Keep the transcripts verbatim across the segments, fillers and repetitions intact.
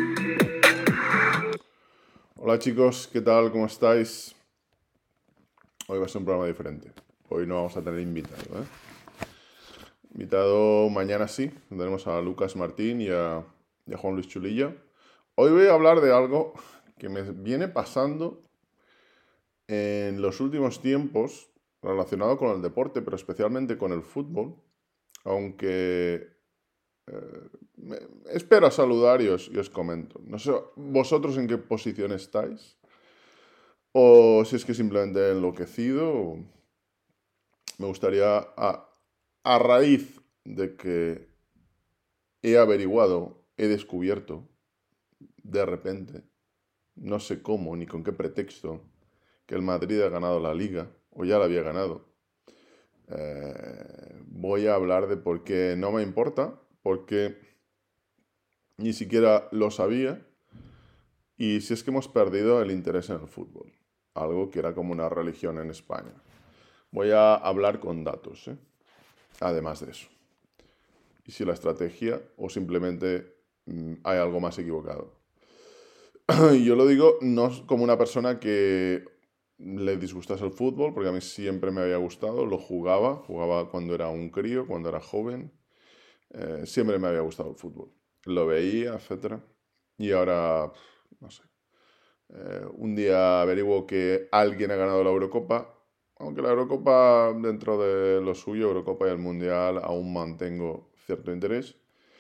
Hola chicos, ¿qué tal? ¿Cómo estáis? Hoy va a ser un programa diferente. Hoy no vamos a tener invitado, ¿eh? Invitado mañana sí. Tendremos a Lucas Martín y a, y a Juan Luis Chulilla. Hoy voy a hablar de algo que me viene pasando en los últimos tiempos relacionado con el deporte, pero especialmente con el fútbol. Aunque eh, me, espero a saludar y os, y os comento. No sé vosotros en qué posición estáis. O si es que simplemente he enloquecido. Me gustaría, a, a raíz de que he averiguado, he descubierto, de repente, no sé cómo ni con qué pretexto, que el Madrid ha ganado la Liga, o ya la había ganado. Eh, voy a hablar de por qué no me importa, porque ni siquiera lo sabía, y si es que hemos perdido el interés en el fútbol, algo que era como una religión en España. Voy a hablar con datos, ¿eh? Además de eso. Y si la estrategia o simplemente mm, hay algo más equivocado. Y yo lo digo no como una persona que le disgustase el fútbol, porque a mí siempre me había gustado, lo jugaba, jugaba cuando era un crío, cuando era joven, eh, siempre me había gustado el fútbol. Lo veía, etcétera. Y ahora, no sé, eh, un día averiguo que alguien ha ganado la Eurocopa, aunque la Eurocopa, dentro de lo suyo, Eurocopa y el Mundial, aún mantengo cierto interés.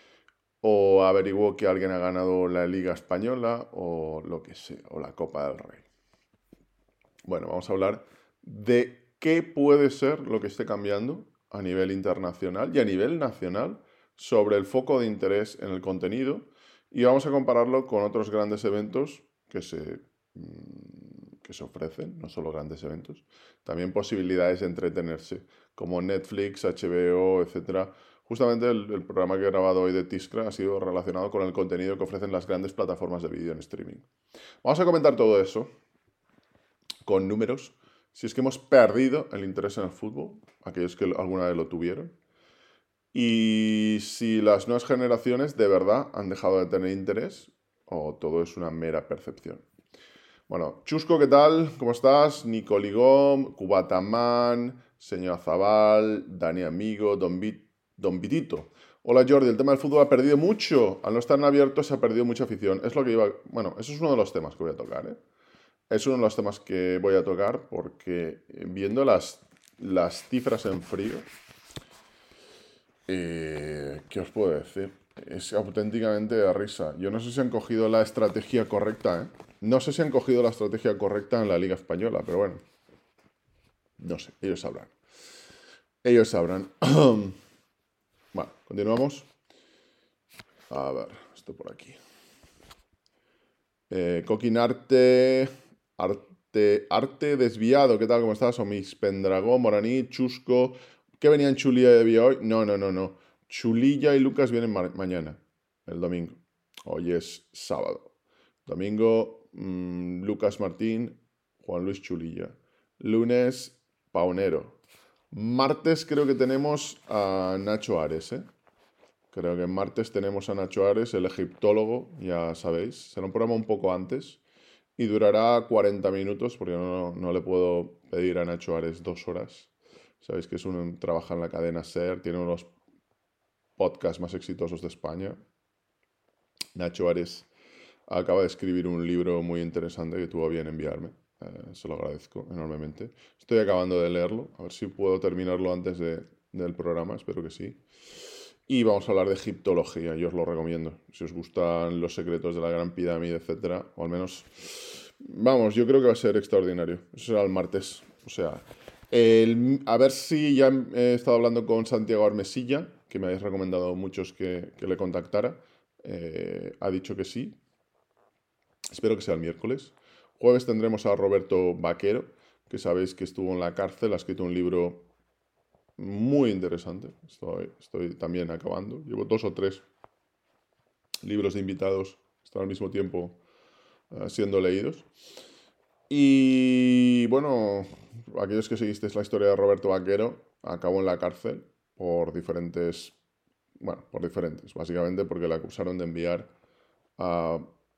O averiguo que alguien ha ganado la Liga Española o lo que sea, o la Copa del Rey. Bueno, vamos a hablar de qué puede ser lo que esté cambiando a nivel internacional y a nivel nacional sobre el foco de interés en el contenido y vamos a compararlo con otros grandes eventos que se, que se ofrecen, no solo grandes eventos, también posibilidades de entretenerse, como Netflix, H B O, etcétera. Justamente el, el programa que he grabado hoy de Tiskra ha sido relacionado con el contenido que ofrecen las grandes plataformas de vídeo en streaming. Vamos a comentar todo eso con números, si es que hemos perdido el interés en el fútbol, aquellos que alguna vez lo tuvieron, y si las nuevas generaciones de verdad han dejado de tener interés o todo es una mera percepción. Bueno, Chusco, ¿qué tal? ¿Cómo estás? Nico Ligón, Cubatamán, Señor Zabal, Dani Amigo, Don, Vit, Don Vitito. Hola Jordi, el tema del fútbol ha perdido mucho. Al no estar en abierto se ha perdido mucha afición. Es lo que iba... Bueno, eso es uno de los temas que voy a tocar, ¿eh? Es uno de los temas que voy a tocar porque viendo las, las cifras en frío, eh, ¿qué os puedo decir? Es auténticamente de risa. Yo no sé si han cogido la estrategia correcta, ¿eh? No sé si han cogido la estrategia correcta en la Liga Española, pero bueno. No sé, ellos sabrán. Ellos sabrán. Bueno, continuamos. A ver, esto por aquí. Eh, Coquinarte, Arte, Arte Desviado, ¿qué tal? ¿Cómo estás? Omix Pendragón, Moraní, Chusco. ¿Qué venían Chulilla y hoy? No, no, no, no. Chulilla y Lucas vienen ma mañana, el domingo. Hoy es sábado. Domingo, mmm, Lucas Martín, Juan Luis Chulilla. Lunes, Paunero. Martes creo que tenemos a Nacho Ares, ¿eh? Creo que en martes tenemos a Nacho Ares, el egiptólogo, ya sabéis. Será un programa un poco antes y durará cuarenta minutos porque no, no le puedo pedir a Nacho Ares dos horas. Sabéis que es un, trabaja en la cadena SER, tiene uno de los podcasts más exitosos de España. Nacho Ares acaba de escribir un libro muy interesante que tuvo bien enviarme. Eh, se lo agradezco enormemente. Estoy acabando de leerlo, a ver si puedo terminarlo antes de, del programa, espero que sí. Y vamos a hablar de egiptología, yo os lo recomiendo. Si os gustan los secretos de la Gran Pirámide, etcétera, o al menos, vamos, yo creo que va a ser extraordinario. Eso será el martes. O sea, el, a ver si ya he estado hablando con Santiago Armesilla, que me habéis recomendado muchos que, que le contactara. Eh, ha dicho que sí. Espero que sea el miércoles. Jueves tendremos a Roberto Vaquero, que sabéis que estuvo en la cárcel, ha escrito un libro muy interesante. Estoy, estoy también acabando. Llevo dos o tres libros de invitados. Están al mismo tiempo uh, siendo leídos. Y bueno, aquellos que seguisteis la historia de Roberto Vaquero, acabó en la cárcel por diferentes... Bueno, por diferentes. Básicamente porque le acusaron de enviar a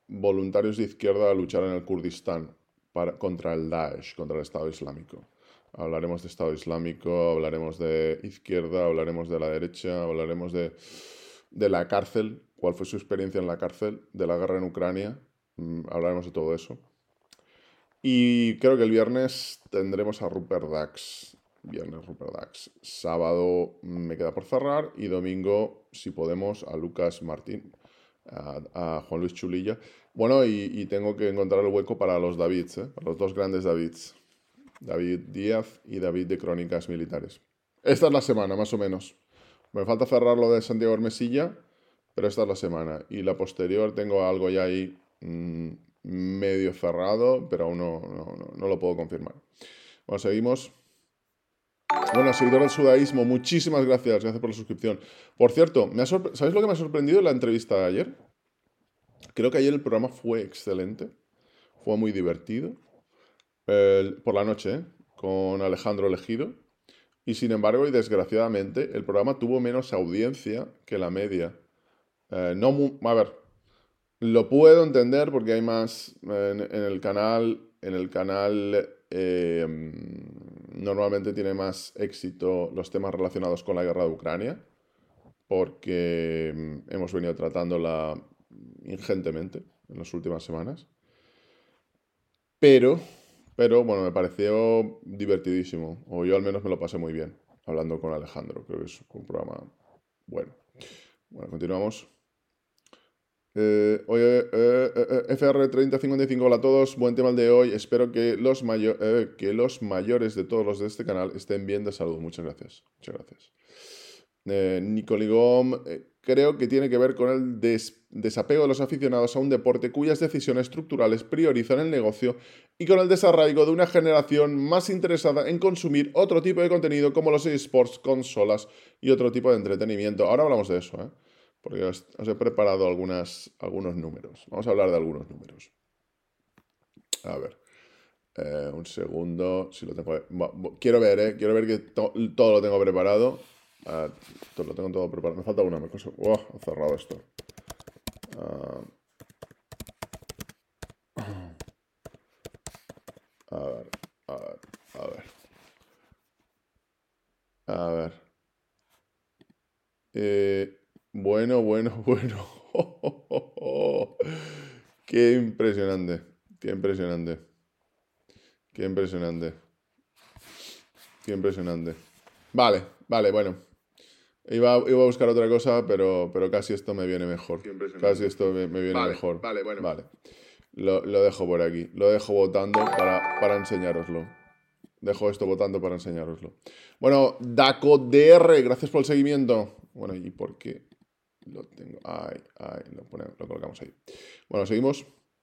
voluntarios de izquierda a luchar en el Kurdistán para, contra el Daesh, contra el Estado Islámico. Hablaremos de Estado Islámico, hablaremos de izquierda, hablaremos de la derecha, hablaremos de, de la cárcel, cuál fue su experiencia en la cárcel, de la guerra en Ucrania, mm, hablaremos de todo eso. Y creo que el viernes tendremos a Rupert Dax. Viernes Rupert Dax. Sábado me queda por cerrar y domingo, si podemos, a Lucas Martín, a, a Juan Luis Chulilla. Bueno, y, y tengo que encontrar el hueco para los Davids, ¿eh? Para los dos grandes Davids. David Díaz y David de Crónicas Militares. Esta es la semana, más o menos. Me falta cerrar lo de Santiago Hermesilla, pero esta es la semana. Y la posterior tengo algo ya ahí mmm, medio cerrado, pero aún no, no, no, no lo puedo confirmar. Bueno, seguimos. Bueno, seguidor del sudaísmo, muchísimas gracias. Gracias por la suscripción. Por cierto, ¿me ha sorpre- ¿sabéis lo que me ha sorprendido en la entrevista de ayer? Creo que ayer el programa fue excelente. Fue muy divertido. El- por la noche, ¿eh? Con Alejandro Elegido. Y sin embargo, y desgraciadamente, el programa tuvo menos audiencia que la media. Eh, no mu- a ver, lo puedo entender porque hay más eh, en, en el canal. En el canal eh, mm, normalmente tiene más éxito los temas relacionados con la guerra de Ucrania, porque mm, hemos venido tratándola ingentemente en las últimas semanas. Pero, pero bueno, me pareció divertidísimo, o yo al menos me lo pasé muy bien hablando con Alejandro. Creo que es un programa bueno. Bueno, continuamos. Eh, oye, eh, eh, eh, F R treinta cincuenta y cinco, hola a todos, buen tema el de hoy. Espero que los, mayo- eh, que los mayores de todos los de este canal estén bien de salud. Muchas gracias. Muchas gracias. Eh, Nicoligom, eh, creo que tiene que ver con el des- desapego de los aficionados a un deporte cuyas decisiones estructurales priorizan el negocio y con el desarraigo de una generación más interesada en consumir otro tipo de contenido como los esports, consolas y otro tipo de entretenimiento. Ahora hablamos de eso, ¿eh? Porque os, os he preparado algunas, algunos números. Vamos a hablar de algunos números. A ver. Eh, un segundo. Si lo tengo. Quiero ver, ¿eh? Quiero ver que to- todo lo tengo preparado. Uh, todo, lo tengo todo preparado. Me falta una. Me cosa... oh, he cerrado esto. Uh, a ver, a ver, a ver. A ver. Eh, bueno, bueno, bueno. Qué impresionante. Qué impresionante. Qué impresionante. Qué impresionante. Vale, vale, bueno. Iba, iba a buscar otra cosa, pero, pero casi esto me viene mejor. Casi esto me, me viene Vale, mejor. vale, bueno. Vale. Lo, lo dejo por aquí. Lo dejo votando para, para enseñároslo. Dejo esto votando para enseñároslo. Bueno, DacoDR, gracias por el seguimiento. Bueno, ¿y por qué lo tengo? Ahí, ahí, lo, ponemos, lo colocamos ahí. Bueno, seguimos.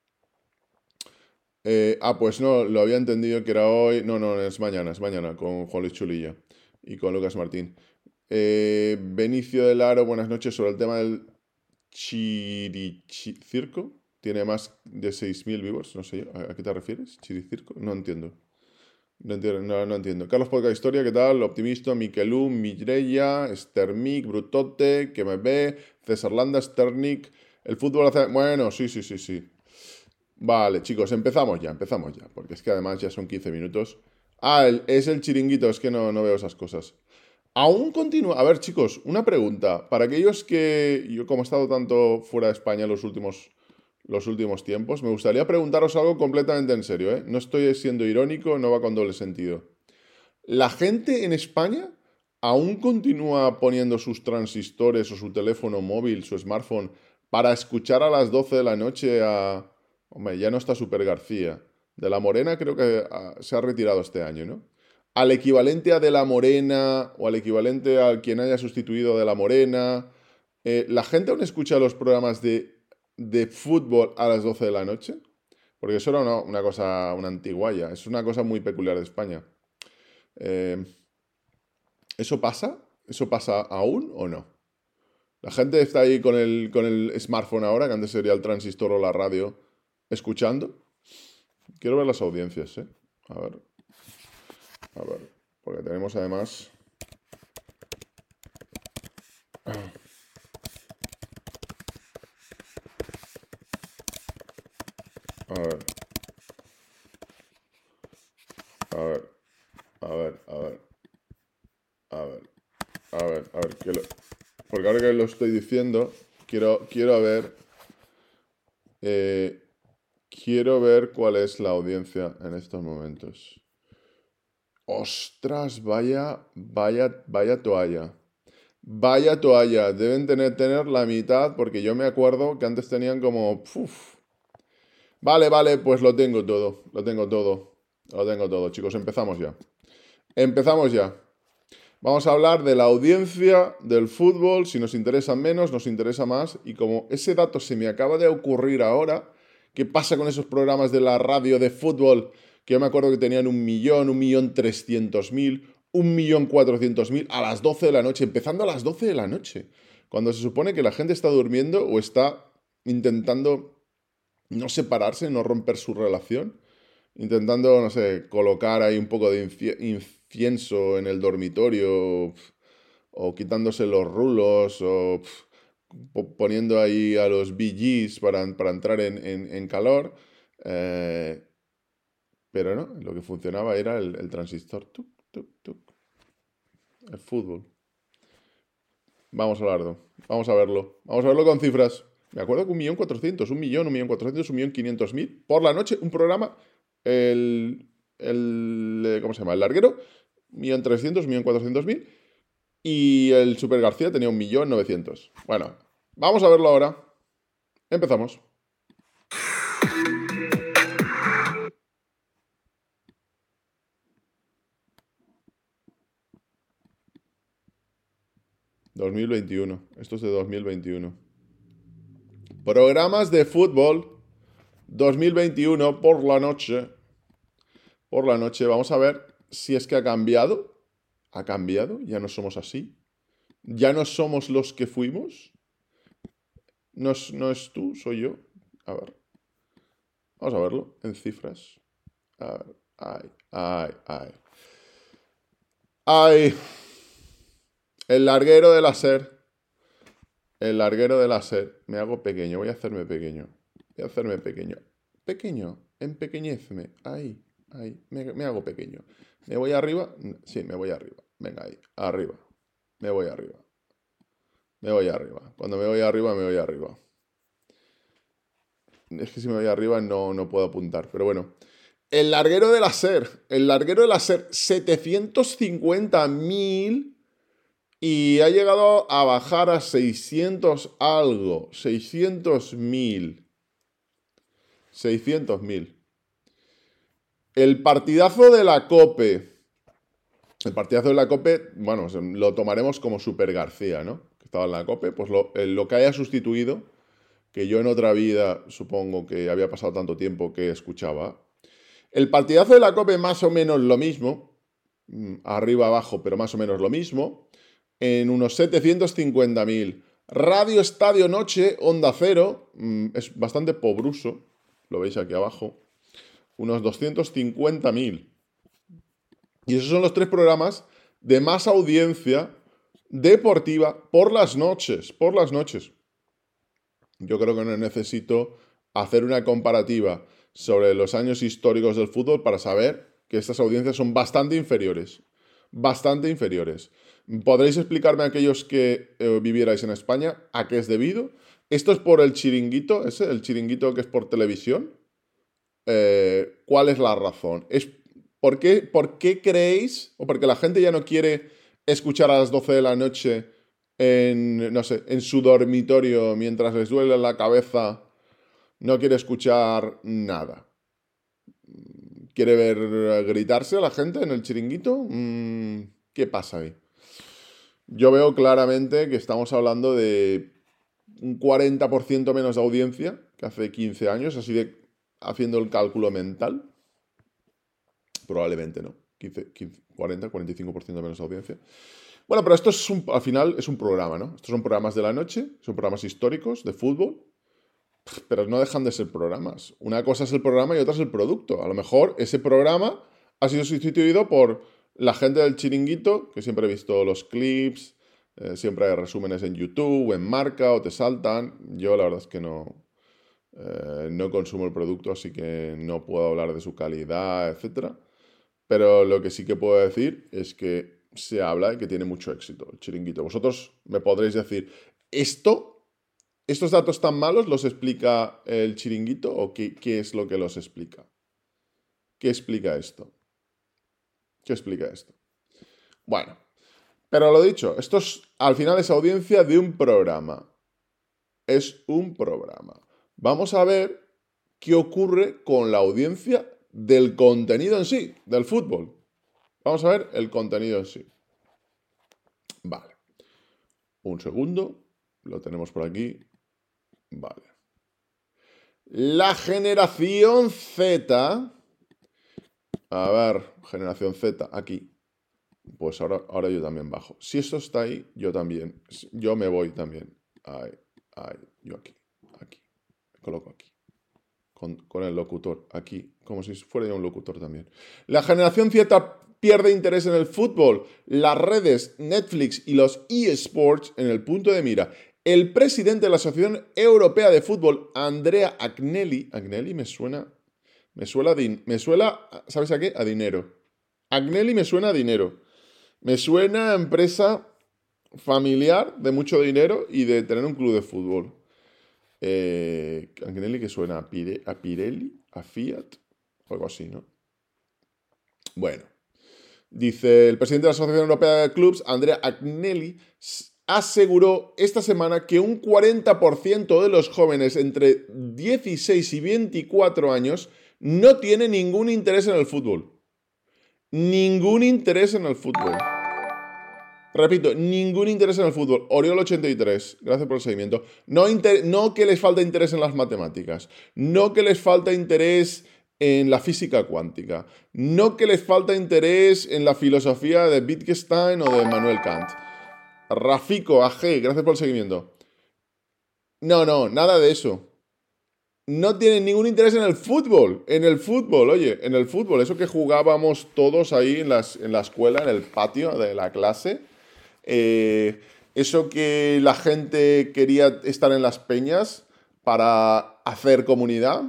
Eh, ah, pues no, lo había entendido que era hoy. No, no, es mañana, es mañana, con Juan Luis Chulilla y con Lucas Martín. Eh, Benicio del Aro, buenas noches. Sobre el tema del Chiricirco, tiene más de seis mil vivos, no sé yo. ¿A qué te refieres? ¿Chiricirco? No entiendo. No entiendo, no, no entiendo. Carlos Polka Historia, ¿qué tal? Optimista, Miquelú, Mireia, Stermic, Brutote, que me ve, César Landa, Sternik. El fútbol hace. Bueno, sí, sí, sí, sí. Vale, chicos, empezamos ya, empezamos ya, porque es que además ya son quince minutos. Ah, el- es el chiringuito, es que no, no veo esas cosas. Aún continúa. A ver, chicos, una pregunta. Para aquellos que. Yo, como he estado tanto fuera de España los últimos, los últimos tiempos, me gustaría preguntaros algo completamente en serio, ¿eh? No estoy siendo irónico, no va con doble sentido. ¿La gente en España aún continúa poniendo sus transistores o su teléfono móvil, su smartphone, para escuchar a las doce de la noche a... Hombre, ya no está Super García. De la Morena creo que ah, se ha retirado este año, ¿no? Al equivalente a De la Morena o al equivalente a quien haya sustituido a De la Morena. Eh, ¿la gente aún escucha los programas de, de fútbol a las doce de la noche? Porque eso era una, una cosa, una antiguaya. Es una cosa muy peculiar de España. Eh, ¿Eso pasa? ¿Eso pasa aún o no? La gente está ahí con el, con el smartphone ahora, que antes sería el transistor o la radio, escuchando. Quiero ver las audiencias, ¿eh? A ver. A ver. Porque tenemos además... A ver. A ver. A ver, a ver. A ver. A ver, a ver. Que lo... Porque ahora que lo estoy diciendo, quiero, quiero ver... Eh, quiero ver cuál es la audiencia en estos momentos. Ostras, vaya, vaya, vaya toalla. Vaya toalla. Deben tener, tener la mitad, porque yo me acuerdo que antes tenían como... uf. Vale, vale, pues lo tengo todo. Lo tengo todo. Lo tengo todo, chicos. Empezamos ya. Empezamos ya. Vamos a hablar de la audiencia del fútbol. Si nos interesa menos, nos interesa más. Y como ese dato se me acaba de ocurrir ahora, ¿qué pasa con esos programas de la radio de fútbol? Que yo me acuerdo que tenían un millón, un millón trescientos mil, un millón cuatrocientos mil a las doce de la noche, empezando a las doce de la noche. Cuando se supone que la gente está durmiendo o está intentando no separarse, no romper su relación, intentando, no sé, colocar ahí un poco de incienso en el dormitorio, pf, o quitándose los rulos, o pf, poniendo ahí a los Bee Gees para, para entrar en, en, en calor. Eh, pero no, lo que funcionaba era el, el transistor. Tuc, tuc, tuc. El fútbol. Vamos a hablarlo. Vamos a verlo. Vamos a verlo con cifras. Me acuerdo que un millón cuatrocientos, un millón, un millón cuatrocientos, un millón quinientos mil por la noche, un programa, el, el ¿cómo se llama? El larguero, un millón trescientos, un millón cuatrocientos mil, y el Super García tenía un millón novecientos. Bueno, vamos a verlo ahora. Empezamos. dos mil veintiuno. Esto es de dos mil veintiuno. Programas de fútbol dos mil veintiuno por la noche. Por la noche. Vamos a ver si es que ha cambiado. ¿Ha cambiado? ¿Ya no somos así? ¿Ya no somos los que fuimos? ¿No es, no es tú? ¿Soy yo? A ver. Vamos a verlo en cifras. A ver. Ay, ay, ay. Ay. El larguero de la SER. El larguero de la SER. Me hago pequeño. Voy a hacerme pequeño. Voy a hacerme pequeño. Pequeño. Empequeñezme. Ahí. Ahí. Me, me hago pequeño. ¿Me voy arriba? Sí, me voy arriba. Venga ahí. Arriba. Me voy arriba. Me voy arriba. Cuando me voy arriba, me voy arriba. Es que si me voy arriba no, no puedo apuntar. Pero bueno. El larguero de la SER. El larguero de la SER. setecientos cincuenta mil. Y ha llegado a bajar a seiscientos algo. seiscientos mil. seiscientos mil. El partidazo de la COPE. El partidazo de la COPE, bueno, lo tomaremos como Super García, ¿no? Que estaba en la COPE. Pues lo, lo que haya sustituido, que yo en otra vida supongo que había pasado tanto tiempo que escuchaba. El partidazo de la COPE más o menos lo mismo. Arriba, abajo, pero más o menos lo mismo. En unos setecientos cincuenta mil. Radio Estadio Noche, Onda Cero, es bastante pobruso, lo veis aquí abajo, unos doscientos cincuenta mil. Y esos son los tres programas de más audiencia deportiva por las noches, por las noches. Yo creo que no necesito hacer una comparativa sobre los años históricos del fútbol para saber que estas audiencias son bastante inferiores, bastante inferiores. ¿Podréis explicarme a aquellos que eh, vivierais en España a qué es debido? ¿Esto es por el chiringuito, ese, el chiringuito que es por televisión? Eh, ¿Cuál es la razón? ¿Es por qué, por qué creéis, o porque la gente ya no quiere escuchar a las doce de la noche en, no sé, en su dormitorio mientras les duele la cabeza, no quiere escuchar nada? ¿Quiere ver gritarse a la gente en el chiringuito? ¿Qué pasa ahí? Yo veo claramente que estamos hablando de un cuarenta por ciento menos de audiencia que hace quince años, así de haciendo el cálculo mental. Probablemente no. quince, quince, cuarenta, cuarenta y cinco por ciento menos de audiencia. Bueno, pero esto es un, al final es un programa, ¿no? Estos son programas de la noche, son programas históricos de fútbol, pero no dejan de ser programas. Una cosa es el programa y otra es el producto. A lo mejor ese programa ha sido sustituido por la gente del chiringuito, que siempre he visto los clips, eh, siempre hay resúmenes en YouTube, en Marca, o te saltan. Yo la verdad es que no, Eh, no consumo el producto, así que no puedo hablar de su calidad, etcétera. Pero lo que sí que puedo decir es que se habla de que tiene mucho éxito el chiringuito. Vosotros me podréis decir, ¿esto, estos datos tan malos los explica el chiringuito o qué, qué es lo que los explica? ¿Qué explica esto? ¿Qué explica esto? Bueno, pero lo dicho, esto es, al final es audiencia de un programa. Es un programa. Vamos a ver qué ocurre con la audiencia del contenido en sí, del fútbol. Vamos a ver el contenido en sí. Vale. Un segundo. Lo tenemos por aquí. Vale. La generación Z. A ver, generación Z, aquí. Pues ahora, ahora yo también bajo. Si esto está ahí, yo también. Yo me voy también. Ahí, ahí, yo aquí, aquí. Me coloco aquí. Con, con el locutor, aquí. Como si fuera yo un locutor también. La generación Z pierde interés en el fútbol. Las redes, Netflix y los eSports en el punto de mira. El presidente de la Asociación Europea de Fútbol, Andrea Agnelli. Agnelli me suena... Me suena, me suena, ¿sabes a qué? A dinero. Agnelli me suena a dinero. Me suena a empresa familiar de mucho dinero y de tener un club de fútbol. Eh, Agnelli que suena a, Pire, a Pirelli, a Fiat, o algo así, ¿no? Bueno. Dice el presidente de la Asociación Europea de Clubs, Andrea Agnelli, aseguró esta semana que un cuarenta por ciento de los jóvenes entre dieciséis y veinticuatro años no tiene ningún interés en el fútbol. Ningún interés en el fútbol. Repito, ningún interés en el fútbol. Oriol ochenta y tres, gracias por el seguimiento. No, inter- no que les falta interés en las matemáticas. No que les falta interés en la física cuántica. No que les falta interés en la filosofía de Wittgenstein o de Manuel Kant. Rafico, A G, gracias por el seguimiento. No, no, nada de eso. No tienen ningún interés en el fútbol. En el fútbol, oye, en el fútbol. Eso que jugábamos todos ahí en, las, en la escuela, en el patio de la clase. Eh, eso que la gente quería estar en las peñas para hacer comunidad.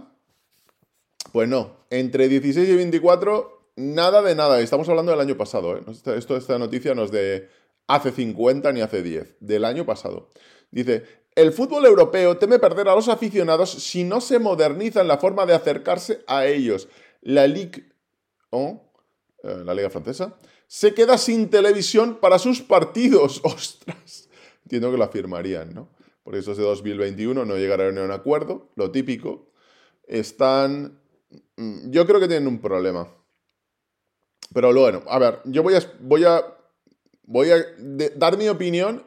Pues no. Entre dieciséis y veinticuatro, nada de nada. Estamos hablando del año pasado, ¿eh? Esto, esta noticia no es de hace cincuenta ni hace diez. Del año pasado. Dice... El fútbol europeo teme perder a los aficionados si no se moderniza en la forma de acercarse a ellos. La Ligue uno, eh, la Liga Francesa, se queda sin televisión para sus partidos. ¡Ostras! Entiendo que lo afirmarían, ¿no? Por eso es de dos mil veintiuno, no llegarán a un acuerdo, lo típico. Están... Yo creo que tienen un problema. Pero bueno, a ver, yo voy a, voy a, voy a de, dar mi opinión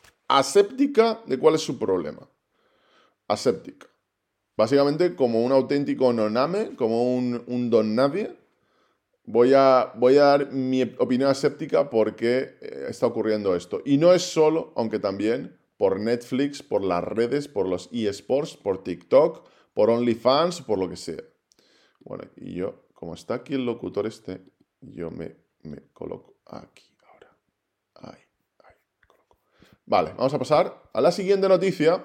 aséptica de cuál es su problema. Aséptica. Básicamente como un auténtico noname, como un, un don nadie. Voy a, voy a dar mi opinión aséptica porque eh, está ocurriendo esto. Y no es solo, aunque también, por Netflix, por las redes, por los eSports, por TikTok, por OnlyFans, por lo que sea. Bueno, y yo, como está aquí el locutor este, yo me, me coloco aquí ahora. Ahí. Vale, vamos a pasar a la siguiente noticia.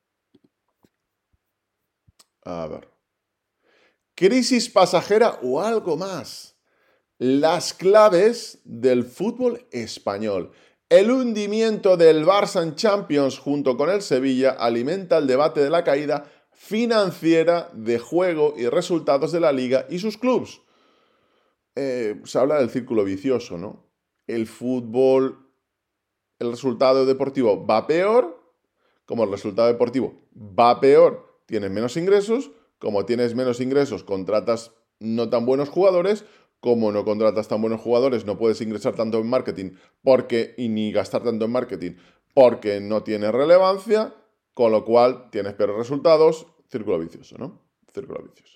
A ver. Crisis pasajera o algo más. Las claves del fútbol español. El hundimiento del Barça en Champions junto con el Sevilla alimenta el debate de la caída financiera de juego y resultados de la liga y sus clubes. Eh, se habla del círculo vicioso, ¿no? El fútbol... El resultado deportivo va peor, como el resultado deportivo va peor, tienes menos ingresos, como tienes menos ingresos, contratas no tan buenos jugadores, como no contratas tan buenos jugadores, no puedes ingresar tanto en marketing porque, y ni gastar tanto en marketing porque no tiene relevancia, con lo cual tienes peores resultados, círculo vicioso, ¿no? Círculo vicioso.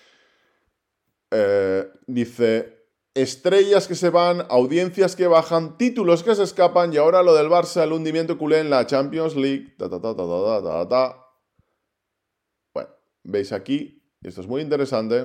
Eh, dice... Estrellas que se van, audiencias que bajan, títulos que se escapan y ahora lo del Barça, el hundimiento culé en la Champions League. Ta, ta, ta, ta, ta, ta, ta. Bueno, veis aquí, esto es muy interesante.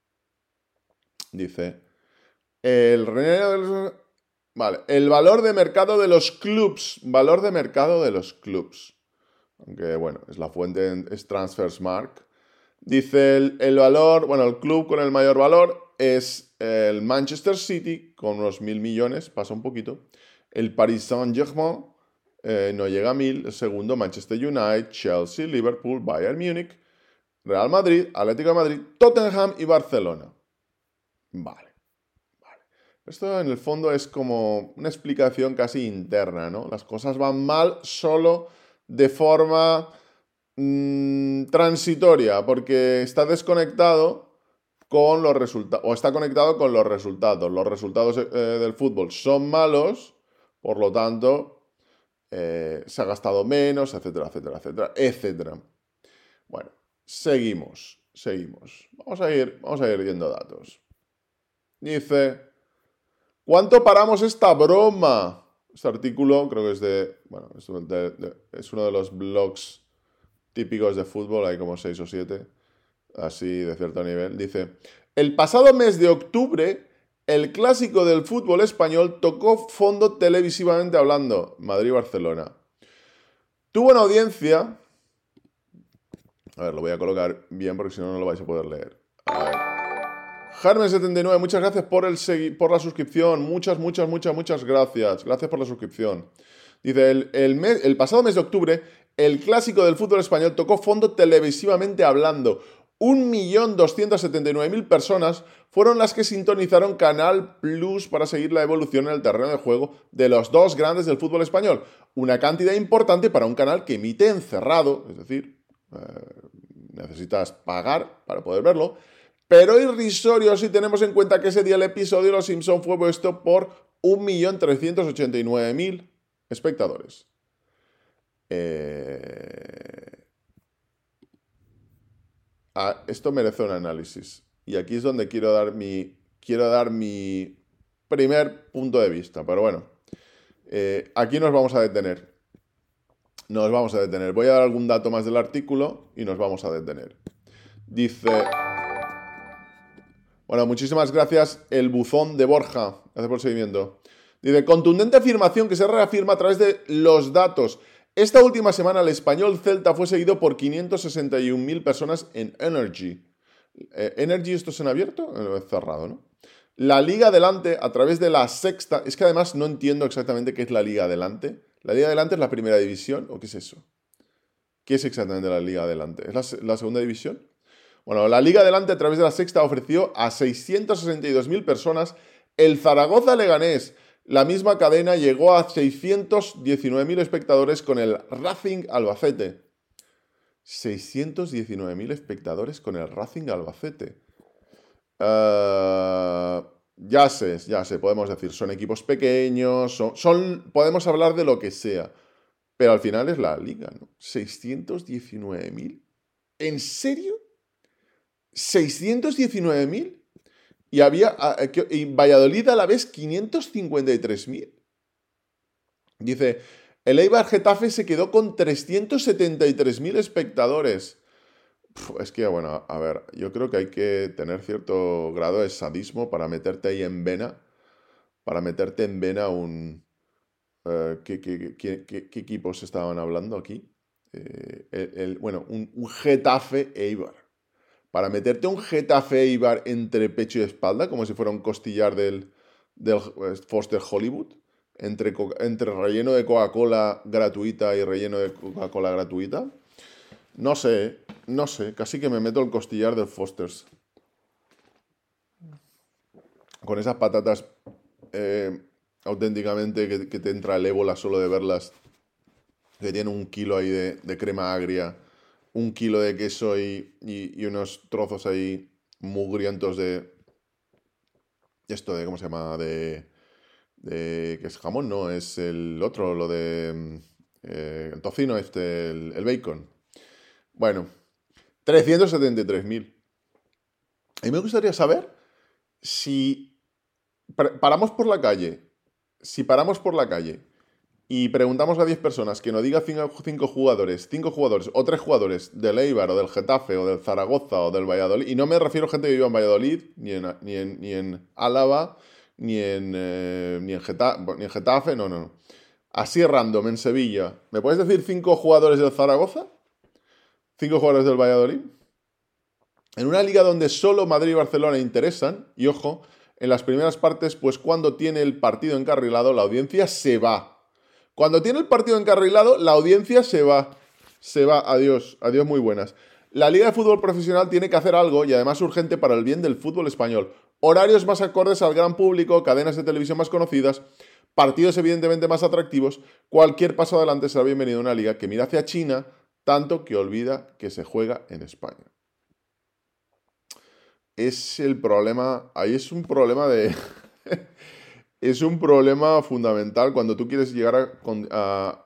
Dice, el, vale, el valor de mercado de los clubs, valor de mercado de los clubs. Aunque bueno, es la fuente, es Transfermarkt. Dice el, el valor, bueno, el club con el mayor valor es el Manchester City, con unos mil millones, pasa un poquito. El Paris Saint-Germain eh, no llega a mil. El segundo, Manchester United, Chelsea, Liverpool, Bayern Múnich, Real Madrid, Atlético de Madrid, Tottenham y Barcelona. Vale. Esto en el fondo es como una explicación casi interna, ¿no? Las cosas van mal solo de forma mmm, transitoria, porque está desconectado con los resultados, o está conectado con los resultados. Los resultados eh, del fútbol son malos, por lo tanto, eh, se ha gastado menos, etcétera, etcétera, etcétera, etcétera. Bueno, seguimos, seguimos. Vamos a ir, vamos a ir viendo datos. Dice... ¿Cuánto paramos esta broma? Este artículo creo que es de... Bueno, es, de, de, es uno de los blogs típicos de fútbol, hay como seis o siete, así de cierto nivel. Dice, el pasado mes de octubre, el clásico del fútbol español tocó fondo televisivamente hablando, Madrid-Barcelona. Tuvo una audiencia... A ver, lo voy a colocar bien porque si no, no lo vais a poder leer. A ver. Germen setenta y nueve, muchas gracias por, el segui- por la suscripción. Muchas, muchas, muchas, muchas gracias. Gracias por la suscripción. Dice, el, el, mes, el pasado mes de octubre, el clásico del fútbol español tocó fondo televisivamente hablando. un millón doscientos setenta y nueve mil personas fueron las que sintonizaron Canal Plus para seguir la evolución en el terreno de juego de los dos grandes del fútbol español. Una cantidad importante para un canal que emite encerrado, es decir, eh, necesitas pagar para poder verlo, pero irrisorio si tenemos en cuenta que ese día el episodio de Los Simpson fue puesto por un millón trescientos ochenta y nueve mil espectadores. Eh... Ah, esto merece un análisis. Y aquí es donde quiero dar mi, quiero dar mi primer punto de vista. Pero bueno, eh, aquí nos vamos a detener. Nos vamos a detener. Voy a dar algún dato más del artículo y nos vamos a detener. Dice... Bueno, muchísimas gracias, el buzón de Borja. Gracias por el seguimiento. Dice, contundente afirmación que se reafirma a través de los datos. Esta última semana el Español Celta fue seguido por quinientas sesenta y una mil personas en Energy. Eh, ¿Energy esto es en abierto? Eh, es cerrado, ¿no? La Liga Adelante, a través de la sexta... Es que además no entiendo exactamente qué es la Liga Adelante. ¿La Liga Adelante es la primera división o qué es eso? ¿Qué es exactamente la Liga Adelante? ¿Es la, la segunda división? Bueno, la Liga Adelante a través de la sexta ofreció a seiscientas sesenta y dos mil personas. El Zaragoza Leganés, la misma cadena, llegó a seiscientos diecinueve mil espectadores con el Racing Albacete. seiscientos diecinueve mil espectadores con el Racing Albacete. Uh, ya sé, ya sé, podemos decir, son equipos pequeños, son, son, podemos hablar de lo que sea, pero al final es la Liga, ¿no? seiscientos diecinueve mil. ¿En serio? ¿seiscientos diecinueve mil? Y había y Valladolid a la vez quinientos cincuenta y tres mil. Dice, el Eibar Getafe se quedó con trescientos setenta y tres mil espectadores. Uf, es que, bueno, a ver, yo creo que hay que tener cierto grado de sadismo para meterte ahí en vena, para meterte en vena un... Uh, ¿qué, qué, qué, qué, qué equipos estaban hablando aquí? Eh, el, el, bueno, un, un Getafe Eibar. Para meterte un Getafe Eibar entre pecho y espalda, como si fuera un costillar del, del Foster Hollywood, entre, entre relleno de Coca-Cola gratuita y relleno de Coca-Cola gratuita. No sé, no sé, casi que me meto el costillar del Foster's. Con esas patatas eh, auténticamente que, que te entra el ébola solo de verlas, que tienen un kilo ahí de, de crema agria, un kilo de queso y, y, y unos trozos ahí mugrientos de... Esto de, ¿cómo se llama? De... de ¿qué es jamón? No, es el otro, lo de... Eh, el tocino este, el, el bacon. Bueno, trescientos setenta y tres mil. A mí me gustaría saber si paramos por la calle, si paramos por la calle y preguntamos a diez personas que nos diga cinco jugadores, cinco jugadores o tres jugadores del Eibar o del Getafe o del Zaragoza o del Valladolid, y no me refiero a gente que viva en Valladolid, ni en, ni en, ni en Álava, ni en, eh, ni, en Getafe, ni en Getafe, no, no, no. Así random, en Sevilla. ¿Me puedes decir cinco jugadores del Zaragoza? ¿Cinco jugadores del Valladolid? En una liga donde solo Madrid y Barcelona interesan, y ojo, en las primeras partes, pues cuando tiene el partido encarrilado, la audiencia se va. Cuando tiene el partido encarrilado, la audiencia se va. Se va, adiós, adiós muy buenas. La Liga de Fútbol Profesional tiene que hacer algo, y además urgente, para el bien del fútbol español. Horarios más acordes al gran público, cadenas de televisión más conocidas, partidos evidentemente más atractivos. Cualquier paso adelante será bienvenido a una liga que mira hacia China, tanto que olvida que se juega en España. Es el problema, ahí es un problema de... es un problema fundamental cuando tú quieres llegar a, a,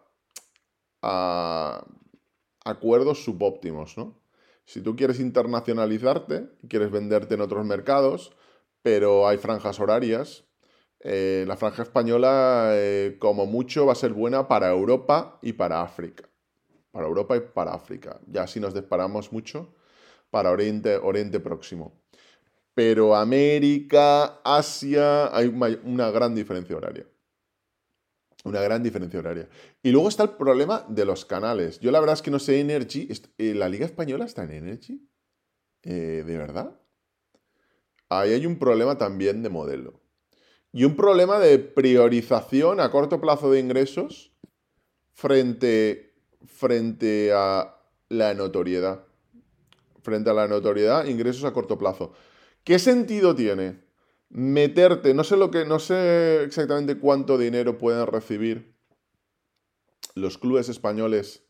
a acuerdos subóptimos, ¿no? Si tú quieres internacionalizarte, quieres venderte en otros mercados, pero hay franjas horarias, eh, la franja española, eh, como mucho, va a ser buena para Europa y para África. Para Europa y para África. Ya si nos disparamos mucho, para Oriente, Oriente Próximo. Pero América, Asia, hay una gran diferencia horaria. Una gran diferencia horaria. Y luego está el problema de los canales. Yo la verdad es que no sé, Energy, ¿la Liga Española está en Energy? Eh, ¿De verdad? Ahí hay un problema también de modelo. Y un problema de priorización a corto plazo de ingresos frente, frente a la notoriedad. Frente a la notoriedad, ingresos a corto plazo. ¿Qué sentido tiene meterte? No sé lo que, no sé exactamente cuánto dinero pueden recibir los clubes españoles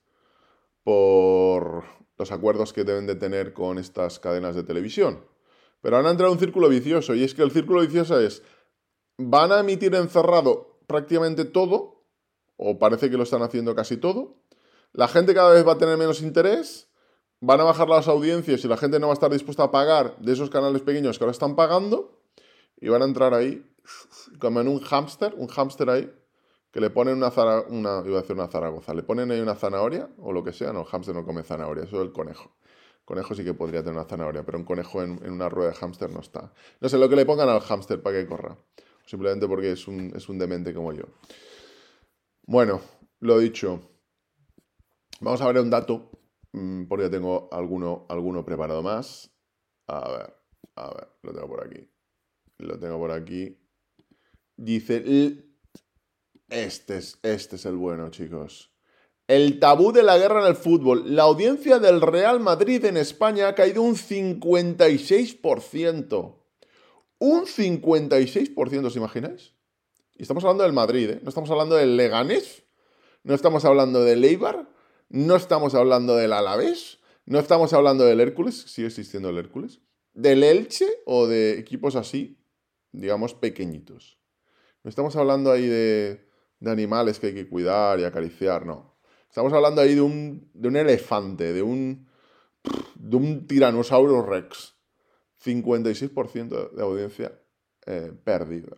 por los acuerdos que deben de tener con estas cadenas de televisión. Pero han entrado en un círculo vicioso, y es que el círculo vicioso es, van a emitir encerrado prácticamente todo, o parece que lo están haciendo casi todo, la gente cada vez va a tener menos interés, van a bajar las audiencias y la gente no va a estar dispuesta a pagar de esos canales pequeños que ahora están pagando, y van a entrar ahí como en un hámster, un hámster ahí, que le ponen una, zara, una, iba a decir una Zaragoza, le ponen ahí una zanahoria o lo que sea. No, el hámster no come zanahoria, eso es el conejo. El conejo sí que podría tener una zanahoria, pero un conejo en, en una rueda de hámster no está. No sé lo que le pongan al hámster para que corra, simplemente porque es un, es un demente como yo. Bueno, lo dicho, vamos a ver un dato, porque tengo alguno, alguno preparado más. A ver, a ver, lo tengo por aquí. Lo tengo por aquí. Dice... Este es, este es el bueno, chicos. El tabú de la guerra en el fútbol. La audiencia del Real Madrid en España ha caído un cincuenta y seis por ciento. Un cincuenta y seis por ciento, ¿os imagináis? Y estamos hablando del Madrid, ¿eh? No estamos hablando del Leganés, no estamos hablando del Eibar, no estamos hablando del Alavés, no estamos hablando del Hércules, sigue existiendo el Hércules, del Elche o de equipos así, digamos, pequeñitos. No estamos hablando ahí de... de animales que hay que cuidar y acariciar, no. Estamos hablando ahí de un, de un elefante, de un, de un tiranosaurio rex. cincuenta y seis por ciento de audiencia eh, perdida.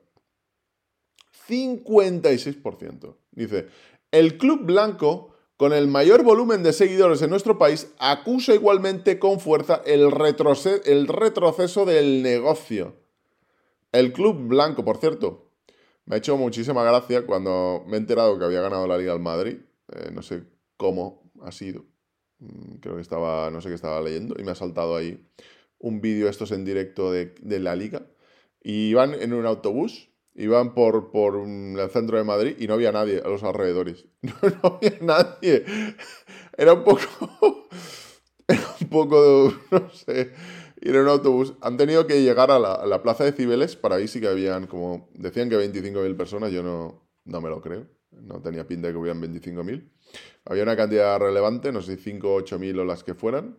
cincuenta y seis por ciento. Dice, el club blanco, con el mayor volumen de seguidores en nuestro país, acusa igualmente con fuerza el, retroce- el retroceso del negocio. El club blanco, por cierto, me ha hecho muchísima gracia cuando me he enterado que había ganado la Liga al Madrid. Eh, no sé cómo ha sido. Creo que estaba, no sé qué estaba leyendo y me ha saltado ahí un vídeo estos en directo de, de la Liga. Y iban en un autobús, iban por, por un, el centro de Madrid y no había nadie a los alrededores. No, no había nadie. Era un poco... Era un poco, no sé... ir en un autobús. Han tenido que llegar a la, a la plaza de Cibeles, para ahí sí que habían como... Decían que veinticinco mil personas, yo no, no me lo creo. No tenía pinta de que hubieran veinticinco mil. Había una cantidad relevante, no sé si cinco o ocho mil o las que fueran.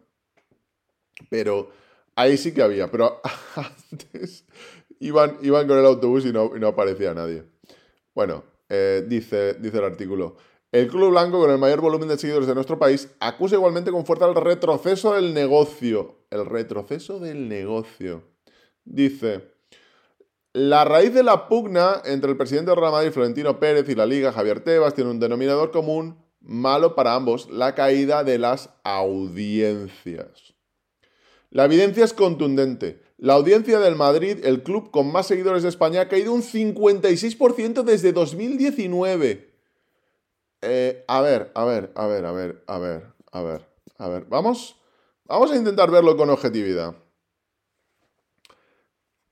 Pero ahí sí que había. Pero antes iban, iban con el autobús y no, y no aparecía nadie. Bueno, eh, dice, dice el artículo... El club blanco, con el mayor volumen de seguidores de nuestro país, acusa igualmente con fuerza el retroceso del negocio. El retroceso del negocio. Dice, la raíz de la pugna entre el presidente del Real Madrid, Florentino Pérez, y la Liga, Javier Tebas, tiene un denominador común, malo para ambos, la caída de las audiencias. La evidencia es contundente. La audiencia del Madrid, el club con más seguidores de España, ha caído un cincuenta y seis por ciento desde dos mil diecinueve. Eh, a ver, a ver, a ver, a ver, a ver, a ver, a ver. Vamos, vamos a intentar verlo con objetividad.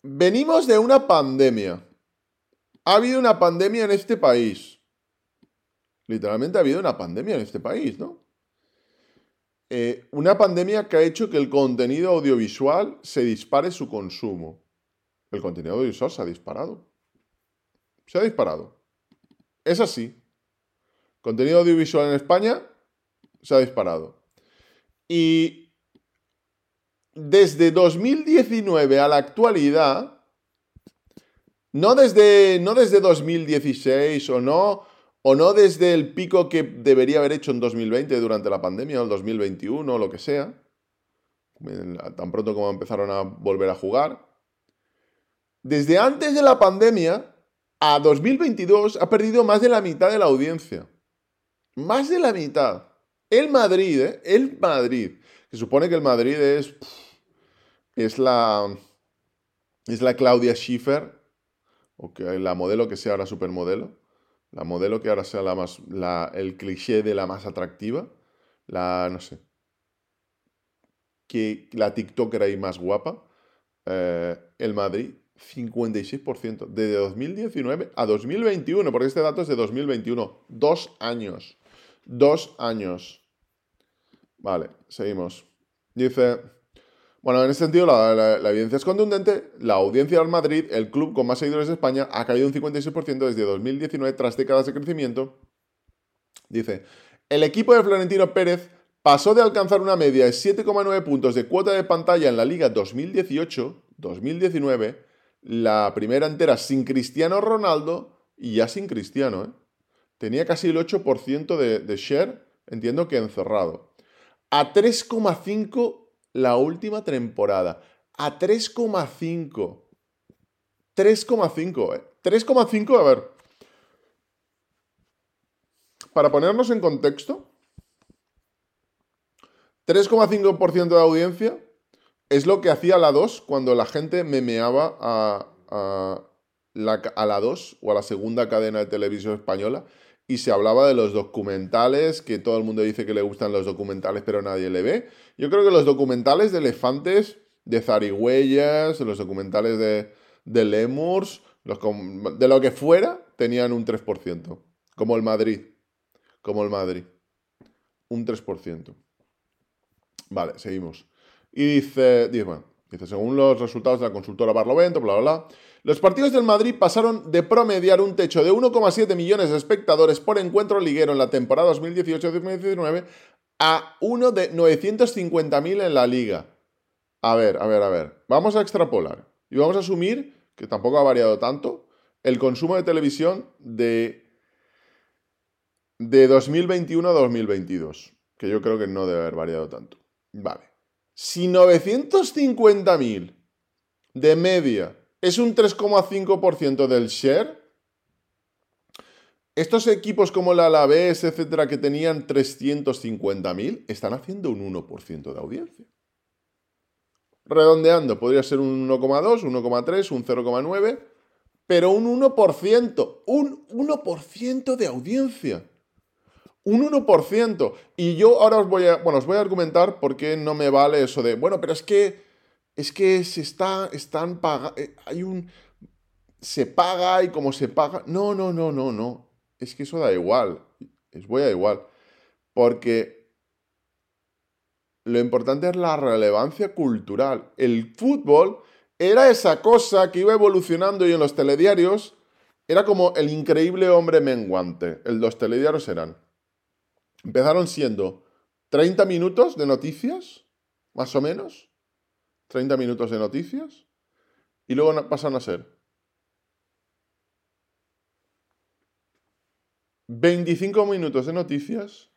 venimos de una pandemia. Ha habido una pandemia en este país. Literalmente ha habido una pandemia en este país, ¿no? Eh, una pandemia que ha hecho que el contenido audiovisual se dispare su consumo. El contenido audiovisual se ha disparado. Se ha disparado. Es así. Contenido audiovisual en España se ha disparado. Y desde dos mil diecinueve a la actualidad, no desde, no desde dos mil dieciséis o no, o no desde el pico que debería haber hecho en dos mil veinte durante la pandemia o el dos mil veintiuno o lo que sea, tan pronto como empezaron a volver a jugar. Desde antes de la pandemia a dos mil veintidós ha perdido más de la mitad de la audiencia. Más de la mitad. El Madrid, ¿eh? El Madrid. Se supone que el Madrid es... Es la... Es la Claudia Schiffer, o que la modelo que sea ahora supermodelo. La modelo que ahora sea la más... La, el cliché de la más atractiva. La... no sé. Que la TikToker ahí más guapa. Eh, el Madrid, cincuenta y seis por ciento. Desde dos mil diecinueve a dos mil veintiuno, porque este dato es de dos mil veintiuno. Dos años. Dos años. Vale, seguimos. Dice... Bueno, en ese sentido la, la, la evidencia es contundente. La audiencia del Madrid, el club con más seguidores de España, ha caído un cincuenta y seis por ciento desde dos mil diecinueve tras décadas de crecimiento. Dice, el equipo de Florentino Pérez pasó de alcanzar una media de siete coma nueve puntos de cuota de pantalla en la Liga dos mil dieciocho dos mil diecinueve, la primera entera sin Cristiano Ronaldo y ya sin Cristiano, ¿eh? Tenía casi el ocho por ciento de, de share, entiendo que encerrado. A tres coma cinco la última temporada. A tres coma cinco. tres coma cinco, ¿eh? tres coma cinco, a ver. Para ponernos en contexto, tres coma cinco por ciento de audiencia es lo que hacía la dos cuando la gente memeaba a, a, la, a la dos o a la segunda cadena de televisión española y se hablaba de los documentales, que todo el mundo dice que le gustan los documentales pero nadie le ve. Yo creo que los documentales de elefantes, de zarigüeyas, los documentales de, de lémurs, los, de lo que fuera, tenían un tres por ciento. Como el Madrid. Como el Madrid. Un tres por ciento. Vale, seguimos. Y dice, dice, bueno, dice, según los resultados de la consultora Barlovento, bla, bla, bla, los partidos del Madrid pasaron de promediar un techo de uno coma siete millones de espectadores por encuentro liguero en la temporada dos mil dieciocho dos mil diecinueve a uno de novecientos cincuenta mil en la Liga. A ver, a ver, a ver. Vamos a extrapolar. Y vamos a asumir, que tampoco ha variado tanto, el consumo de televisión de, de dos mil veintiuno a dos mil veintidós. Que yo creo que no debe haber variado tanto. Vale. Si novecientos cincuenta mil de media es un tres coma cinco por ciento del share, estos equipos como el Alavés, etcétera, que tenían trescientos cincuenta mil, están haciendo un uno por ciento de audiencia. Redondeando, podría ser un uno coma dos, uno coma tres, un cero coma nueve, pero un uno por ciento, un uno por ciento de audiencia. Un uno por ciento. Y yo ahora os voy a, bueno, os voy a argumentar por qué no me vale eso de, bueno, pero es que, es que se está, están pagando, hay un, se paga y como se paga. No, no, no, no, no. Es que eso da igual. Es voy a igual. Porque lo importante es la relevancia cultural. El fútbol era esa cosa que iba evolucionando y en los telediarios era como el increíble hombre menguante. Los telediarios eran... Empezaron siendo treinta minutos de noticias, más o menos. treinta minutos de noticias. Y luego pasan a ser veinticinco minutos de noticias,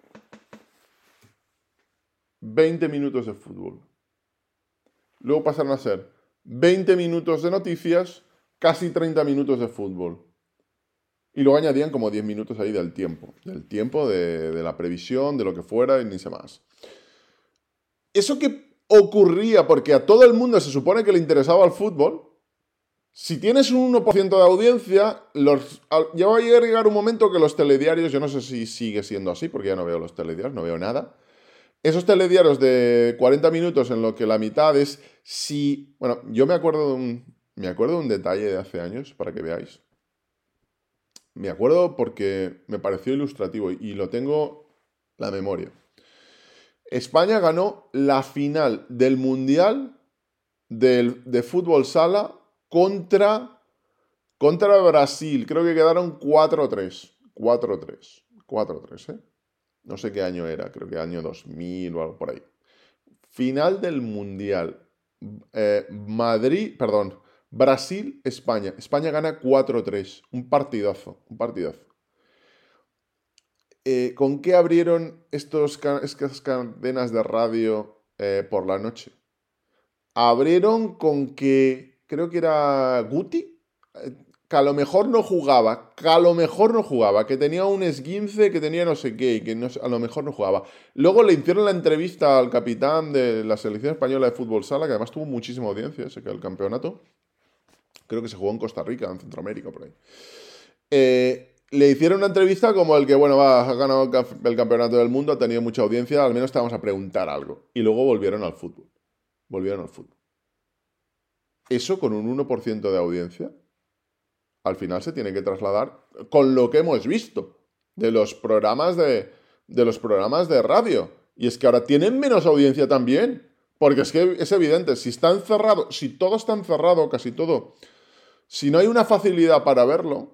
veinte minutos de fútbol. Luego pasaron a ser veinte minutos de noticias, casi treinta minutos de fútbol. Y luego añadían como diez minutos ahí del tiempo. Del tiempo, de, de la previsión, de lo que fuera y ni sé más. Eso que ocurría porque a todo el mundo se supone que le interesaba el fútbol. Si tienes un uno por ciento de audiencia, los, ya va a llegar un momento que los telediarios, yo no sé si sigue siendo así, porque ya no veo los telediarios, no veo nada. Esos telediarios de cuarenta minutos en lo que la mitad es si... Bueno, yo me acuerdo de un, me acuerdo de un detalle de hace años, para que veáis. Me acuerdo porque me pareció ilustrativo y lo tengo en la memoria. España ganó la final del Mundial del, de fútbol sala contra, contra Brasil. Creo que quedaron cuatro tres. cuatro tres. cuatro tres, ¿eh? No sé qué año era, creo que año dos mil o algo por ahí. Final del Mundial. Eh, Madrid, perdón, Brasil, España. España gana cuatro tres. Un partidazo, un partidazo. Eh, ¿Con qué abrieron estos, estas cadenas de radio eh, por la noche? Abrieron con que, creo que era Guti, eh, que a lo mejor no jugaba, que a lo mejor no jugaba, que tenía un esguince, que tenía no sé qué, y que no, a lo mejor no jugaba. Luego le hicieron la entrevista al capitán de la selección española de fútbol sala, que además tuvo muchísima audiencia, sé que el campeonato, creo que se jugó en Costa Rica, en Centroamérica, por ahí. Eh, le hicieron una entrevista como el que, bueno, va, ha ganado el campeonato del mundo, ha tenido mucha audiencia, al menos te vamos a preguntar algo. Y luego volvieron al fútbol. Volvieron al fútbol. Eso con un uno por ciento de audiencia, al final se tiene que trasladar con lo que hemos visto de los programas de, de los programas de radio. Y es que ahora tienen menos audiencia también. Porque es que es evidente, si está encerrado, si todo está encerrado, casi todo, si no hay una facilidad para verlo,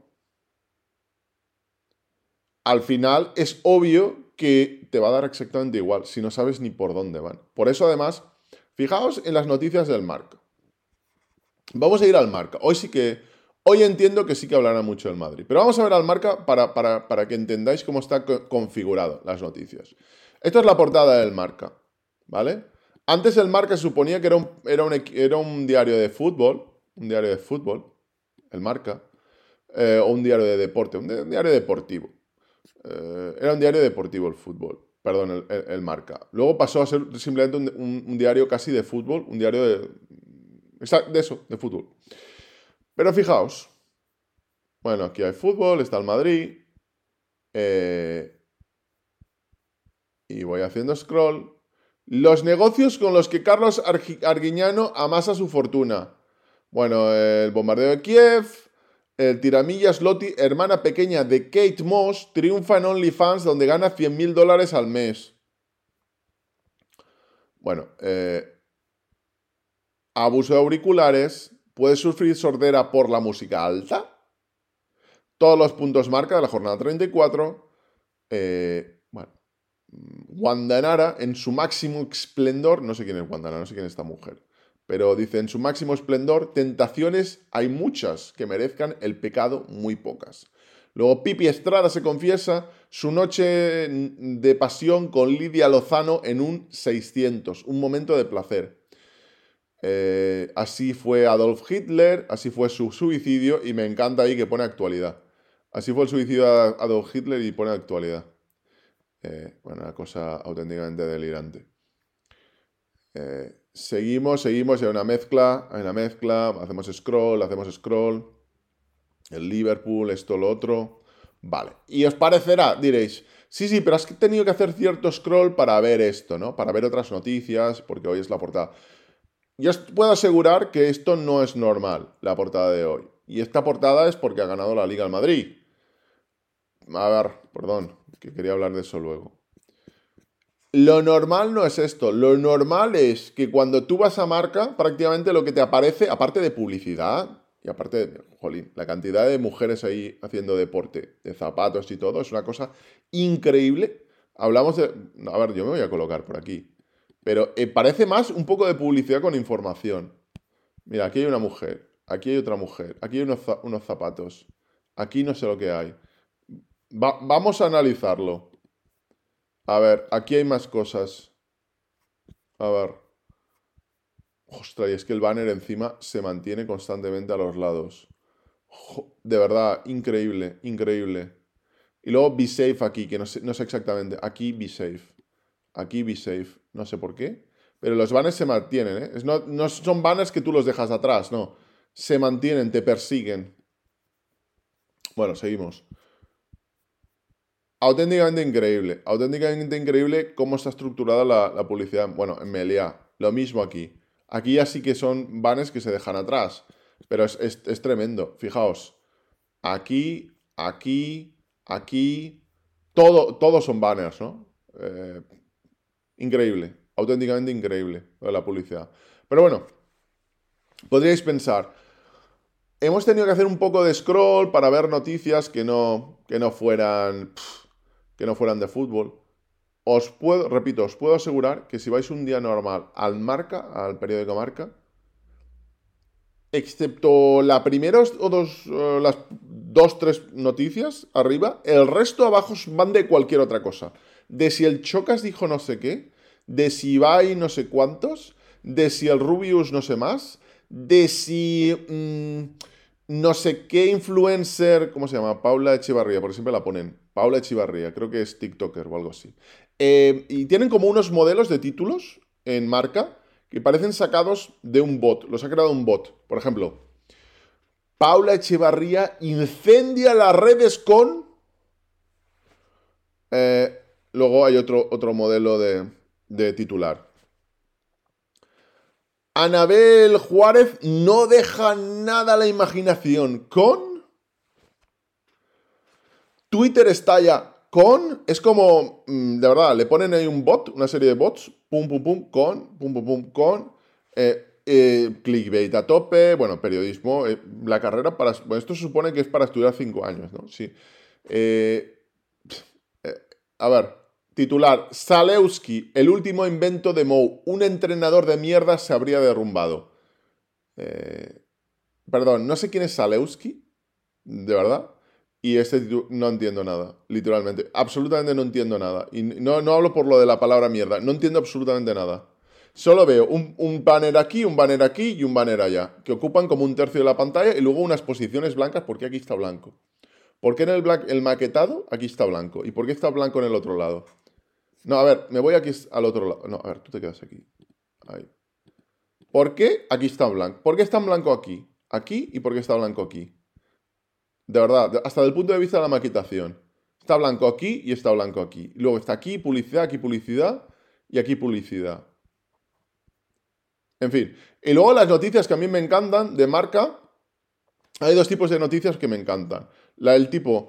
al final es obvio que te va a dar exactamente igual, si no sabes ni por dónde van. Por eso, además, fijaos en las noticias del Marca. Vamos a ir al Marca. Hoy sí que, hoy entiendo que sí que hablará mucho del Madrid, pero vamos a ver al Marca para, para, para que entendáis cómo está co- configurado las noticias. Esto es la portada del Marca, ¿vale? Antes el Marca se suponía que era un, era un, era un diario de fútbol, un diario de fútbol, el Marca, eh, o un diario de deporte, un, de, un diario deportivo. Eh, era un diario deportivo el fútbol, perdón, el, el, el Marca. Luego pasó a ser simplemente un, un, un diario casi de fútbol, un diario de, de eso, de fútbol. Pero fijaos, bueno, aquí hay fútbol, está el Madrid, eh, y voy haciendo scroll. Los negocios con los que Carlos Arguiñano amasa su fortuna. Bueno, el bombardeo de Kiev, el tiramillas Loti, hermana pequeña de Kate Moss, triunfa en OnlyFans donde gana cien mil dólares al mes. Bueno, eh, abuso de auriculares, puede sufrir sordera por la música alta. Todos los puntos marca de la jornada treinta y cuatro. Eh, bueno, Guandanara en su máximo esplendor, no sé quién es Guandanara, no sé quién es esta mujer, pero dice, en su máximo esplendor, tentaciones hay muchas que merezcan el pecado, muy pocas. Luego Pipi Estrada se confiesa su noche de pasión con Lidia Lozano en un seiscientos, un momento de placer. Eh, así fue Adolf Hitler, así fue su suicidio, y me encanta ahí que pone actualidad. Así fue el suicidio de Adolf Hitler y pone actualidad. Eh, bueno, una cosa auténticamente delirante. Eh, seguimos, seguimos, hay una mezcla, hay una mezcla, hacemos scroll, hacemos scroll, el Liverpool, esto, lo otro. Vale, y os parecerá, diréis, sí, sí, pero has tenido que hacer cierto scroll para ver esto, ¿no? Para ver otras noticias, porque hoy es la portada. Yo os puedo asegurar que esto no es normal, la portada de hoy. Y esta portada es porque ha ganado la Liga al Madrid. A ver, perdón, que quería hablar de eso luego. Lo normal no es esto. Lo normal es que cuando tú vas a Marca, prácticamente lo que te aparece, aparte de publicidad, y aparte de, jolín, la cantidad de mujeres ahí haciendo deporte, de zapatos y todo, es una cosa increíble. Hablamos de... A ver, yo me voy a colocar por aquí. Pero eh, parece más un poco de publicidad con información. Mira, aquí hay una mujer, aquí hay otra mujer, aquí hay unos, unos zapatos, aquí no sé lo que hay. Va, vamos a analizarlo. A ver, aquí hay más cosas. A ver. Ostras, y es que el banner encima se mantiene constantemente a los lados. Jo, de verdad, increíble, increíble. Y luego Be Safe aquí, que no sé, no sé exactamente. Aquí Be Safe. Aquí Be Safe. No sé por qué. Pero los banners se mantienen, ¿eh? No, no son banners que tú los dejas atrás, no. Se mantienen, te persiguen. Bueno, seguimos. Auténticamente increíble. Auténticamente increíble cómo está estructurada la, la publicidad. Bueno, en Meliá, lo mismo aquí. Aquí ya sí que son banners que se dejan atrás. Pero es, es, es tremendo. Fijaos, aquí, aquí, aquí, todo, todos son banners, ¿no? Eh, increíble, auténticamente increíble lo de la publicidad. Pero bueno, podríais pensar, hemos tenido que hacer un poco de scroll para ver noticias que no, que no fueran, pf, que no fueran de fútbol. Os puedo, repito, os puedo asegurar que si vais un día normal al Marca, al periódico Marca, excepto la primera o dos, eh, las dos, tres noticias arriba, el resto abajo van de cualquier otra cosa. De si el Chocas dijo no sé qué, de si Ibai no sé cuántos, de si el Rubius no sé más, de si mmm, no sé qué influencer, ¿cómo se llama? Paula Echevarría, por siempre la ponen. Paula Echevarría, creo que es TikToker o algo así. Eh, y tienen como unos modelos de títulos en Marca que parecen sacados de un bot. Los ha creado un bot. Por ejemplo, Paula Echevarría incendia las redes con... Eh, luego hay otro, otro modelo de, de titular. Anabel Juárez no deja nada a la imaginación con... Twitter estalla con... Es como, de verdad, le ponen ahí un bot, una serie de bots, pum, pum, pum, con, pum, pum, pum, con... Eh, Eh, clickbait a tope, bueno, periodismo, eh, la carrera para... Bueno, esto se supone que es para estudiar cinco años, ¿no? Sí. Eh, eh, a ver, titular, Zalewski, el último invento de Mou, un entrenador de mierda se habría derrumbado. Eh, perdón, no sé quién es Zalewski, de verdad, y este titu- no entiendo nada, literalmente, absolutamente no entiendo nada. Y no, no hablo por lo de la palabra mierda, no entiendo absolutamente nada. Solo veo un, un banner aquí, un banner aquí y un banner allá, que ocupan como un tercio de la pantalla y luego unas posiciones blancas porque aquí está blanco. ¿Por qué en el, blan- el maquetado aquí está blanco? ¿Y por qué está blanco en el otro lado? No, a ver, me voy aquí al otro lado. No, a ver, tú te quedas aquí. Ahí. ¿Por qué aquí está blanco? ¿Por qué está en blanco aquí? Aquí y por qué está blanco aquí. De verdad, hasta desde el punto de vista de la maquetación. Está blanco aquí y está blanco aquí. Y luego está aquí publicidad, aquí publicidad y aquí publicidad. En fin. Y luego las noticias que a mí me encantan de marca. Hay dos tipos de noticias que me encantan. La del tipo,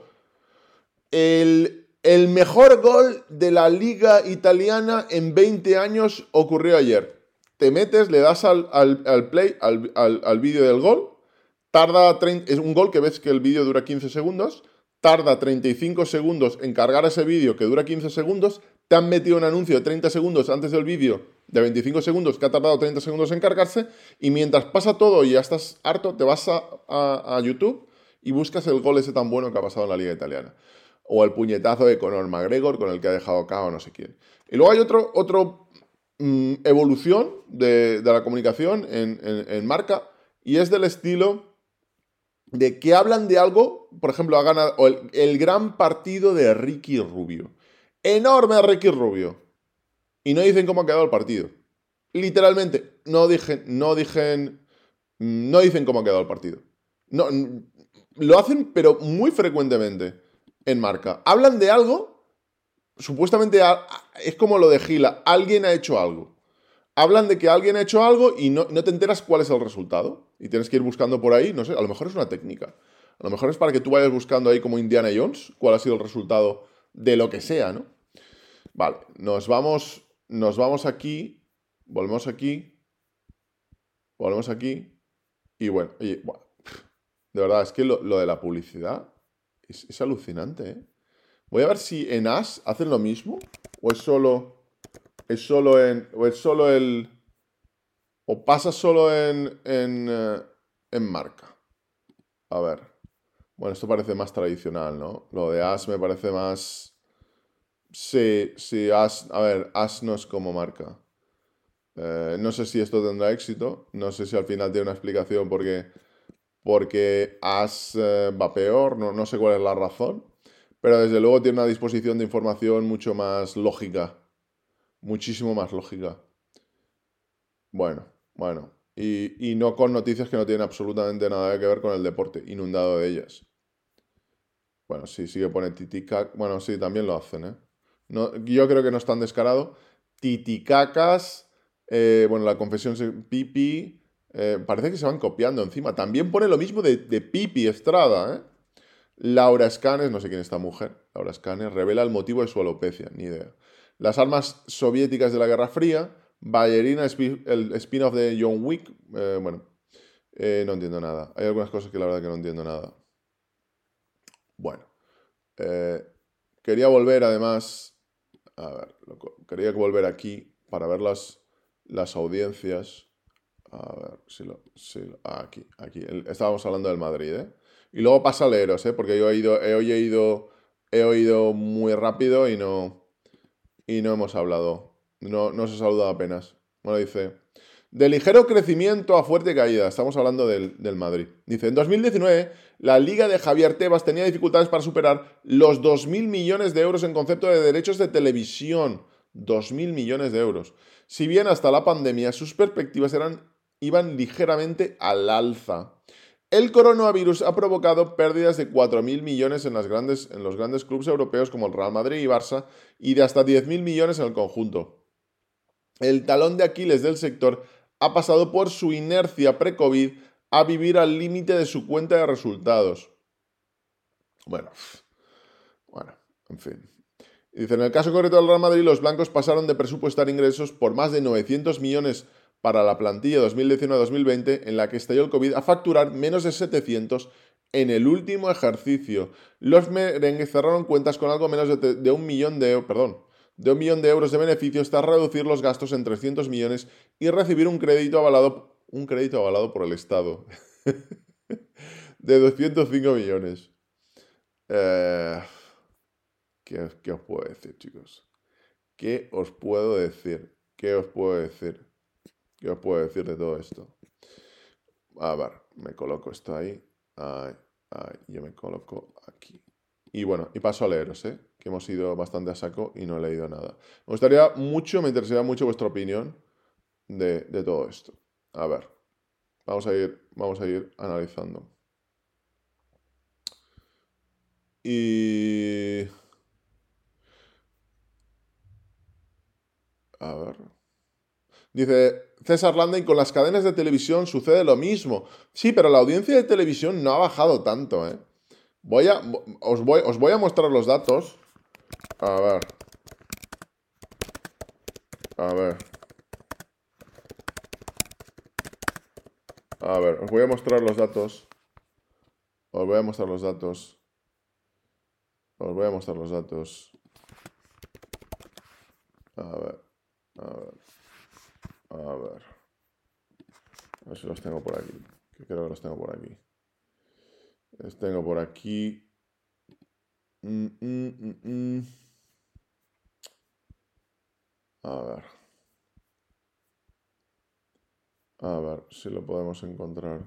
el, el mejor gol de la liga italiana en veinte años ocurrió ayer. Te metes, le das al, al, al play, al, al, al vídeo del gol. Tarda treinta, es un gol que ves que el vídeo dura quince segundos. Tarda treinta y cinco segundos en cargar ese vídeo que dura quince segundos. Te han metido un anuncio de treinta segundos antes del vídeo de veinticinco segundos que ha tardado treinta segundos en cargarse. Y mientras pasa todo y ya estás harto, te vas a, a, a YouTube y buscas el gol ese tan bueno que ha pasado en la liga italiana. O el puñetazo de Conor McGregor con el que ha dejado cao no sé quién. Y luego hay otro, otro mmm, evolución de, de, la comunicación en, en, en marca y es del estilo de que hablan de algo, por ejemplo, ha ganado el, el gran partido de Ricky Rubio. Enorme Ricky Rubio. Y no dicen cómo ha quedado el partido. Literalmente, no dicen, no dicen, no dicen cómo ha quedado el partido. No, lo hacen, pero muy frecuentemente en marca. Hablan de algo, supuestamente es como lo de Gila, alguien ha hecho algo. Hablan de que alguien ha hecho algo y no, no te enteras cuál es el resultado. Y tienes que ir buscando por ahí, no sé, a lo mejor es una técnica. A lo mejor es para que tú vayas buscando ahí como Indiana Jones cuál ha sido el resultado de lo que sea, ¿no? Vale, nos vamos, nos vamos aquí, volvemos aquí, volvemos aquí y bueno, oye, bueno, de verdad, es que lo, lo de la publicidad es, es alucinante, ¿eh? Voy a ver si en As hacen lo mismo o es solo, es solo en, o es solo el... ¿O pasa solo en, en, eh, en marca? A ver. Bueno, esto parece más tradicional, ¿no? Lo de As me parece más... Sí, sí, As... A ver, As no es como marca. Eh, no sé si esto tendrá éxito. No sé si al final tiene una explicación porque, porque As eh, va peor. No, no sé cuál es la razón. Pero desde luego tiene una disposición de información mucho más lógica. Muchísimo más lógica. Bueno, bueno. Y, y no con noticias que no tienen absolutamente nada que ver con el deporte, inundado de ellas. Bueno, sí, sí que pone Titicaca. Bueno, sí, también lo hacen, ¿eh? No, yo creo que no es tan descarado. Titicacas, eh, bueno, la confesión se- Pipi, Eh, parece que se van copiando encima. También pone lo mismo de, de Pipi Estrada, ¿eh? Laura Scanes, no sé quién es esta mujer, Laura Scanes, revela el motivo de su alopecia, ni idea. Las armas soviéticas de la Guerra Fría, Ballerina, el spin-off de John Wick, eh, bueno, eh, no entiendo nada. Hay algunas cosas que la verdad que no entiendo nada. Bueno, eh, quería volver además, a ver, quería volver aquí para ver las, las audiencias. A ver, si lo, si lo ah, aquí, aquí. El, estábamos hablando del Madrid, ¿eh? Y luego pasa a leeros, ¿eh? Porque yo he ido, he oído, he oído muy rápido y no, y no hemos hablado. No, no se ha saludado apenas. Bueno, dice, de ligero crecimiento a fuerte caída. Estamos hablando del, del Madrid. Dice, en dos mil diecinueve, la Liga de Javier Tebas tenía dificultades para superar los dos mil millones de euros en concepto de derechos de televisión. dos mil millones de euros. Si bien hasta la pandemia sus perspectivas eran, iban ligeramente al alza. El coronavirus ha provocado pérdidas de cuatro mil millones en, las grandes, en los grandes clubes europeos como el Real Madrid y Barça y de hasta diez mil millones en el conjunto. El talón de Aquiles del sector ha pasado por su inercia pre-COVID a vivir al límite de su cuenta de resultados. Bueno, bueno, en fin. Dice, en el caso concreto del Real Madrid, los blancos pasaron de presupuestar ingresos por más de novecientos millones para la plantilla dos mil diecinueve dos mil veinte, en la que estalló el COVID, a facturar menos de setecientos en el último ejercicio. Los merengues cerraron cuentas con algo menos de, de un millón de euros, perdón, de un millón de euros de beneficios tras reducir los gastos en trescientos millones y recibir un crédito avalado, un crédito avalado por el Estado de doscientos cinco millones. Eh, ¿qué, ¿Qué os puedo decir, chicos? ¿Qué os puedo decir? ¿Qué os puedo decir? ¿Qué os puedo decir de todo esto? A ver, me coloco esto ahí. Ahí, ahí, yo me coloco aquí. Y bueno, y paso a leeros, ¿eh? Que hemos ido bastante a saco y no he leído nada. Me gustaría mucho, me interesaría mucho vuestra opinión de, de todo esto. A ver, vamos a ir, vamos a ir analizando. Y... A ver... Dice César Landa, y con las cadenas de televisión sucede lo mismo. Sí, pero la audiencia de televisión no ha bajado tanto, ¿eh? Voy a, os, voy, os voy a mostrar los datos. A ver. A ver. A ver, os voy a mostrar los datos. Os voy a mostrar los datos. Os voy a mostrar los datos. A ver. A ver. A ver. A ver si los tengo por aquí. Que creo que los tengo por aquí. Los tengo por aquí. Mm, mm, mm, mm. A ver. A ver si lo podemos encontrar.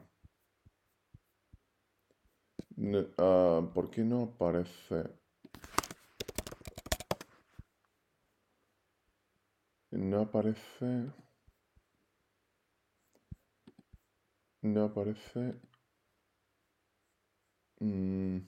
Uh, ¿Por qué no aparece? No aparece. No aparece. Mm.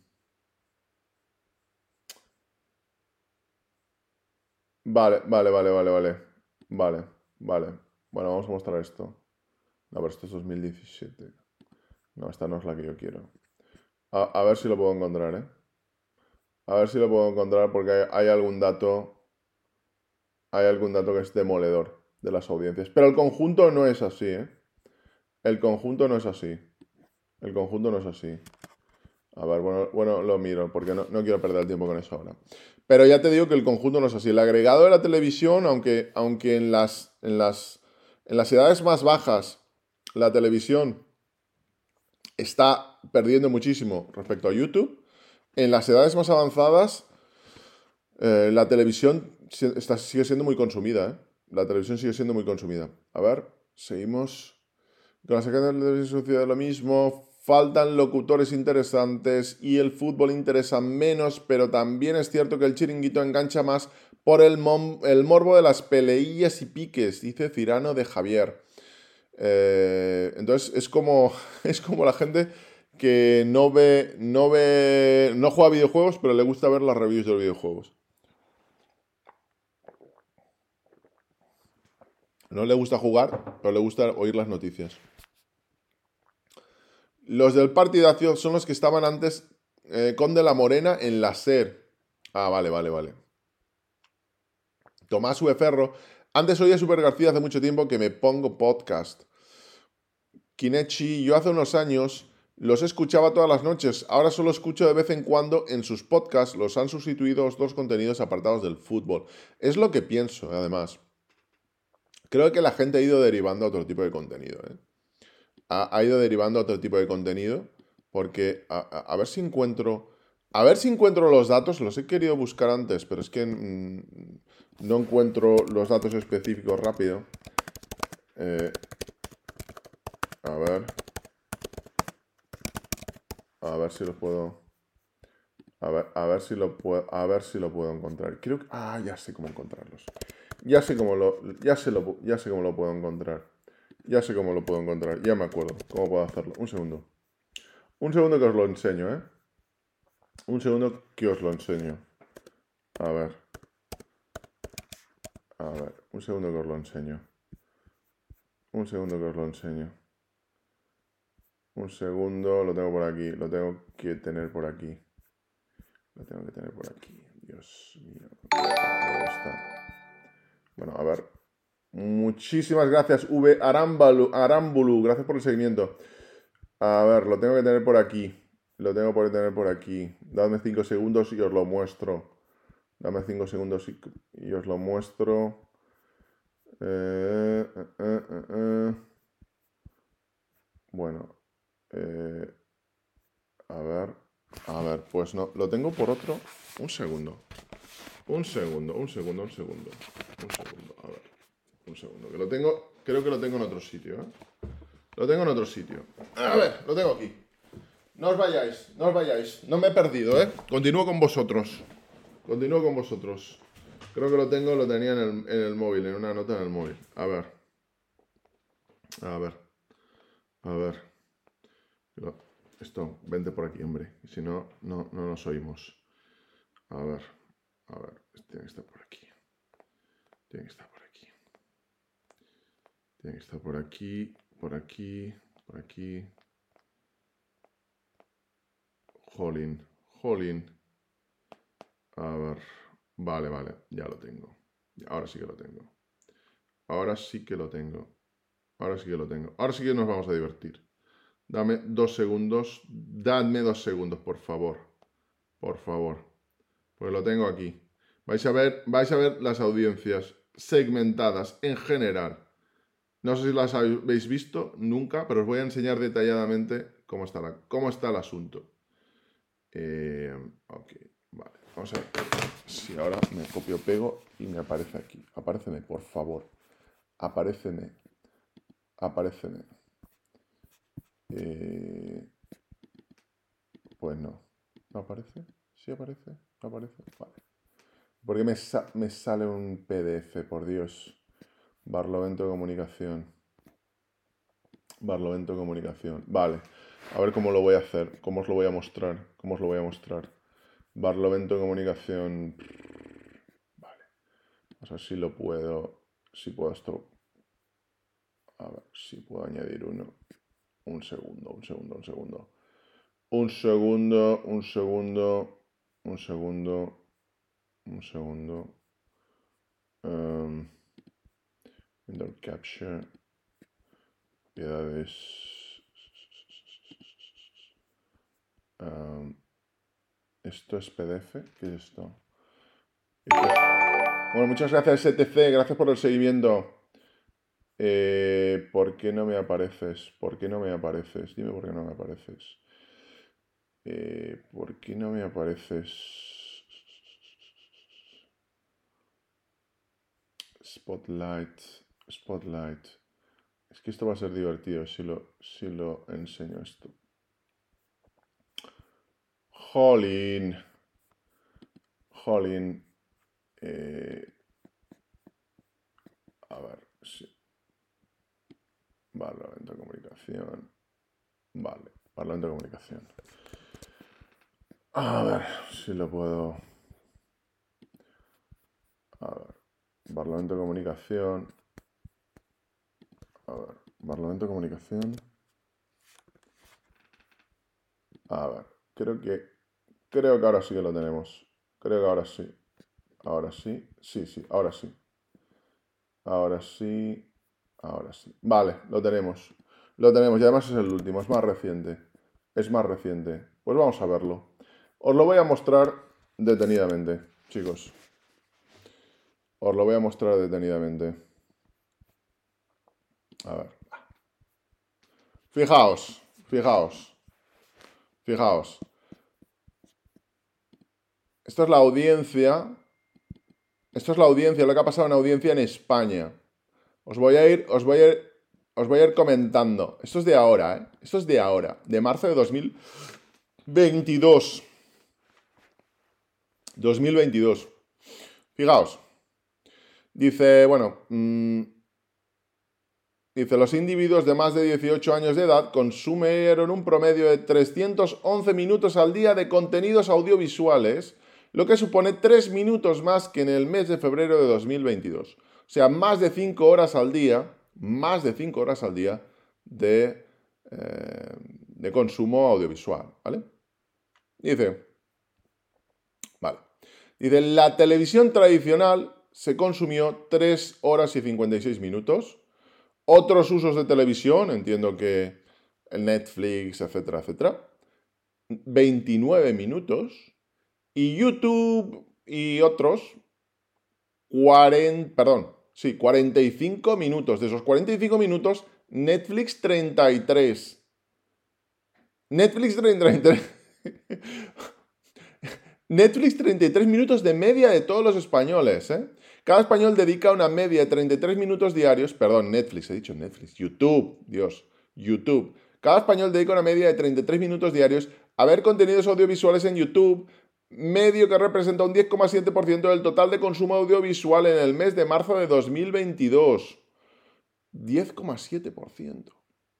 Vale, vale, vale, vale, vale. Vale, vale. Bueno, vamos a mostrar esto. No, pero esto es dos mil diecisiete. No, esta no es la que yo quiero. A, a ver si lo puedo encontrar, ¿eh? A ver si lo puedo encontrar porque hay, hay algún dato. Hay algún dato que es demoledor de las audiencias. Pero el conjunto no es así, ¿eh? El conjunto no es así. El conjunto no es así. A ver, bueno, bueno lo miro porque no, no quiero perder el tiempo con eso ahora. Pero ya te digo que el conjunto no es así. El agregado de la televisión, aunque, aunque en, las, en, las, en las edades más bajas la televisión está perdiendo muchísimo respecto a YouTube, en las edades más avanzadas eh, la televisión está, sigue siendo muy consumida. ¿eh? La televisión sigue siendo muy consumida. A ver, seguimos. Con la sección de la televisión sucede lo mismo. Faltan locutores interesantes y el fútbol interesa menos, pero también es cierto que el chiringuito engancha más por el, el morbo de las peleillas y piques, dice Cirano de Javier. Eh, entonces es como, es como la gente que no ve, no ve, no juega videojuegos, pero le gusta ver las reviews de los videojuegos. No le gusta jugar, pero le gusta oír las noticias. Los del partidazo son los que estaban antes eh, con De la Morena en la SER. Ah, vale, vale, vale. Tomás Ueferro. Antes oía Super García hace mucho tiempo que me pongo podcast. Kinechi, yo hace unos años los escuchaba todas las noches. Ahora solo escucho de vez en cuando en sus podcasts. Los han sustituido otros contenidos apartados del fútbol. Es lo que pienso, además. Creo que la gente ha ido derivando a otro tipo de contenido. ¿eh? Ha, ha ido derivando a otro tipo de contenido. Porque, a, a, a ver si encuentro... A ver si encuentro los datos. Los he querido buscar antes, pero es que mmm, no encuentro los datos específicos rápido. Eh, a ver... A ver si lo puedo... A ver, a ver si lo puedo... A ver si lo puedo encontrar. Creo que... Ah, ya sé cómo encontrarlos. Ya sé cómo lo... Ya sé, lo, ya sé cómo lo puedo encontrar. Ya sé cómo lo puedo encontrar. Ya me acuerdo cómo puedo hacerlo. Un segundo. Un segundo que os lo enseño, ¿eh? Un segundo que os lo enseño. A ver. A ver. Un segundo que os lo enseño. Un segundo que os lo enseño. Un segundo. Lo tengo por aquí. Lo tengo que tener por aquí. Lo tengo que tener por aquí. Dios mío. ¿Dónde está? Bueno, a ver. Muchísimas gracias, V. Arámbulu. Arámbulu. Gracias por el seguimiento. A ver, lo tengo que tener por aquí. Lo tengo que tener por aquí. Dadme cinco segundos y os lo muestro. Dame cinco segundos y, y os lo muestro. Eh, eh, eh, eh, eh. Bueno. Eh, a ver. A ver, pues no. Lo tengo por otro. Un segundo. Un segundo, un segundo, un segundo. Un segundo, a ver. Un segundo. Que lo tengo. Creo que lo tengo en otro sitio, ¿eh? Lo tengo en otro sitio. A ver, lo tengo aquí. No os vayáis, no os vayáis. No me he perdido, ¿eh? Continúo con vosotros. Continúo con vosotros. Creo que lo tengo, lo tenía en el, en el móvil, en una nota en el móvil. A ver. A ver. A ver. Esto, vente por aquí, hombre. Si no, no, no nos oímos. A ver. A ver. Tiene que estar por aquí. Tiene que estar por aquí. Tiene que estar por aquí. Por aquí. Por aquí. Jolín. Jolín. A ver. Vale, vale. Ya lo tengo. Ahora sí que lo tengo. Ahora sí que lo tengo. Ahora sí que lo tengo. Ahora sí que nos vamos a divertir. Dame dos segundos. Dadme dos segundos, por favor. Por favor. Pues lo tengo aquí. Vais a ver, vais a ver las audiencias segmentadas en general. No sé si las habéis visto nunca, pero os voy a enseñar detalladamente cómo está, la, cómo está el asunto. Eh, ok, vale. Vamos a ver si ahora me copio, pego y me aparece aquí. Apáreceme, por favor. Apáreceme. Apáreceme. Eh, pues no. ¿No aparece? ¿Sí aparece? ¿No aparece? Vale. Porque me, sa me sale un P D F, por Dios. Barlovento Comunicación. Barlovento Comunicación. Vale. A ver cómo lo voy a hacer. ¿Cómo os lo voy a mostrar? ¿Cómo os lo voy a mostrar? Barlovento Comunicación. Vale. Vamos a ver si lo puedo. Si puedo esto. A ver si puedo añadir uno. Un segundo, un segundo, un segundo. Un segundo, un segundo. Un segundo. Un segundo. Um, window capture. Propiedades. Um, ¿Esto es P D F? ¿Qué es esto? ¿Esto es... Bueno, muchas gracias S T C, gracias por el seguimiento. Eh, ¿Por qué no me apareces? ¿Por qué no me apareces? Dime por qué no me apareces. Eh, ¿Por qué no me apareces? Spotlight, Spotlight. Es que esto va a ser divertido si lo, si lo enseño esto. Jolín. Jolín. Eh, a ver, sí. Parlamento de comunicación. Vale, Parlamento de comunicación. A ver si lo puedo. A ver, Parlamento de comunicación. A ver, Parlamento de comunicación. A ver, creo que, creo que ahora sí que lo tenemos. Creo que ahora sí. Ahora sí. Sí, sí, ahora sí. Ahora sí. Ahora sí. Vale, lo tenemos. Lo tenemos y además es el último, es más reciente. Es más reciente. Pues vamos a verlo. Os lo voy a mostrar detenidamente, chicos. Os lo voy a mostrar detenidamente. A ver. Fijaos, fijaos, fijaos. Esto es la audiencia. Esto es la audiencia, lo que ha pasado en audiencia en España. Os voy a ir, os voy a ir, os voy a ir comentando. Esto es de ahora, ¿eh? Esto es de ahora, de marzo de dos mil veintidós. dos mil veintidós. Fijaos. Dice, bueno, mmm, dice, los individuos de más de dieciocho años de edad consumieron un promedio de trescientos once minutos al día de contenidos audiovisuales, lo que supone tres minutos más que en el mes de febrero de dos mil veintidós. O sea, más de cinco horas al día, más de cinco horas al día de, eh, de consumo audiovisual, ¿vale? Dice, vale, dice, la televisión tradicional se consumió tres horas y cincuenta y seis minutos. Otros usos de televisión, entiendo que el Netflix, etcétera, etcétera, veintinueve minutos. Y YouTube y otros, cuarenta, perdón, sí, cuarenta y cinco minutos. De esos cuarenta y cinco minutos, Netflix treinta y tres. Netflix treinta y tres. Netflix treinta y tres minutos de media de todos los españoles, ¿eh? Cada español dedica una media de treinta y tres minutos diarios, perdón, Netflix, he dicho Netflix, YouTube, Dios, YouTube. Cada español dedica una media de treinta y tres minutos diarios a ver contenidos audiovisuales en YouTube, medio que representa un diez coma siete por ciento del total de consumo audiovisual en el mes de marzo de dos mil veintidós. diez coma siete por ciento.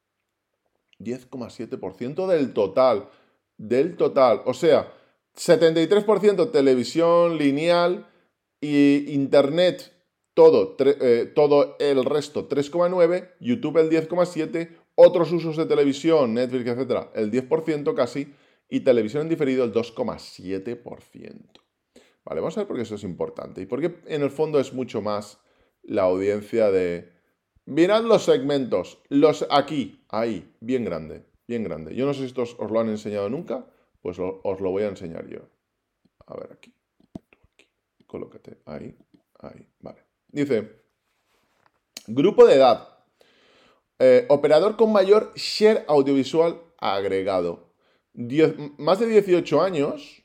diez coma siete por ciento del total. Del total. O sea, setenta y tres por ciento televisión lineal y internet, todo, eh, todo el resto, tres coma nueve por ciento, YouTube el diez coma siete por ciento, otros usos de televisión, Netflix, etcétera, el diez por ciento casi, y televisión en diferido el dos coma siete por ciento. Vale, vamos a ver por qué eso es importante y porque en el fondo es mucho más la audiencia de... Mirad los segmentos, los aquí, ahí, bien grande, bien grande. Yo no sé si estos os lo han enseñado nunca, pues lo, os lo voy a enseñar yo. A ver, aquí, aquí, colócate, ahí, ahí, vale. Dice, grupo de edad, eh, operador con mayor share audiovisual agregado. Diez, más de dieciocho años,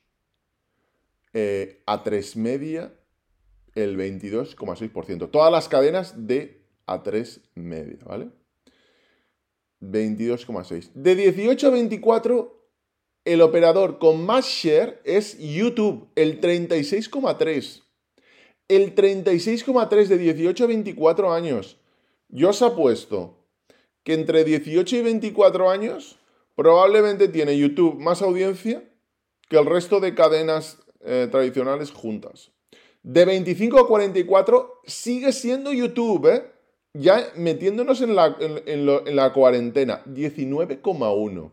eh, A tres Media, el veintidós coma seis por ciento. Todas las cadenas de A tres Media, ¿vale? veintidós coma seis. De dieciocho a veinticuatro, el operador con más share es YouTube, el treinta y seis coma tres. El treinta y seis coma tres de dieciocho a veinticuatro años. Yo os apuesto que entre dieciocho y veinticuatro años probablemente tiene YouTube más audiencia que el resto de cadenas eh, tradicionales juntas. De veinticinco a cuarenta y cuatro sigue siendo YouTube, ¿eh? Ya metiéndonos en la, en, en lo, en la cuarentena, diecinueve coma uno.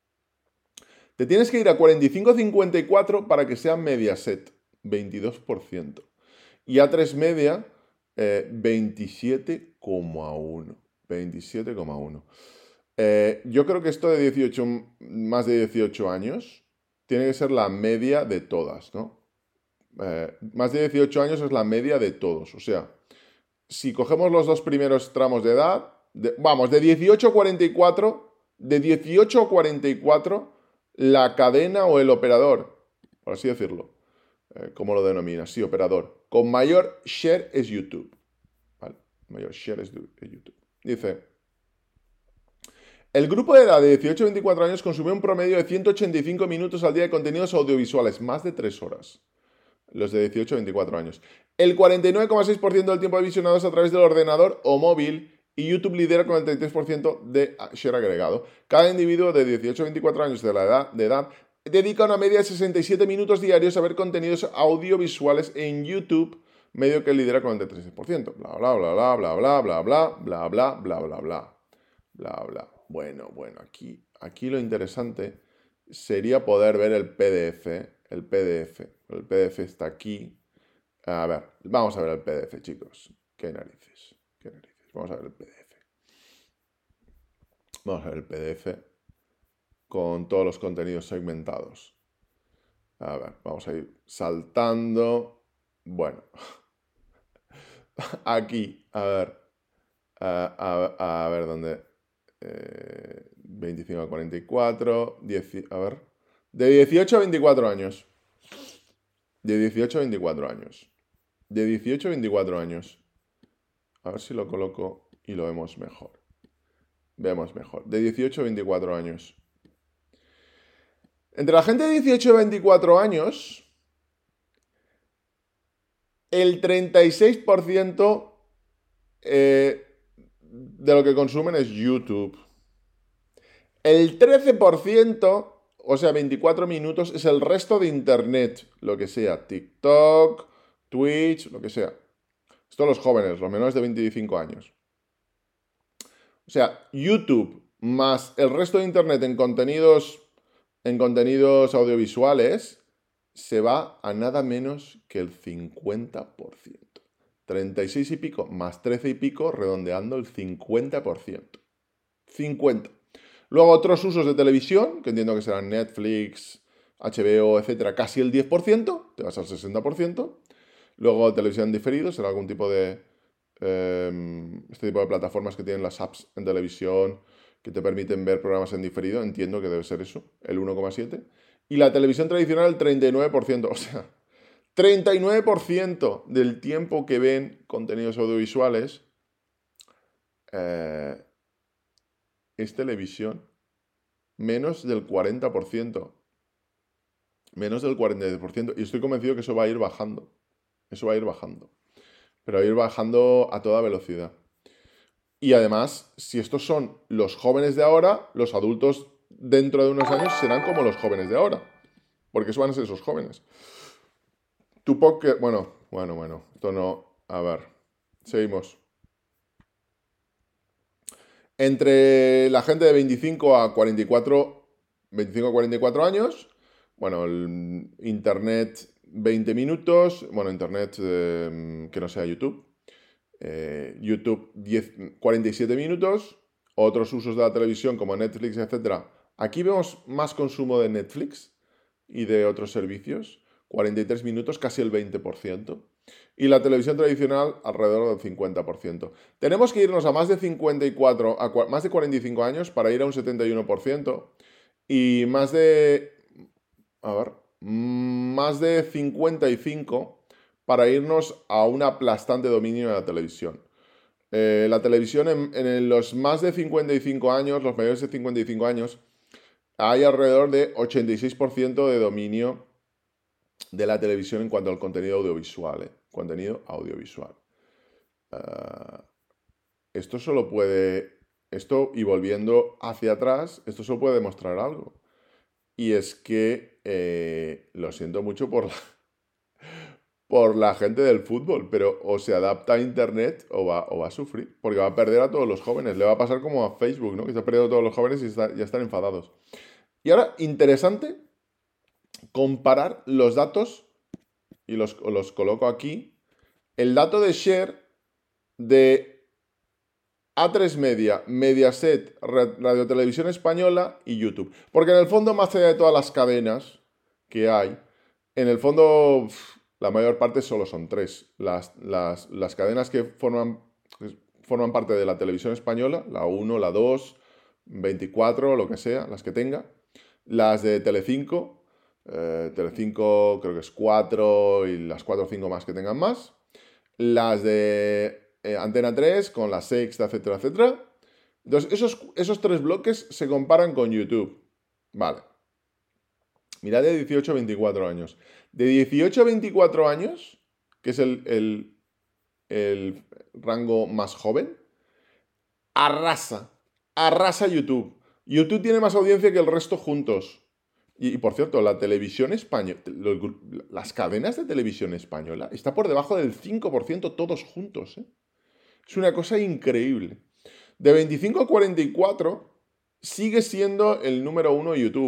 Te tienes que ir a cuarenta y cinco a cincuenta y cuatro para que sea Mediaset, veintidós por ciento. Y A tres Media, eh, veintisiete coma uno. veintisiete coma uno. Eh, yo creo que esto de dieciocho, más de dieciocho años tiene que ser la media de todas, ¿no? Eh, más de dieciocho años es la media de todos. O sea, si cogemos los dos primeros tramos de edad, de, vamos, de dieciocho a cuarenta y cuatro, de dieciocho a cuarenta y cuatro, la cadena o el operador, por así decirlo, eh, ¿cómo lo denominas? Sí, operador, con mayor share es YouTube. ¿Vale? Mayor share es YouTube. Dice, el grupo de edad de dieciocho a veinticuatro años consumió un promedio de ciento ochenta y cinco minutos al día de contenidos audiovisuales, más de tres horas. Los de dieciocho a veinticuatro años. El cuarenta y nueve coma seis por ciento del tiempo de visionado es a través del ordenador o móvil y YouTube lidera con el treinta y tres por ciento de share agregado. Cada individuo de dieciocho a veinticuatro años de, la edad, de edad dedica una media de sesenta y siete minutos diarios a ver contenidos audiovisuales en YouTube, medio que lidera con el treinta y seis por ciento. Bla, bla, bla, bla, bla, bla, bla, bla, bla, bla, bla, bla, bla, bla, bla. Bueno, bueno, aquí, aquí lo interesante sería poder ver el P D F. El P D F. El P D F está aquí. A ver, vamos a ver el P D F, chicos. ¿Qué narices? ¿Qué narices? Vamos a ver el P D F. Vamos a ver el P D F con todos los contenidos segmentados. A ver, vamos a ir saltando. Bueno. Aquí, a ver. A, a, a ver, ¿dónde? Eh, veinticinco a cuarenta y cuatro. diez, a ver. De dieciocho a veinticuatro años. De dieciocho a veinticuatro años. De dieciocho a veinticuatro años. A ver si lo coloco y lo vemos mejor. Vemos mejor. De dieciocho a veinticuatro años. Entre la gente de dieciocho a veinticuatro años, el treinta y seis por ciento eh, de lo que consumen es YouTube. El trece por ciento, o sea, veinticuatro minutos, es el resto de Internet. Lo que sea, TikTok, Twitch, lo que sea. Esto los jóvenes, los menores de veinticinco años. O sea, YouTube más el resto de Internet en contenidos, en contenidos audiovisuales se va a nada menos que el cincuenta por ciento. treinta y seis y pico más trece y pico, redondeando el cincuenta por ciento. cincuenta. Luego otros usos de televisión, que entiendo que serán Netflix, H B O, etcétera, casi el diez por ciento, te vas al sesenta por ciento. Luego televisión diferido, será algún tipo de... Eh, este tipo de plataformas que tienen las apps en televisión que te permiten ver programas en diferido, entiendo que debe ser eso, el uno coma siete. Y la televisión tradicional el treinta y nueve por ciento, o sea, treinta y nueve por ciento del tiempo que ven contenidos audiovisuales eh, es televisión. Menos del cuarenta por ciento. Menos del cuarenta por ciento. Y estoy convencido que eso va a ir bajando. Eso va a ir bajando. Pero va a ir bajando a toda velocidad. Y además, si estos son los jóvenes de ahora, los adultos dentro de unos años serán como los jóvenes de ahora. Porque eso van a ser esos jóvenes. Tu poker... Bueno, bueno, bueno. Esto no... A ver. Seguimos. Entre la gente de veinticinco a cuarenta y cuatro... veinticinco a cuarenta y cuatro años... Bueno, el internet veinte minutos, bueno, internet eh, que no sea YouTube. Eh, YouTube diez, cuarenta y siete minutos, otros usos de la televisión como Netflix, etcétera. Aquí vemos más consumo de Netflix y de otros servicios, cuarenta y tres minutos, casi el veinte por ciento. Y la televisión tradicional alrededor del cincuenta por ciento. Tenemos que irnos a más de cincuenta y cuatro, a más de cuarenta y cinco años para ir a un setenta y uno por ciento. Y más de... A ver, más de cincuenta y cinco para irnos a un aplastante dominio de la televisión. Eh, la televisión en, en los más de cincuenta y cinco años, los mayores de cincuenta y cinco años, hay alrededor de ochenta y seis por ciento de dominio de la televisión en cuanto al contenido audiovisual. ¿eh? Contenido audiovisual. Uh, esto solo puede... Esto, y volviendo hacia atrás, esto solo puede demostrar algo. Y es que eh, lo siento mucho por la, por la gente del fútbol, pero o se adapta a Internet o va, o va a sufrir, porque va a perder a todos los jóvenes. Le va a pasar como a Facebook, ¿no? Que se ha perdido a todos los jóvenes y está, ya están enfadados. Y ahora, interesante comparar los datos, y los, los coloco aquí, el dato de share de A tres Media, Mediaset, Radio Televisión Española y YouTube. Porque en el fondo, más allá de todas las cadenas que hay, en el fondo la mayor parte solo son tres. Las, las, las cadenas que forman, forman parte de la televisión española, la uno, la dos, veinticuatro, lo que sea, las que tenga. Las de Telecinco, eh, Telecinco creo que es cuatro y las cuatro o cinco más que tengan más. Las de eh, Antena tres con la Sexta, etcétera, etcétera. Entonces, esos, esos tres bloques se comparan con YouTube. Vale. Mirad de dieciocho a veinticuatro años. De dieciocho a veinticuatro años, que es el, el, el rango más joven, arrasa. Arrasa YouTube. YouTube tiene más audiencia que el resto juntos. Y, y por cierto, la televisión española, las cadenas de televisión española, está por debajo del cinco por ciento todos juntos. ¿eh? Es una cosa increíble. De veinticinco a cuarenta y cuatro sigue siendo el número uno YouTube.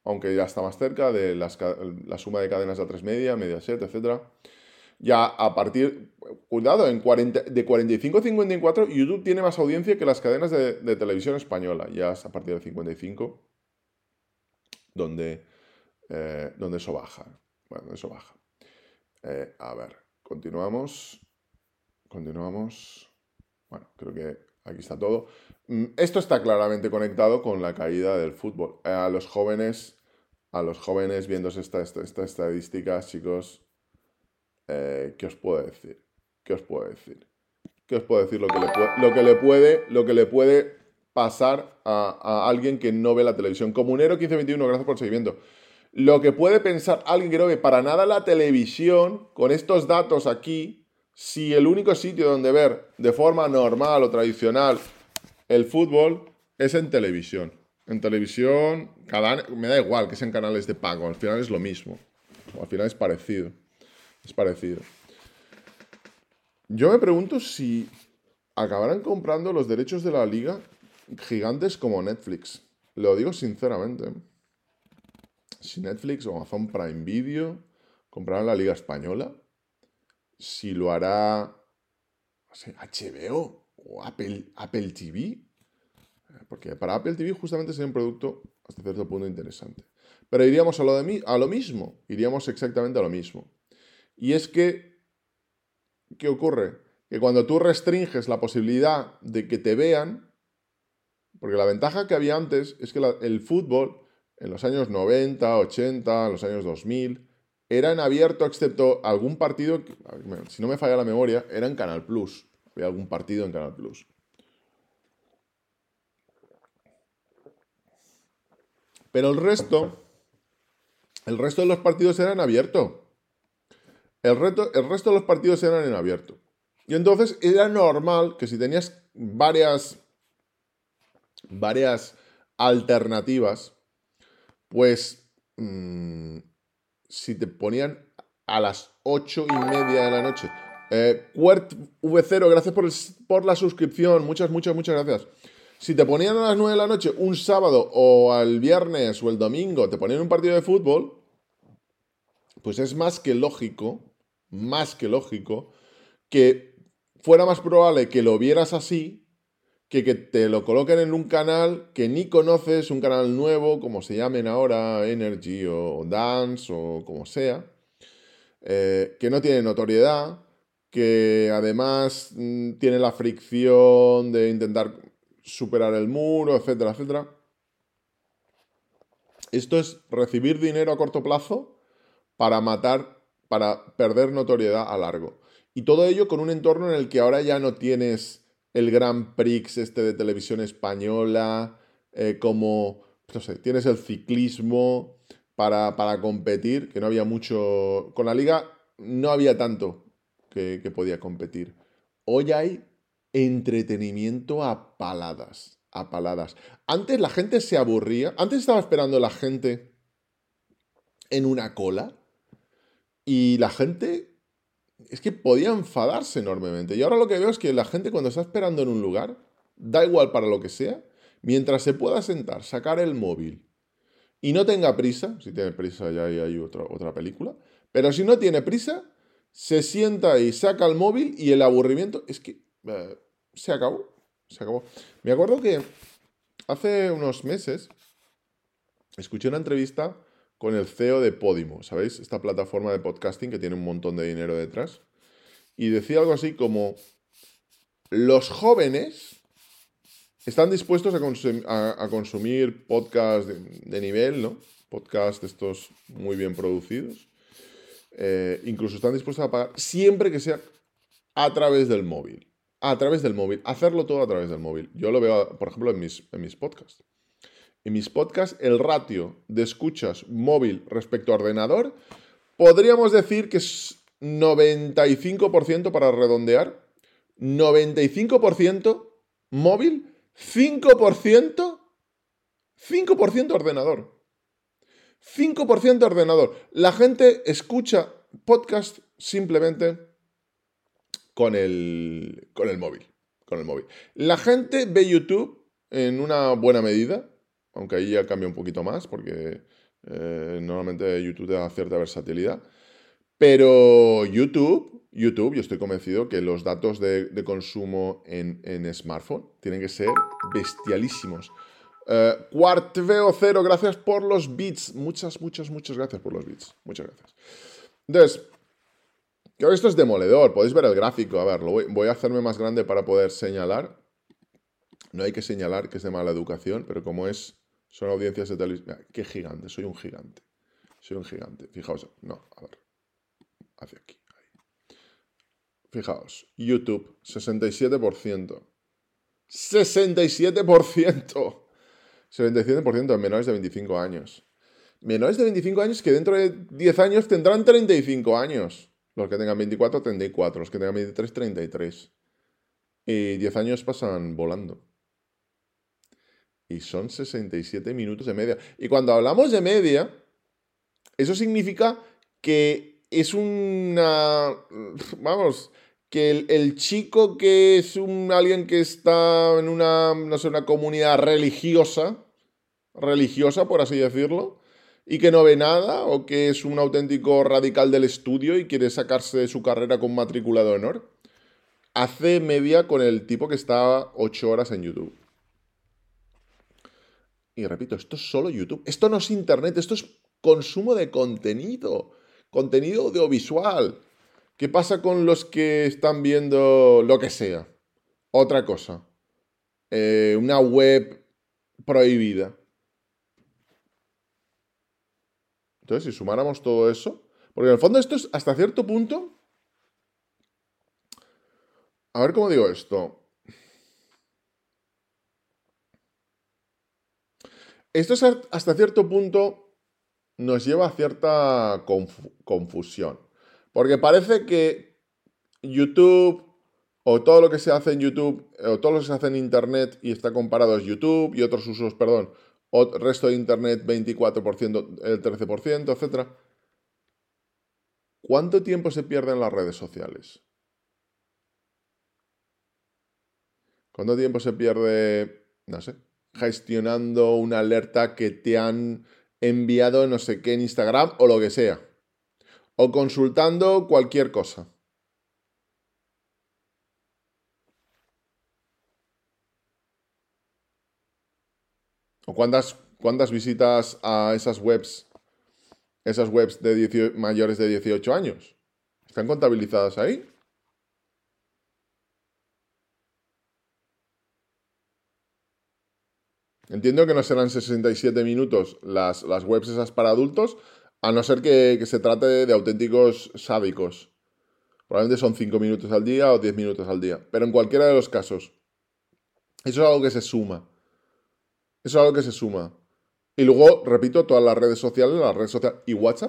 aunque ya está más cerca de las, la suma de cadenas de A tres Media, Mediaset, etcétera. Ya a partir, cuidado, en cuarenta, de cuarenta y cinco a cincuenta y cuatro, YouTube tiene más audiencia que las cadenas de, de televisión española. Ya es a partir de cincuenta y cinco donde, eh, donde eso baja. Bueno, eso baja. Eh, a ver, continuamos. Continuamos. Bueno, creo que aquí está todo. Esto está claramente conectado con la caída del fútbol. A los jóvenes, a los jóvenes viéndose estas esta, esta estadísticas, chicos, eh, ¿qué os puedo decir? ¿Qué os puedo decir? ¿Qué os puedo decir? Lo que le, puede, lo que le, puede, lo que le puede pasar a, a alguien que no ve la televisión. Comunero quince veintiuno, gracias por el seguimiento. Lo que puede pensar alguien que no ve para nada la televisión, con estos datos aquí, si el único sitio donde ver de forma normal o tradicional el fútbol es en televisión. En televisión, cada, me da igual que sean canales de pago, al final es lo mismo. Al final es parecido. Es parecido. Yo me pregunto si acabarán comprando los derechos de la liga gigantes como Netflix. Lo digo sinceramente. Si Netflix o Amazon Prime Video comprarán la liga española, si lo hará, no sé, H B O o Apple, Apple T V, porque para Apple T V justamente sería un producto hasta cierto punto interesante. Pero iríamos a lo, de mí, a lo mismo, iríamos exactamente a lo mismo. Y es que, ¿qué ocurre? Que cuando tú restringes la posibilidad de que te vean, porque la ventaja que había antes es que la, el fútbol en los años noventa, ochenta, en los años dos mil, era en abierto, excepto algún partido, si no me falla la memoria, era en Canal Plus. Había algún partido en Canal Plus. Pero el resto, el resto de los partidos eran abierto. El, reto, el resto de los partidos eran en abierto. Y entonces era normal que si tenías varias, varias alternativas, pues mmm, si te ponían a las ocho y media de la noche. Eh, Quert V cero, gracias por, el, por la suscripción. Muchas, muchas, muchas gracias. Si te ponían a las nueve de la noche un sábado o al viernes o el domingo, te ponían un partido de fútbol, pues es más que lógico, más que lógico, que fuera más probable que lo vieras así que que te lo coloquen en un canal que ni conoces, un canal nuevo, como se llamen ahora, Energy o Dance o como sea, eh, que no tiene notoriedad, que además mmm, tiene la fricción de intentar superar el muro, etcétera, etcétera. Esto es recibir dinero a corto plazo para matar, para perder notoriedad a largo. Y todo ello con un entorno en el que ahora ya no tienes el Grand Prix este de televisión española, eh, como, no sé, tienes el ciclismo para, para competir, que no había mucho, con la liga no había tanto que, que podía competir. Hoy hay entretenimiento a paladas, a paladas. Antes la gente se aburría, antes estaba esperando la gente en una cola y la gente es que podía enfadarse enormemente. Y ahora lo que veo es que la gente cuando está esperando en un lugar, da igual para lo que sea, mientras se pueda sentar, sacar el móvil y no tenga prisa, si tiene prisa ya hay otra, otra película, pero si no tiene prisa, se sienta y saca el móvil y el aburrimiento es que eh, se acabó, se acabó. Me acuerdo que hace unos meses escuché una entrevista con el C E O de Podimo, ¿sabéis? Esta plataforma de podcasting que tiene un montón de dinero detrás. Y decía algo así como, los jóvenes están dispuestos a, consum a, a consumir podcasts de, de nivel, ¿no? Podcasts estos muy bien producidos. Eh, incluso están dispuestos a pagar siempre que sea a través del móvil. A través del móvil. Hacerlo todo a través del móvil. Yo lo veo, por ejemplo, en mis, en mis podcasts. En mis podcasts, el ratio de escuchas móvil respecto a ordenador, podríamos decir que es noventa y cinco por ciento para redondear, noventa y cinco por ciento móvil, cinco por ciento, cinco por ciento ordenador. cinco por ciento ordenador. La gente escucha podcast simplemente con el, con el móvil. Con el móvil. La gente ve YouTube en una buena medida, aunque ahí ya cambia un poquito más, porque Eh, normalmente YouTube te da cierta versatilidad. Pero YouTube, YouTube, yo estoy convencido que los datos de, de consumo en, en smartphone tienen que ser bestialísimos. Uh, Cuartveo Cero, gracias por los bits. Muchas, muchas, muchas gracias por los bits. Muchas gracias. Entonces, creo que esto es demoledor. Podéis ver el gráfico. A ver, lo voy, voy a hacerme más grande para poder señalar. No hay que señalar que es de mala educación, pero como es, son audiencias de televisión. Qué gigante, soy un gigante. Soy un gigante. Fijaos, no, a ver. Hacia aquí. Ahí. Fijaos, YouTube, sesenta y siete por ciento. ¡sesenta y siete por ciento! sesenta y siete por ciento en menores de veinticinco años. Menores de veinticinco años que dentro de diez años tendrán treinta y cinco años. Los que tengan veinticuatro, treinta y cuatro. Los que tengan veintitrés, treinta y tres. Y diez años pasan volando. Y son sesenta y siete minutos de media. Y cuando hablamos de media, eso significa que es una... Vamos, que el, el chico que es un, alguien que está en una, no sé, una comunidad religiosa, religiosa por así decirlo, y que no ve nada, o que es un auténtico radical del estudio y quiere sacarse de su carrera con matrícula de honor, hace media con el tipo que está ocho horas en YouTube. Y repito, esto es solo YouTube. Esto no es internet, esto es consumo de contenido. Contenido audiovisual. ¿Qué pasa con los que están viendo lo que sea? Otra cosa. Eh, una web prohibida. Entonces, si sumáramos todo eso... Porque en el fondo esto es hasta cierto punto... A ver cómo digo esto. Esto es hasta cierto punto... nos lleva a cierta confu- confusión. Porque parece que YouTube o todo lo que se hace en YouTube o todo lo que se hace en Internet y está comparado es YouTube y otros usos, perdón, o resto de Internet veinticuatro por ciento, el trece por ciento, etcétera. ¿Cuánto tiempo se pierde en las redes sociales? ¿Cuánto tiempo se pierde, no sé, gestionando una alerta que te han enviado no sé qué en Instagram o lo que sea? O consultando cualquier cosa. ¿O cuántas, cuántas visitas a esas webs, esas webs de dieciocho, mayores de dieciocho años? ¿Están contabilizadas ahí? Entiendo que no serán sesenta y siete minutos las, las webs esas para adultos, a no ser que, que se trate de, de auténticos sádicos. Probablemente son cinco minutos al día o diez minutos al día. Pero en cualquiera de los casos, eso es algo que se suma. Eso es algo que se suma. Y luego, repito, todas las redes sociales, las redes sociales y WhatsApp.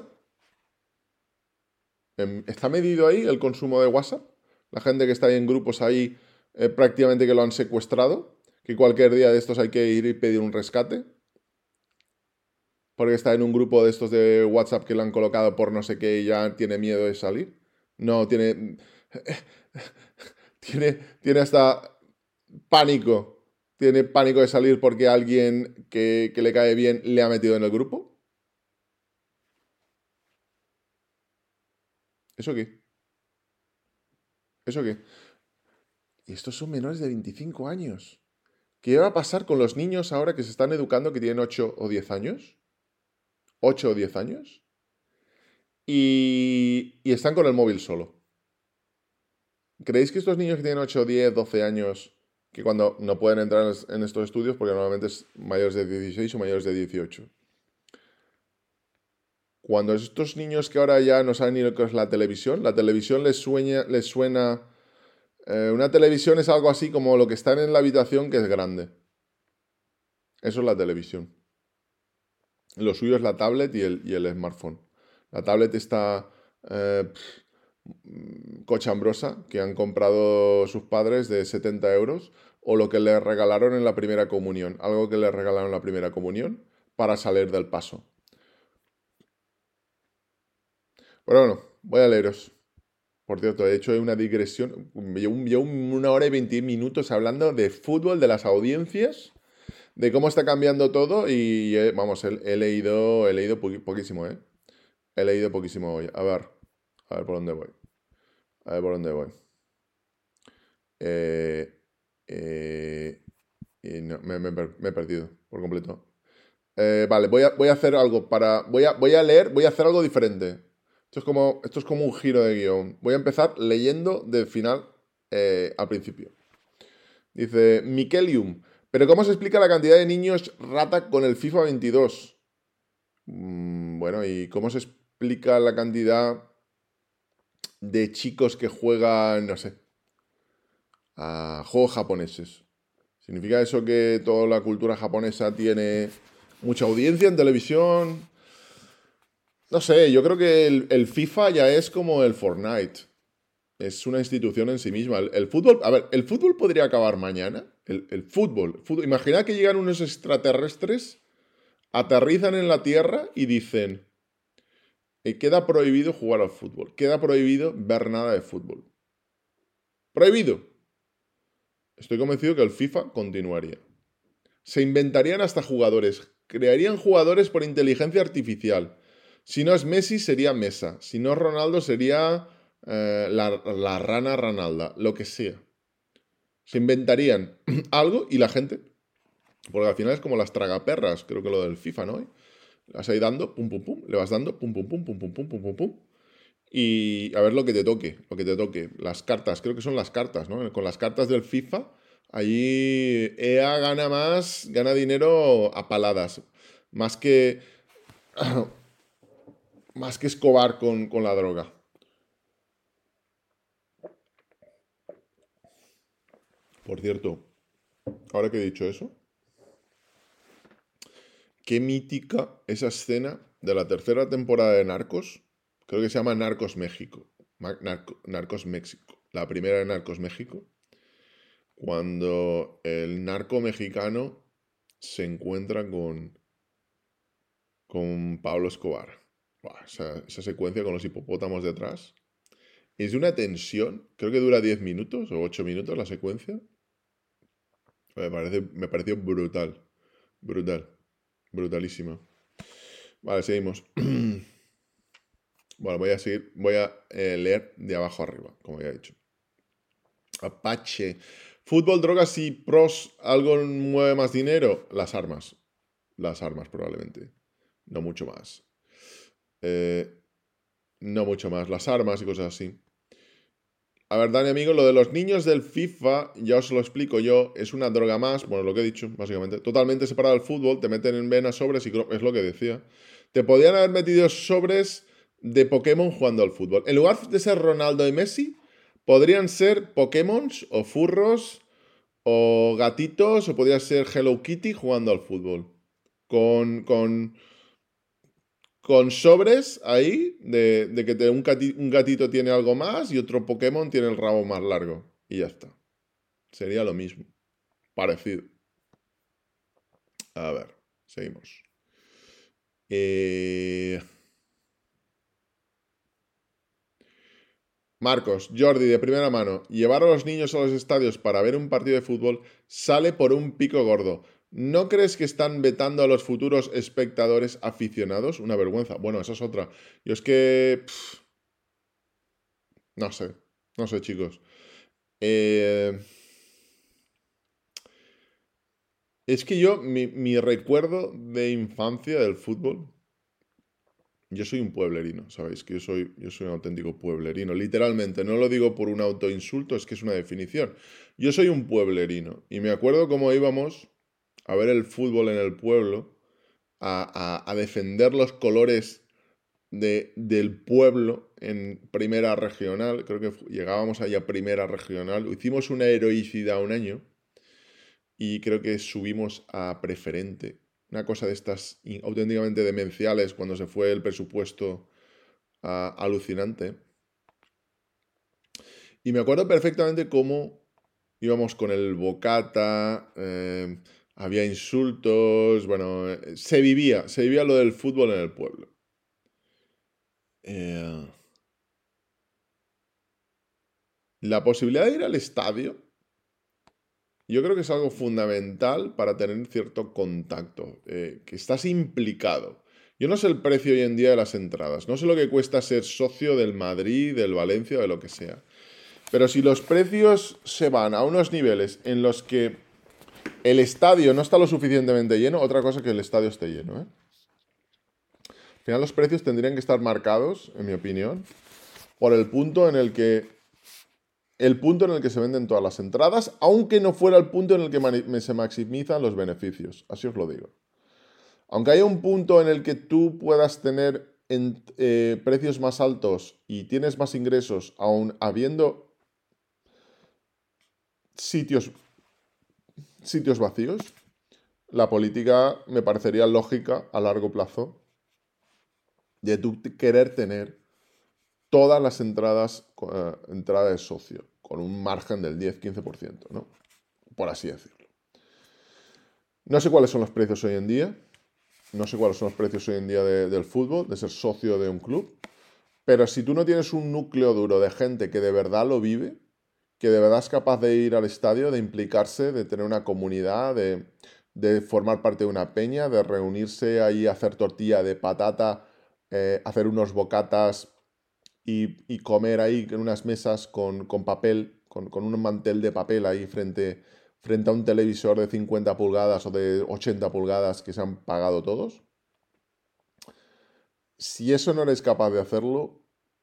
¿Está medido ahí el consumo de WhatsApp? La gente que está ahí en grupos ahí eh, prácticamente que lo han secuestrado, que cualquier día de estos hay que ir y pedir un rescate, porque está en un grupo de estos de WhatsApp que le han colocado por no sé qué y ya tiene miedo de salir. No, tiene... tiene, tiene hasta pánico. Tiene pánico de salir porque alguien que, que le cae bien le ha metido en el grupo. ¿Eso qué? ¿Eso qué? Y estos son menores de veinticinco años. ¿Qué va a pasar con los niños ahora que se están educando que tienen ocho o diez años? ¿ocho o diez años? Y, y están con el móvil solo. ¿Creéis que estos niños que tienen ocho, diez, doce años, que cuando no pueden entrar en estos estudios, porque normalmente es mayores de dieciséis o mayores de dieciocho, cuando estos niños que ahora ya no saben ni lo que es la televisión, la televisión les, sueña, les suena... Eh, una televisión es algo así como lo que está en la habitación que es grande. Eso es la televisión. Lo suyo es la tablet y el, y el smartphone. La tablet está eh, cochambrosa, que han comprado sus padres de setenta euros, o lo que le regalaron en la primera comunión, algo que le regalaron en la primera comunión para salir del paso. Pero bueno, voy a leeros. Por cierto, he hecho una digresión, llevo, llevo una hora y veinte minutos hablando de fútbol, de las audiencias, de cómo está cambiando todo y, eh, vamos, he, he leído, he leído poqui- poquísimo, ¿eh? He leído poquísimo hoy. A ver, a ver por dónde voy. A ver por dónde voy. Eh, eh, y no, me, me per- me he perdido por completo. Eh, vale, voy a, voy a hacer algo para. Voy a, voy a leer, voy a hacer algo diferente. Esto es como, esto es como un giro de guión. Voy a empezar leyendo del final eh, al principio. Dice Mikelium. Pero ¿cómo se explica la cantidad de niños rata con el FIFA veintidós? Mm, bueno, ¿y cómo se explica la cantidad de chicos que juegan, no sé, a juegos japoneses? ¿Significa eso que toda la cultura japonesa tiene mucha audiencia en televisión? No sé, yo creo que el, el FIFA ya es como el Fortnite. Es una institución en sí misma. El, el fútbol, a ver, el fútbol podría acabar mañana. El, el fútbol, fútbol. Imagina que llegan unos extraterrestres, aterrizan en la Tierra y dicen, eh, queda prohibido jugar al fútbol, queda prohibido ver nada de fútbol. Prohibido. Estoy convencido que el FIFA continuaría. Se inventarían hasta jugadores. Crearían jugadores por inteligencia artificial. Si no es Messi, sería Mesa. Si no es Ronaldo, sería eh, la, la rana Ronalda. Lo que sea. Se inventarían algo y la gente. Porque al final es como las tragaperras, creo que lo del FIFA, ¿no? Le vas ahí dando, pum, pum, pum. Le vas dando, pum, pum, pum, pum, pum, pum, pum, pum, pum. Y a ver lo que te toque, lo que te toque. Las cartas, creo que son las cartas, ¿no? Con las cartas del FIFA, allí E A gana más, gana dinero a paladas. Más que. Más que Escobar con, con la droga. Por cierto, ahora que he dicho eso, qué mítica esa escena de la tercera temporada de Narcos. Creo que se llama Narcos México. Narco- Narcos México. La primera de Narcos México. Cuando el narco mexicano se encuentra con, con Pablo Escobar. Buah, esa, esa secuencia con los hipopótamos detrás. Es de una tensión, creo que dura diez minutos o ocho minutos la secuencia. Me parece, me pareció brutal. Brutal. Brutalísima. Vale, seguimos. Bueno, voy a seguir, voy a eh, leer de abajo arriba, como ya he dicho. Apache. Fútbol, drogas y pros, ¿algo mueve más dinero? Las armas. Las armas, probablemente. No mucho más. Eh, no mucho más. Las armas y cosas así. A ver, Dani, amigo, lo de los niños del FIFA, ya os lo explico yo, es una droga más, bueno, lo que he dicho, básicamente, totalmente separada del fútbol, te meten en venas sobres y es lo que decía. Te podían haber metido sobres de Pokémon jugando al fútbol. En lugar de ser Ronaldo y Messi, podrían ser Pokémons o furros o gatitos o podría ser Hello Kitty jugando al fútbol. Con, con, con sobres ahí de, de que te- un, gati- un gatito tiene algo más y otro Pokémon tiene el rabo más largo. Y ya está. Sería lo mismo. Parecido. A ver, seguimos. Eh, Marcos, Jordi, de primera mano, llevar a los niños a los estadios para ver un partido de fútbol sale por un pico gordo. ¿No crees que están vetando a los futuros espectadores aficionados? Una vergüenza. Bueno, esa es otra. Yo es que... pff, no sé. No sé, chicos. Eh, es que yo, mi, mi recuerdo de infancia del fútbol, yo soy un pueblerino, ¿sabéis? Que yo soy, yo soy un auténtico pueblerino. Literalmente, no lo digo por un autoinsulto, es que es una definición. Yo soy un pueblerino. Y me acuerdo cómo íbamos a ver el fútbol en el pueblo, a, a- a defender los colores de, del pueblo en primera regional. Creo que fu- llegábamos allá a primera regional. Hicimos una heroicidad un año y creo que subimos a preferente. Una cosa de estas in- auténticamente demenciales cuando se fue el presupuesto ah, alucinante. Y me acuerdo perfectamente cómo íbamos con el bocata, eh, había insultos, bueno, eh, se vivía, se vivía lo del fútbol en el pueblo. Eh, la posibilidad de ir al estadio Yo creo que es algo fundamental para tener cierto contacto, eh, que estás implicado. Yo no sé el precio hoy en día de las entradas, no sé lo que cuesta ser socio del Madrid, del Valencia o de lo que sea. Pero si los precios se van a unos niveles en los que el estadio no está lo suficientemente lleno, otra cosa que el estadio esté lleno, ¿eh? Al final los precios tendrían que estar marcados, en mi opinión, por el punto en el que el punto en el que se venden todas las entradas, aunque no fuera el punto en el que se maximizan los beneficios. Así os lo digo. Aunque haya un punto en el que tú puedas tener en, eh, precios más altos y tienes más ingresos, aún habiendo sitios, sitios vacíos, la política me parecería lógica a largo plazo de tú querer tener todas las entradas, eh, entrada de socio, con un margen del diez-quince por ciento, ¿no? Por así decirlo. No sé cuáles son los precios hoy en día, no sé cuáles son los precios hoy en día de, del fútbol, de ser socio de un club, pero si tú no tienes un núcleo duro de gente que de verdad lo vive, que de verdad es capaz de ir al estadio, de implicarse, de tener una comunidad, de, de formar parte de una peña, de reunirse ahí a hacer tortilla de patata, eh, hacer unos bocatas y, y, comer ahí en unas mesas con, con papel, con, con, un mantel de papel ahí frente, frente a un televisor de cincuenta pulgadas o de ochenta pulgadas que se han pagado todos. Si eso no eres capaz de hacerlo,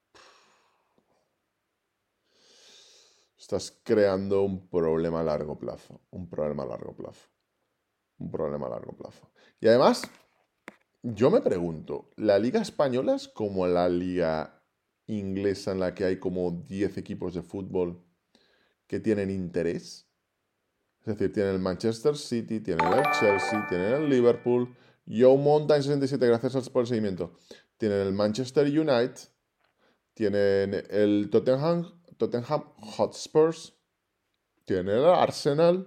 estás creando un problema a largo plazo. Un problema a largo plazo. Un problema a largo plazo. Y además, yo me pregunto, ¿la liga española es como la liga inglesa en la que hay como diez equipos de fútbol que tienen interés? Es decir, tienen el Manchester City, tienen el Chelsea, tienen el Liverpool. Joe Monta en sesenta y siete, gracias por el seguimiento. Tienen el Manchester United, tienen el Tottenham, Tottenham Hotspurs, tienen el Arsenal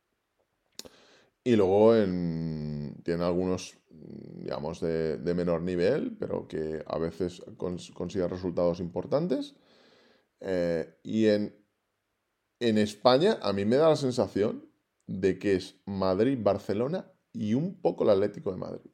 y luego en, tienen algunos, digamos, de, de menor nivel, pero que a veces cons, consiguen resultados importantes. Eh, y en, en España a mí me da la sensación de que es Madrid, Barcelona y un poco el Atlético de Madrid.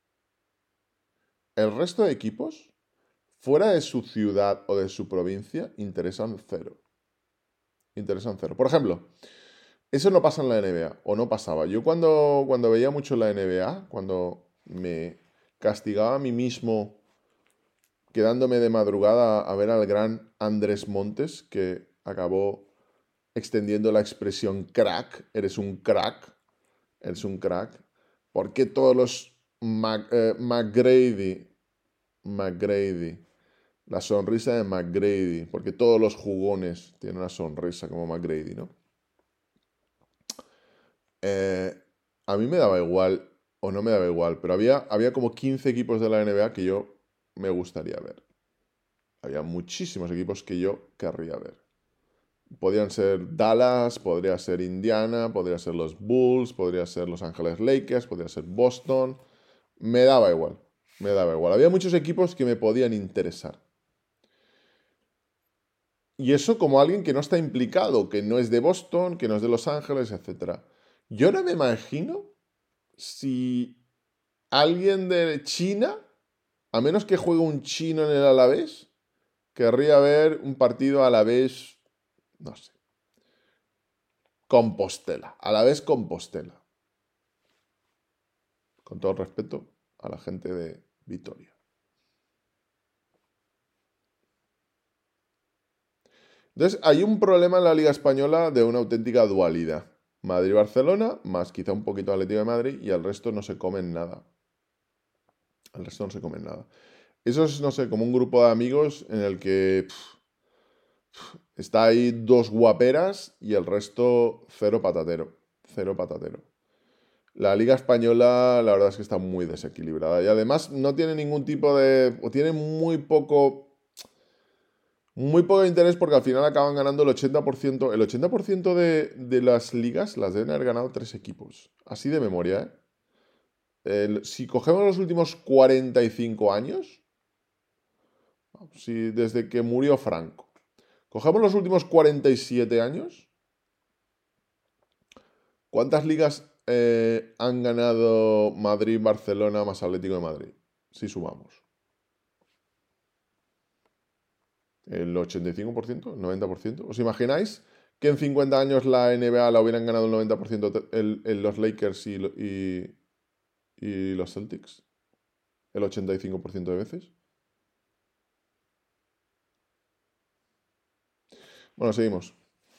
El resto de equipos, fuera de su ciudad o de su provincia, interesan cero. Interesan cero. Por ejemplo, eso no pasa en la N B A, o no pasaba. Yo cuando, cuando veía mucho la N B A, cuando me castigaba a mí mismo quedándome de madrugada a ver al gran Andrés Montes, que acabó extendiendo la expresión crack, eres un crack, eres un crack. ¿Por qué todos los Mac, eh, McGrady, McGrady, la sonrisa de McGrady, porque todos los jugones tienen una sonrisa como McGrady, ¿no? Eh, a mí me daba igual, o no me daba igual, pero había, había como quince equipos de la N B A que yo me gustaría ver. Había muchísimos equipos que yo querría ver. Podrían ser Dallas, podría ser Indiana, podría ser los Bulls, podría ser Los Ángeles Lakers, podría ser Boston. Me daba igual, me daba igual. Había muchos equipos que me podían interesar. Y eso como alguien que no está implicado, que no es de Boston, que no es de Los Ángeles, etcétera. Yo no me imagino si alguien de China, a menos que juegue un chino en el Alavés, querría ver un partido Alavés, no sé, Compostela, Alavés Compostela. Con todo el respeto a la gente de Vitoria. Entonces, hay un problema en la Liga Española de una auténtica dualidad. Madrid-Barcelona, más quizá un poquito Atlético de Madrid, y el resto no se comen nada. El resto no se comen nada. Eso es, no sé, como un grupo de amigos en el que pff, pff, está ahí dos guaperas y el resto cero patatero. Cero patatero. La Liga Española, la verdad es que está muy desequilibrada. Y además no tiene ningún tipo de... o tiene muy poco... Muy poco interés porque al final acaban ganando el ochenta por ciento. El ochenta por ciento de, de las ligas las deben haber ganado tres equipos. Así de memoria, ¿eh? El, si cogemos los últimos cuarenta y cinco años, si desde que murió Franco, cogemos los últimos cuarenta y siete años, ¿Cuántas ligas eh, han ganado Madrid, Barcelona más Atlético de Madrid? Si sumamos. ¿El ochenta y cinco por ciento? ¿El noventa por ciento? ¿Os imagináis que en cincuenta años la N B A la hubieran ganado el noventa por ciento el, el, los Lakers y, y, y los Celtics? ¿El ochenta y cinco por ciento de veces? Bueno, seguimos.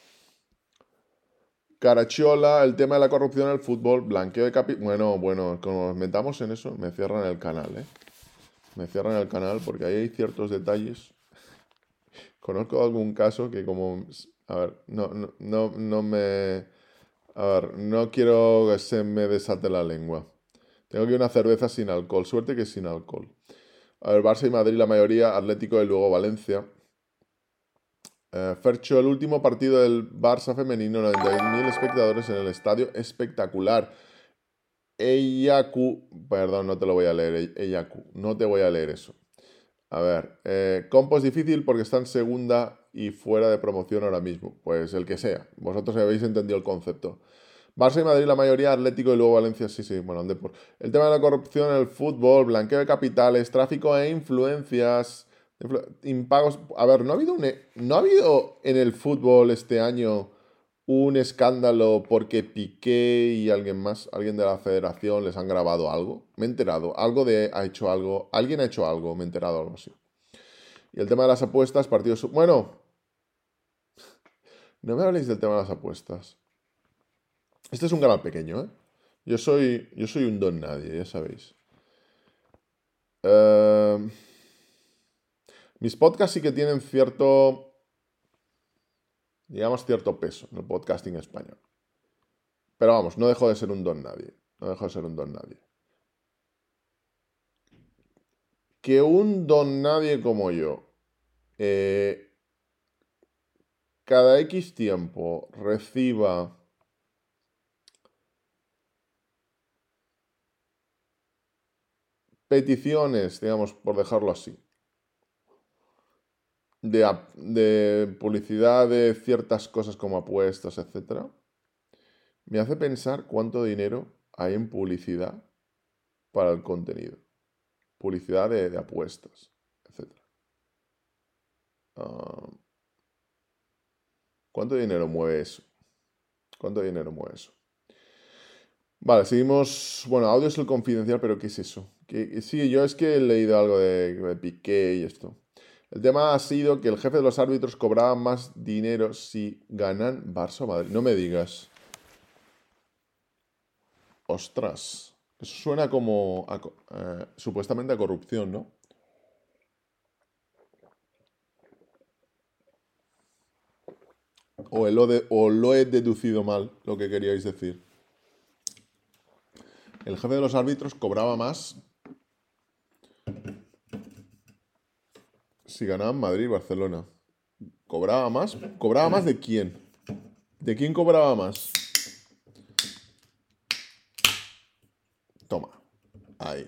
Carachola, el tema de la corrupción en el fútbol, blanqueo de capital. Bueno, bueno, como nos metamos en eso, me cierran el canal, ¿eh? Me cierran el canal porque ahí hay ciertos detalles. Conozco algún caso que como... A ver, no, no, no, no me... A ver, no quiero que se me desate la lengua. Tengo que una cerveza sin alcohol. Suerte que es sin alcohol. A ver, Barça y Madrid, la mayoría, Atlético y luego Valencia. Eh, Fercho, el último partido del Barça femenino, noventa y un mil espectadores en el estadio, espectacular. Eyaku, perdón, no te lo voy a leer, Eyaku, no te voy a leer eso. A ver, eh, compo es difícil porque está en segunda y fuera de promoción ahora mismo. Pues el que sea, vosotros habéis entendido el concepto. Barça y Madrid, la mayoría, Atlético y luego Valencia, sí, sí, bueno, Depor. El tema de la corrupción en el fútbol, blanqueo de capitales, tráfico e influencias, influ- impagos. A ver, ¿no ha habido un, e- no ha habido en el fútbol este año un escándalo porque Piqué y alguien más, alguien de la federación les han grabado algo? Me he enterado, algo de ha hecho algo, alguien ha hecho algo, me he enterado algo así. Y el tema de las apuestas, partidos... sub- Bueno, no me habléis del tema de las apuestas. Este es un canal pequeño, ¿eh? Yo soy, yo soy un don nadie, ya sabéis. Eh, mis podcasts sí que tienen cierto, digamos, cierto peso en el podcasting español. Pero vamos, no dejo de ser un don nadie. No dejo de ser un don nadie. Que un don nadie como yo, eh, cada X tiempo reciba peticiones, digamos, por dejarlo así, de, ap- de publicidad de ciertas cosas como apuestas, etcétera, me hace pensar cuánto dinero hay en publicidad para el contenido. Publicidad de, de apuestas, etcétera. Ah, ¿cuánto dinero mueve eso? ¿Cuánto dinero mueve eso? Vale, seguimos. Bueno, audio es el confidencial, pero ¿qué es eso? Que, sí, yo es que he leído algo de, de Piqué y esto. El tema ha sido que el jefe de los árbitros cobraba más dinero si ganan Barça o Madrid. No me digas. Ostras. Eso suena como a co- eh, supuestamente a corrupción, ¿no? O, lo de- o lo he deducido mal, lo que queríais decir. El jefe de los árbitros cobraba más si ganaban Madrid y Barcelona. ¿Cobraba más? ¿Cobraba más de quién? ¿De quién cobraba más? Toma. Ahí.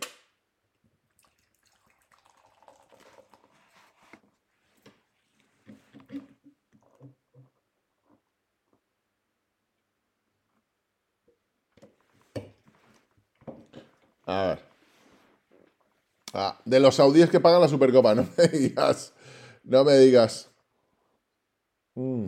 A ver. Ah, de los saudíes que pagan la Supercopa, no me digas. No me digas. Mm,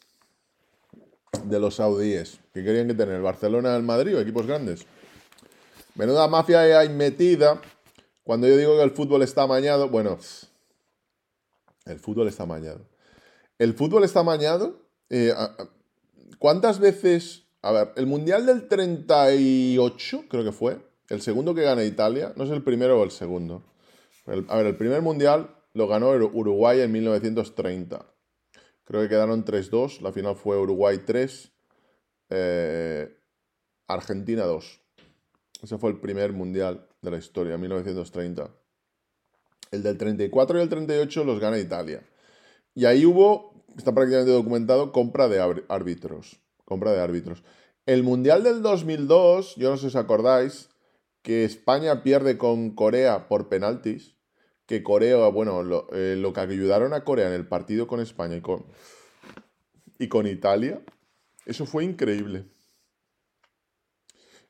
de los saudíes. ¿Qué querían que tener? ¿Barcelona, el Madrid o equipos grandes? Menuda mafia hay metida. Cuando yo digo que el fútbol está amañado, bueno, el fútbol está amañado. El fútbol está amañado. eh, a- a- ¿Cuántas veces? A ver, el Mundial del treinta y ocho, creo que fue. El segundo que gana Italia. No es el primero o el segundo. El- a ver, el primer Mundial lo ganó Ur- Uruguay en mil novecientos treinta. Creo que quedaron tres dos. La final fue Uruguay tres, eh, Argentina dos. Ese fue el primer Mundial de la historia, mil novecientos treinta. El del treinta y cuatro y el treinta y ocho los gana Italia. Y ahí hubo, está prácticamente documentado, compra de árbitros. árbitros. Compra de árbitros. El Mundial del dos mil dos, yo no sé si os acordáis, que España pierde con Corea por penaltis. Que Corea, bueno, lo, eh, lo que ayudaron a Corea en el partido con España y con, y con Italia, eso fue increíble.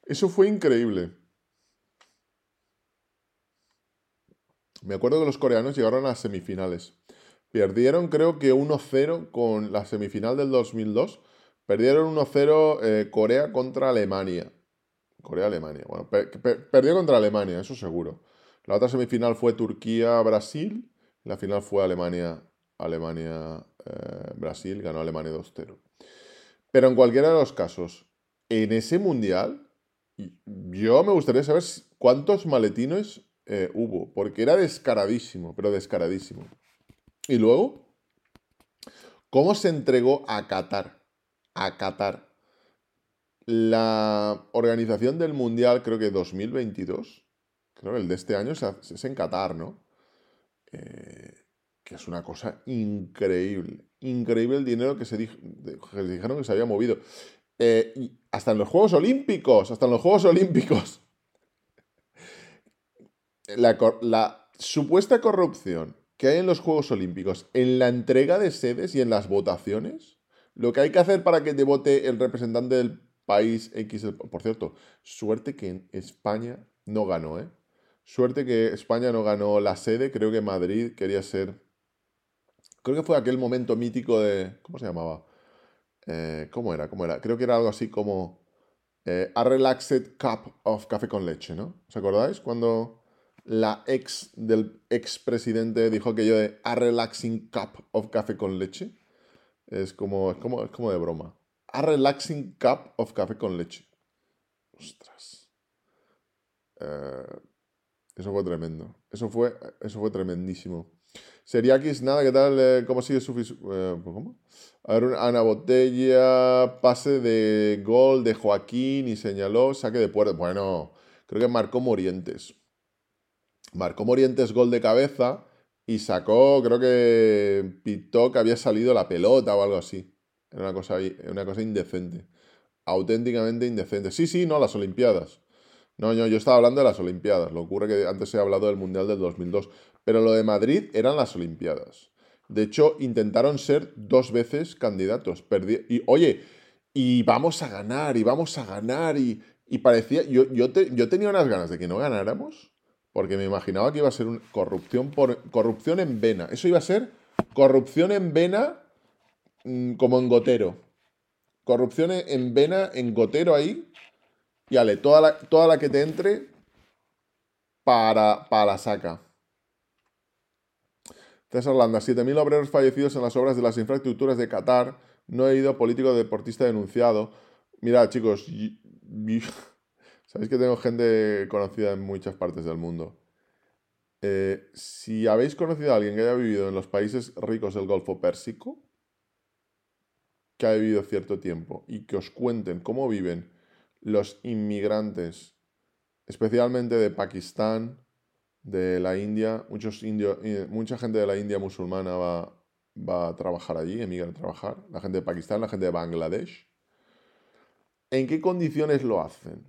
Eso fue increíble. Me acuerdo que los coreanos llegaron a las semifinales. Perdieron creo que uno cero con la semifinal del dos mil dos. Perdieron uno cero eh, Corea contra Alemania. Corea-Alemania. Bueno, per- per- perdió contra Alemania, eso seguro. La otra semifinal fue Turquía-Brasil. La final fue Alemania, Alemania-Brasil. Ganó Alemania dos cero. Pero en cualquiera de los casos, en ese mundial, y- yo me gustaría saber si- cuántos maletines eh, hubo, porque era descaradísimo, pero descaradísimo. Y luego, ¿cómo se entregó a Qatar? A Qatar. La organización del mundial, creo que dos mil veintidós, creo que el de este año se hace- es en Qatar, ¿no? Eh, que es una cosa increíble. Increíble el dinero que se, dij- de- que se dijeron que se había movido. Eh, y hasta en los Juegos Olímpicos, hasta en los Juegos Olímpicos, la, cor- la supuesta corrupción que hay en los Juegos Olímpicos, en la entrega de sedes y en las votaciones, lo que hay que hacer para que te vote el representante del país X. del- Por cierto, suerte que en España no ganó, ¿eh? Suerte que España no ganó la sede, creo que Madrid quería ser... Creo que fue aquel momento mítico de... ¿Cómo se llamaba? Eh, ¿cómo era? ¿Cómo era? Creo que era algo así como... eh, a relaxed cup of café con leche, ¿no? ¿Os acordáis? Cuando la ex del expresidente dijo aquello de a relaxing cup of café con leche. Es como, es como, es como de broma. A relaxing cup of café con leche. Ostras. Eh, eso fue tremendo. Eso fue, eso fue tremendísimo. Seriakis, nada, ¿qué tal? Eh, ¿Cómo sigue su... fis- eh, ¿cómo? A ver, una- Ana Botella, pase de gol de Joaquín y señaló, saque de puerta. Bueno, creo que marcó Morientes. Marcó Morientes gol de cabeza y sacó, creo que pitó que había salido la pelota o algo así. Era una cosa, ahí- una cosa indecente. Auténticamente indecente. Sí, sí, no, las Olimpiadas. No, no, yo estaba hablando de las Olimpiadas. Lo ocurre que antes he hablado del Mundial del dos mil dos. Pero lo de Madrid eran las Olimpiadas. De hecho, intentaron ser dos veces candidatos. Perdi- y oye, y vamos a ganar, y vamos a ganar. Y, y parecía. Yo, yo, te- yo tenía unas ganas de que no ganáramos. Porque me imaginaba que iba a ser una corrupción por. Corrupción en vena. Eso iba a ser corrupción en vena, mm, como en gotero. Corrupción en en vena, en gotero ahí. Y ale, toda la, toda la que te entre para, para la saca. César Landa, siete mil obreros fallecidos en las obras de las infraestructuras de Qatar. No he ido, político deportista denunciado. Mirad, chicos, y- y- sabéis que tengo gente conocida en muchas partes del mundo. Eh, si habéis conocido a alguien que haya vivido en los países ricos del Golfo Pérsico, que ha vivido cierto tiempo, y que os cuenten cómo viven los inmigrantes, especialmente de Pakistán, de la India, muchos indios, eh, mucha gente de la India musulmana va, va a trabajar allí, emigra a trabajar, la gente de Pakistán, la gente de Bangladesh. ¿En qué condiciones lo hacen?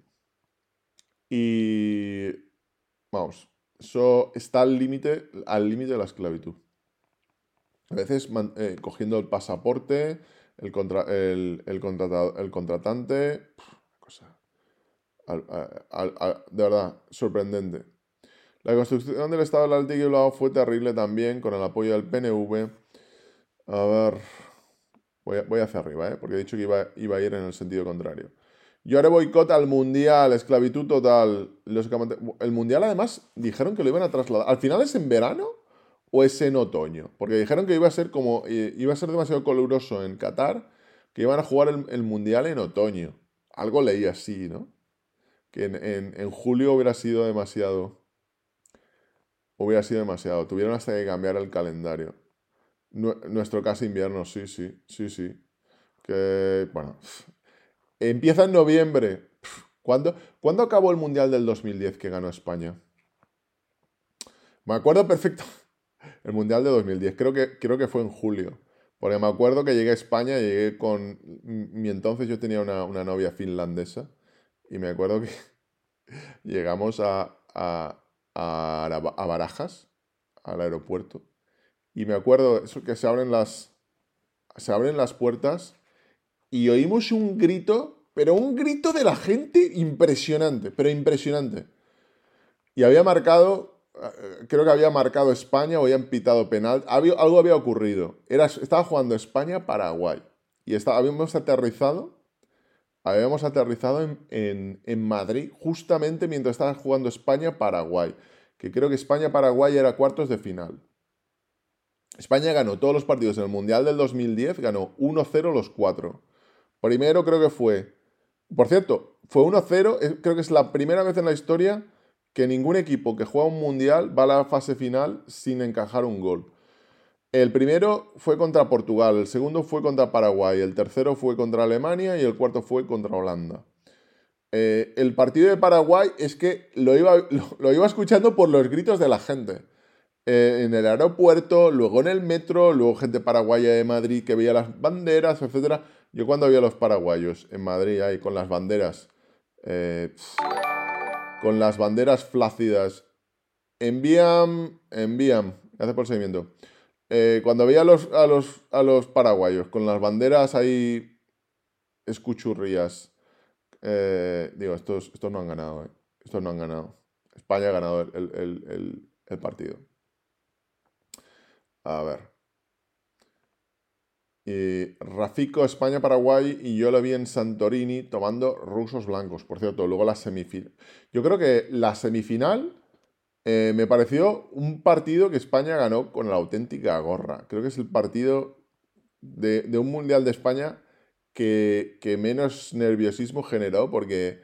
Y vamos, eso está al límite, al límite de la esclavitud. A veces man- eh, cogiendo el pasaporte, el, contra- el, el contrata- el contratante, pf, cosa, al- al- al- al- de verdad, sorprendente. La construcción del Estado del Altiplano fue terrible también, con el apoyo del P N V. A ver, voy, a- voy hacia arriba, ¿eh? Porque he dicho que iba, iba a ir en el sentido contrario. Yo haré boicot al Mundial, esclavitud total. Lógicamente, el Mundial además dijeron que lo iban a trasladar. ¿Al final es en verano o es en otoño? Porque dijeron que iba a ser como, eh, iba a ser demasiado caluroso en Qatar, que iban a jugar el, el Mundial en otoño. Algo leí así, ¿no? Que en, en- en julio hubiera sido demasiado, hubiera sido demasiado. Tuvieron hasta que cambiar el calendario. Nue- nuestro casi invierno, sí, sí, sí, sí. Que, bueno, empieza en noviembre. ¿Cuándo, ¿cuándo acabó el Mundial del dos mil diez que ganó España? Me acuerdo perfecto. El Mundial de dos mil diez, creo que, creo que fue en julio. Porque me acuerdo que llegué a España, llegué con... Mi entonces yo tenía una, una novia finlandesa. Y me acuerdo que llegamos a, a, a, a Barajas, al aeropuerto. Y me acuerdo eso que se abren las, se abren las puertas y oímos un grito pero un grito de la gente impresionante, pero impresionante. Y había marcado, eh, creo que había marcado España o habían pitado penal. Había, algo había ocurrido. Era, estaba jugando España-Paraguay. Y está, habíamos aterrizado, habíamos aterrizado en, en, en Madrid justamente mientras estaba jugando España-Paraguay. Que creo que España-Paraguay era cuartos de final. España ganó todos los partidos en el Mundial del dos mil diez, ganó uno cero los cuatro. Primero creo que fue... Por cierto, fue uno cero, creo que es la primera vez en la historia que ningún equipo que juega un Mundial va a la fase final sin encajar un gol. El primero fue contra Portugal, el segundo fue contra Paraguay, el tercero fue contra Alemania y el cuarto fue contra Holanda. Eh, el partido de Paraguay es que lo iba, lo, lo iba escuchando por los gritos de la gente. Eh, en el aeropuerto, luego en el metro, luego gente paraguaya de Madrid que veía las banderas, etcétera. Yo cuando vi a los paraguayos en Madrid ahí con las banderas, eh, con las banderas flácidas, envían, envían, gracias por el seguimiento. Eh, cuando veía a los, a, los, a los paraguayos con las banderas ahí escuchurrías, eh, digo, estos, estos no han ganado, eh. Estos no han ganado. España ha ganado el, el, el, el partido. A ver. Y Rafico, España-Paraguay, y yo lo vi en Santorini tomando rusos blancos. Por cierto, luego la semifinal. Yo creo que la semifinal eh, me pareció un partido que España ganó con la auténtica gorra. Creo que es el partido de, de un Mundial de España que, que menos nerviosismo generó porque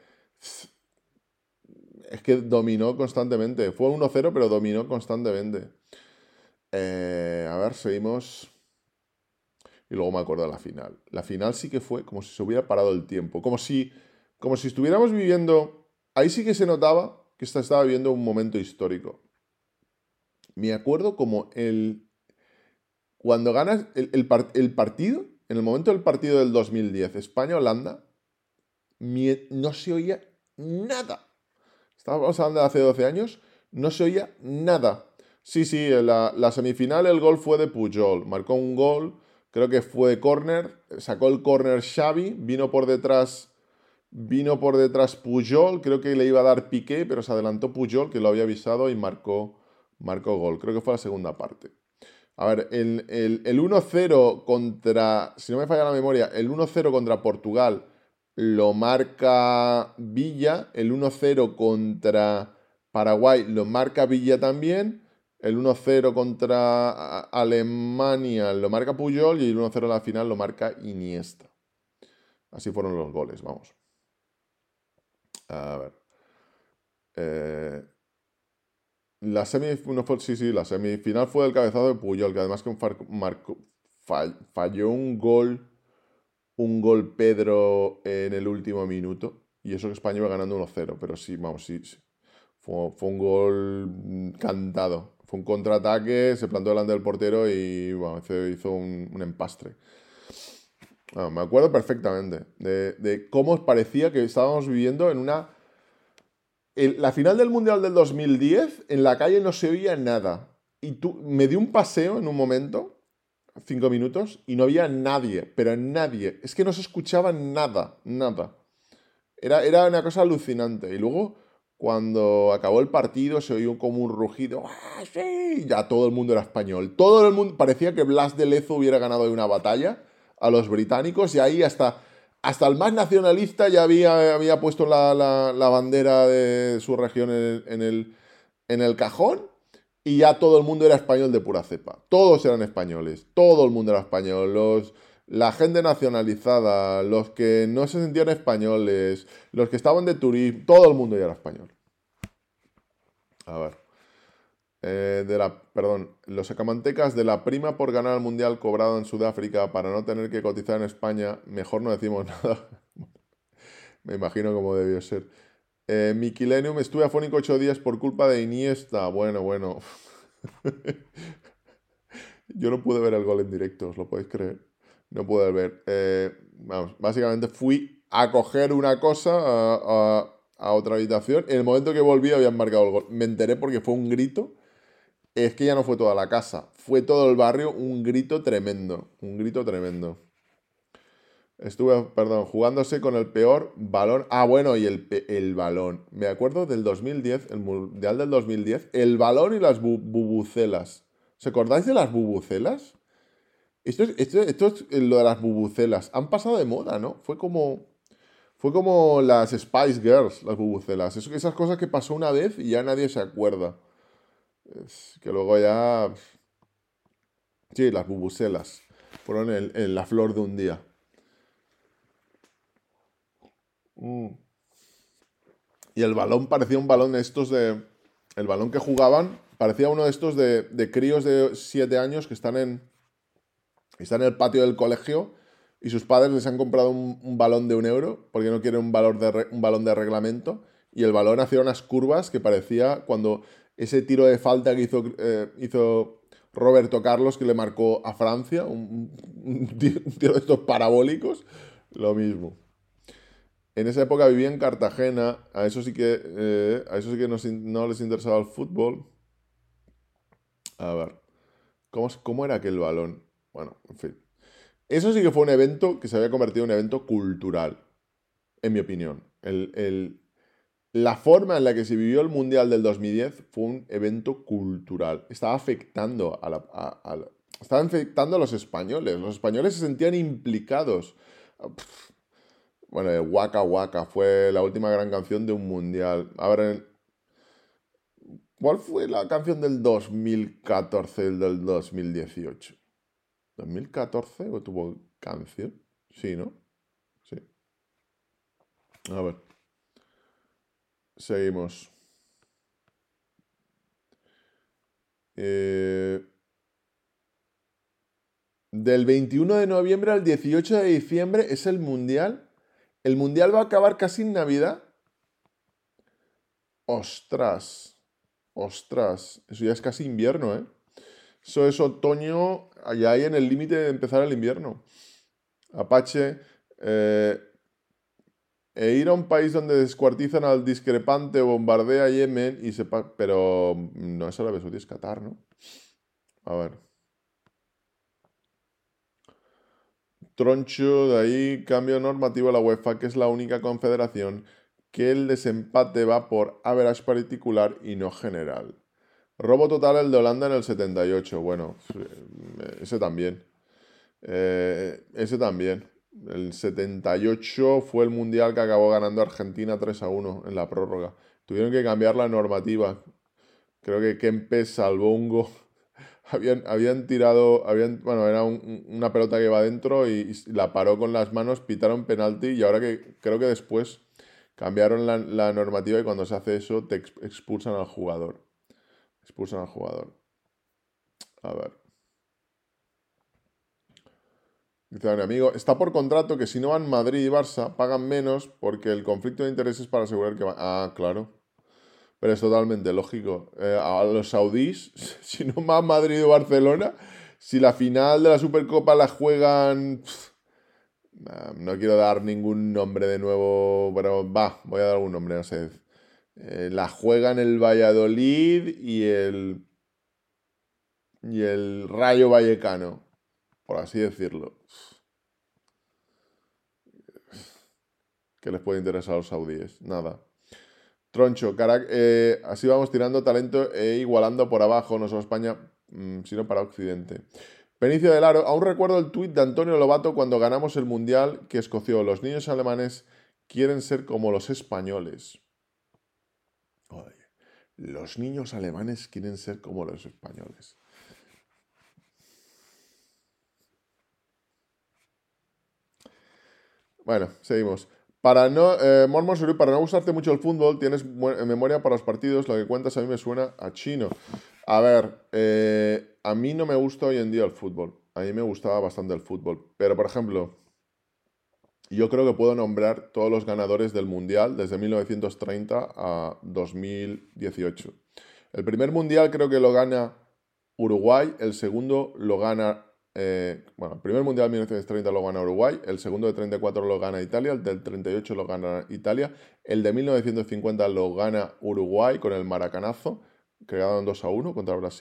es que dominó constantemente. Fue uno cero, pero dominó constantemente. Eh, a ver, seguimos. Y luego me acuerdo de la final. La final sí que fue como si se hubiera parado el tiempo. Como si, como si estuviéramos viviendo... Ahí sí que se notaba que se estaba viviendo un momento histórico. Me acuerdo como el... Cuando ganas el, el, el partido, en el momento del partido del dos mil diez, España-Holanda, no se oía nada. Estábamos hablando de hace doce años, no se oía nada. Sí, sí, la, la semifinal el gol fue de Puyol. Marcó un gol, creo que fue córner, sacó el córner Xavi, vino por detrás... Vino por detrás Puyol, creo que le iba a dar Piqué, pero se adelantó Puyol, que lo había avisado, y marcó, marcó gol. Creo que fue la segunda parte. A ver, el, el, el uno cero contra, si no me falla la memoria, el uno cero contra Portugal lo marca Villa, el uno cero contra Paraguay lo marca Villa también, el uno cero contra Alemania lo marca Puyol y el uno cero en la final lo marca Iniesta. Así fueron los goles, vamos. A ver. Eh, la, semifinal fue, sí, sí, la semifinal fue el cabezazo de Puyol, que además que marcó, fall, falló un gol, un gol Pedro en el último minuto. Y eso que España iba ganando uno cero. Pero sí, vamos, sí. sí. Fue, fue un gol cantado. Fue un contraataque, se plantó delante del portero y bueno, hizo un, un empastre. Bueno, me acuerdo perfectamente de, de cómo os parecía que estábamos viviendo en una... En la final del Mundial del dos mil diez, en la calle no se oía nada. Y tú, me di un paseo en un momento, cinco minutos, y no había nadie, pero nadie. Es que no se escuchaba nada, nada. Era, era una cosa alucinante. Y luego, cuando acabó el partido, se oyó como un rugido. ¡Ah, sí! Ya todo el mundo era español. Todo el mundo... Parecía que Blas de Lezo hubiera ganado una batalla a los británicos y ahí hasta, hasta el más nacionalista ya había, había puesto la, la, la bandera de su región en el, en, el, en el cajón y ya todo el mundo era español de pura cepa. Todos eran españoles, todo el mundo era español, los, la gente nacionalizada, los que no se sentían españoles, los que estaban de turismo, todo el mundo ya era español. A ver. Eh, de la, perdón, los sacamantecas de la prima por ganar el mundial cobrado en Sudáfrica para no tener que cotizar en España, mejor no decimos nada. Me imagino cómo debió ser. Eh, Miquilenium, estuve afónico ocho días por culpa de Iniesta. Bueno, bueno. Yo no pude ver el gol en directo, ¿os lo podéis creer? No pude ver. Eh, vamos, básicamente fui a coger una cosa a, a, a otra habitación. En el momento que volví habían marcado el gol. Me enteré porque fue un grito. Es que ya no fue toda la casa, fue todo el barrio un grito tremendo, un grito tremendo. Estuve, perdón, jugándose con el peor balón. Ah, bueno, y el, pe- el balón. Me acuerdo del dos mil diez, el Mundial del dos mil diez, el balón y las bu- bubucelas. ¿Os acordáis de las bubucelas? Esto es, esto, esto es eh, lo de las bubucelas. Han pasado de moda, ¿no? Fue como, fue como las Spice Girls, las bubucelas. Eso- esas cosas que pasó una vez y ya nadie se acuerda. Es que luego ya... Sí, las bubucelas. Fueron el- el- la flor de un día. Mm. Y el balón parecía un balón de estos de... El balón que jugaban parecía uno de estos de, de críos de siete años que están en, están en el patio del colegio y sus padres les han comprado un, un balón de un euro porque no quieren un, valor de re- un balón de reglamento. Y el balón hacía unas curvas que parecía cuando ese tiro de falta que hizo, eh, hizo Roberto Carlos que le marcó a Francia, un, un tiro, un tiro de estos parabólicos, lo mismo. En esa época vivía en Cartagena, a eso sí que, eh, a eso sí que nos in- no les interesaba el fútbol. A ver, ¿cómo, es- cómo era aquel balón? Bueno, en fin. Eso sí que fue un evento que se había convertido en un evento cultural, en mi opinión. El, el- la forma en la que se vivió el Mundial del dos mil diez fue un evento cultural. Estaba afectando a la, a- a la- estaba afectando a los españoles. Los españoles se sentían implicados. Bueno, eh, Waka Waka fue la última gran canción de un mundial. A ver, en- ¿cuál fue la canción del dos mil catorce y el del dos mil dieciocho? ¿dos mil catorce o tuvo canción? Sí, ¿no? Sí. A ver, seguimos. Eh, del veintiuno de noviembre al dieciocho de diciembre es el mundial. ¿El mundial va a acabar casi en Navidad? Ostras, ostras, eso ya es casi invierno, ¿eh? Eso es otoño, allá hay en el límite de empezar el invierno. Apache, eh, e ir a un país donde descuartizan al discrepante, bombardea Yemen y sepa... Pero no es Arabia Saudí, es Qatar, ¿no? A ver. Troncho, de ahí cambio normativo a la UEFA, que es la única confederación que el desempate va por average particular y no general. Robo total el de Holanda en el setenta y ocho. Bueno, ese también. Eh, ese también. El setenta y ocho fue el mundial que acabó ganando Argentina tres a uno en la prórroga. Tuvieron que cambiar la normativa. Creo que Kempes salvó un gol. Habían, habían tirado, habían, bueno, era un- una pelota que iba adentro y, y la paró con las manos, pitaron penalti y ahora que creo que después cambiaron la, la normativa y cuando se hace eso te ex- expulsan al jugador. Expulsan al jugador. A ver. Dice mi amigo, está por contrato que si no van Madrid y Barça, pagan menos porque el conflicto de intereses para asegurar que van... Ah, claro. Pero es totalmente lógico. Eh, a los saudíes, si no van Madrid o Barcelona, si la final de la Supercopa la juegan... pf, nah, no quiero dar ningún nombre de nuevo, pero va, voy a dar algún nombre, no sé. Eh, la juegan el Valladolid y el, y el Rayo Vallecano, por así decirlo. ¿Qué les puede interesar a los saudíes? Nada. Troncho, Carac- eh, así vamos tirando talento e igualando por abajo, no solo España, mm, sino para Occidente. Benicio del Aro, aún recuerdo el tuit de Antonio Lobato cuando ganamos el Mundial que escoció, los niños alemanes quieren ser como los españoles. Oye, los niños alemanes quieren ser como los españoles. Bueno, seguimos. Para no, eh, Mormon Suri, para no gustarte mucho el fútbol, tienes bu- memoria para los partidos, lo que cuentas a mí me suena a chino. A ver, eh, a mí no me gusta hoy en día el fútbol. A mí me gustaba bastante el fútbol. Pero, por ejemplo, yo creo que puedo nombrar todos los ganadores del Mundial desde mil novecientos treinta a dos mil dieciocho. El primer Mundial creo que lo gana Uruguay, el segundo lo gana... eh, bueno, el primer Mundial de mil novecientos treinta lo gana Uruguay, el segundo de treinta y cuatro lo gana Italia, el del treinta y ocho lo gana Italia, el de mil novecientos cincuenta lo gana Uruguay con el maracanazo, que ganaron dos a uno contra Brasil.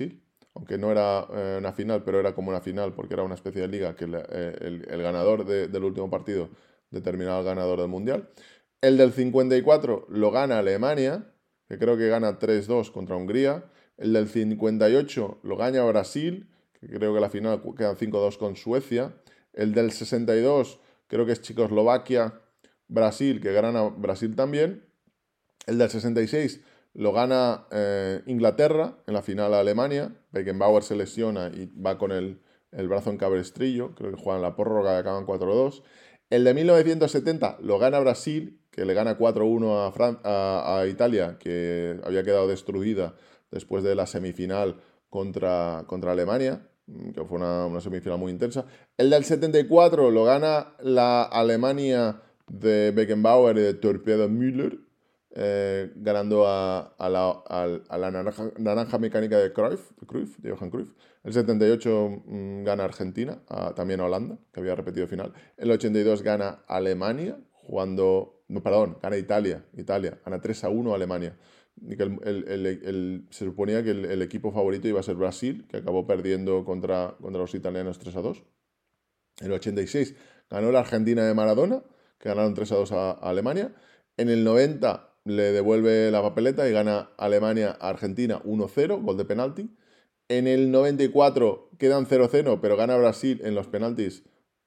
aunque no era eh, una final, pero era como una final porque era una especie de liga que la- eh, el, el ganador de- del último partido determinaba al ganador del mundial. El del cincuenta y cuatro lo gana Alemania, que creo que gana tres dos contra Hungría. El del cincuenta y ocho lo gana Brasil, que creo que la final queda cinco dos con Suecia. El del sesenta y dos creo que es Checoslovaquia, Brasil, que gana Brasil también. El del sesenta y seis lo gana eh, Inglaterra en la final a Alemania. Beckenbauer se lesiona y va con el, el brazo en cabestrillo. Creo que juegan la prórroga y acaban cuatro dos. El de mil novecientos setenta lo gana Brasil, que le gana cuatro uno a, Fran a, a Italia, que había quedado destruida después de la semifinal contra, contra Alemania, que fue una, una semifinal muy intensa. El del setenta y cuatro lo gana la Alemania de Beckenbauer y de Torpedo Müller, eh, ganando a, a, la, a, a la naranja, naranja mecánica de Cruyff, de Cruyff, de Johan Cruyff. El setenta y ocho mmm, gana Argentina, a, también a Holanda, que había repetido final. El ochenta y dos gana Alemania, jugando, no, perdón, gana Italia, Italia, gana tres a uno a Alemania. Y que el, el, el, el, se suponía que el, equipo favorito iba a ser Brasil, que acabó perdiendo contra, contra los italianos tres a dos. En el ochenta y seis ganó la Argentina de Maradona, que ganaron tres a dos a, a Alemania. En el noventa le devuelve la papeleta y gana Alemania a Argentina uno cero, gol de penalti. En el noventa y cuatro quedan cero cero, pero gana Brasil en los penaltis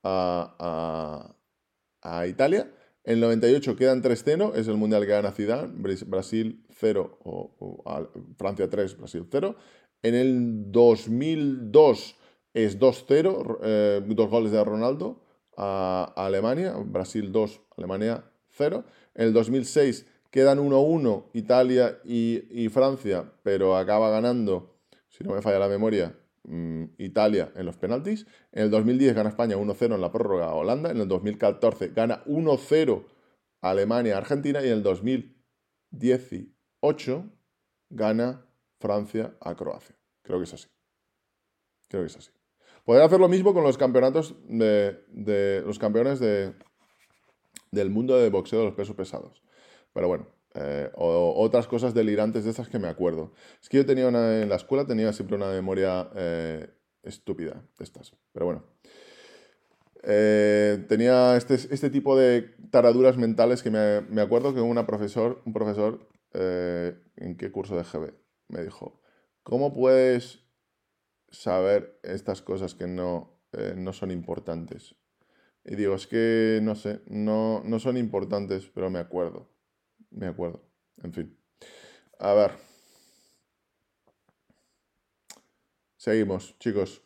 a, a, a Italia. En el noventa y ocho quedan tres cero, es el mundial que gana Zidane, Brasil cero, o, o Francia tres, Brasil cero. En el dos mil dos es dos cero, eh, dos goles de Ronaldo a, a Alemania, Brasil dos, Alemania cero. En el dos mil seis quedan uno uno Italia y, y Francia, pero acaba ganando, si no me falla la memoria, mmm, Italia en los penaltis. En el dos mil diez gana España uno cero en la prórroga a Holanda. En el dos mil catorce gana uno cero Alemania a Argentina. Y en el dos mil dieciocho gana Francia a Croacia. Creo que es así. Creo que es así. Podría hacer lo mismo con los campeonatos de, de los campeones de, del mundo de boxeo de los pesos pesados. Pero bueno, eh, o, otras cosas delirantes de estas que me acuerdo. Es que yo tenía una, en la escuela tenía siempre una memoria eh, estúpida de estas. Pero bueno. Eh, tenía este, este tipo de taraduras mentales que me, me acuerdo que una profesor, un profesor, eh, ¿en qué curso de G B? Me dijo, ¿cómo puedes saber estas cosas que no, eh, no son importantes? Y digo, es que no sé, no, no son importantes, pero me acuerdo. Me acuerdo. En fin. A ver. Seguimos, chicos.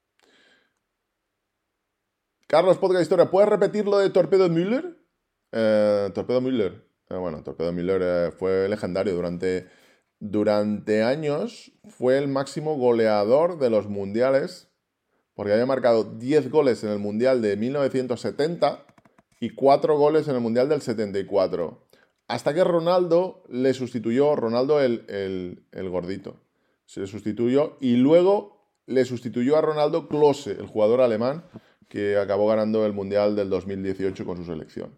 Carlos, podcast historia. ¿Puedes repetir lo de Torpedo Müller? Eh, Torpedo Müller. Eh, bueno, Torpedo Müller eh, fue legendario durante, durante años. Fue el máximo goleador de los mundiales, porque había marcado diez goles en el mundial de mil novecientos setenta y cuatro goles en el mundial del setenta y cuatro. Hasta que Ronaldo le sustituyó, Ronaldo el, el, el gordito, se le sustituyó y luego le sustituyó a Ronaldo Klose, el jugador alemán que acabó ganando el mundial del dos mil dieciocho con su selección.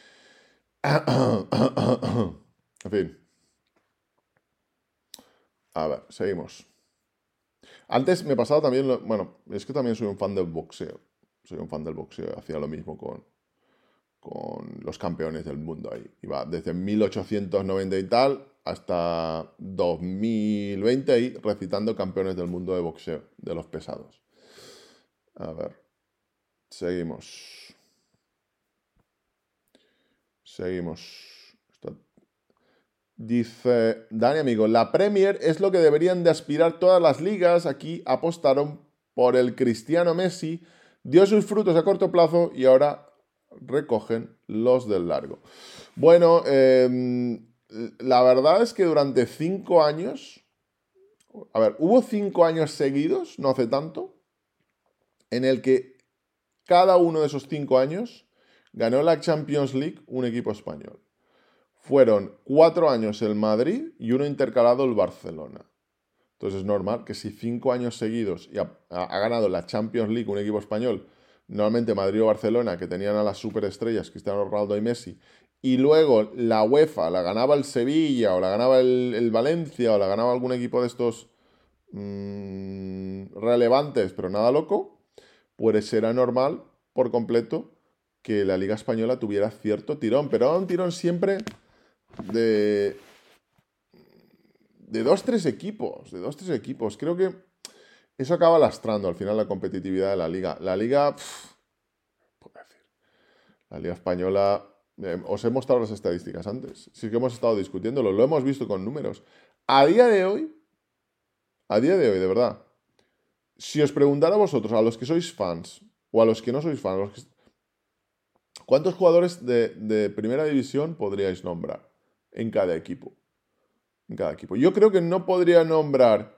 En fin. A ver, seguimos. Antes me pasaba también, lo, bueno, es que también soy un fan del boxeo. Soy un fan del boxeo, hacía lo mismo con, con los campeones del mundo ahí. Iba desde mil ochocientos noventa y tal hasta dos mil veinte ahí recitando campeones del mundo de boxeo, de los pesados. A ver, seguimos. Seguimos. Dice Dani, amigo, la Premier es lo que deberían de aspirar todas las ligas. Aquí apostaron por el Cristiano Messi, dio sus frutos a corto plazo y ahora recogen los del largo. Bueno, eh, la verdad es que durante cinco años, a ver, hubo cinco años seguidos, no hace tanto, en el que cada uno de esos cinco años ganó la Champions League un equipo español. Fueron cuatro años el Madrid y uno intercalado el Barcelona. Entonces es normal que si cinco años seguidos y ha, ha ganado la Champions League un equipo español, normalmente Madrid o Barcelona, que tenían a las superestrellas Cristiano Ronaldo y Messi, y luego la UEFA la ganaba el Sevilla o la ganaba el, el Valencia o la ganaba algún equipo de estos mmm, relevantes, pero nada loco, pues será normal por completo que la Liga Española tuviera cierto tirón, pero un tirón siempre de, de dos, tres equipos, de dos, tres equipos. Creo que eso acaba lastrando al final la competitividad de la Liga. La Liga, pff, puedo decir, la Liga Española, eh, os he mostrado las estadísticas antes, sí que hemos estado discutiéndolo, lo hemos visto con números. A día de hoy, a día de hoy, de verdad, si os preguntara a vosotros, a los que sois fans, o a los que no sois fans, los que... ¿cuántos jugadores de, de primera división podríais nombrar en cada equipo? En cada equipo. Yo creo que no podría nombrar,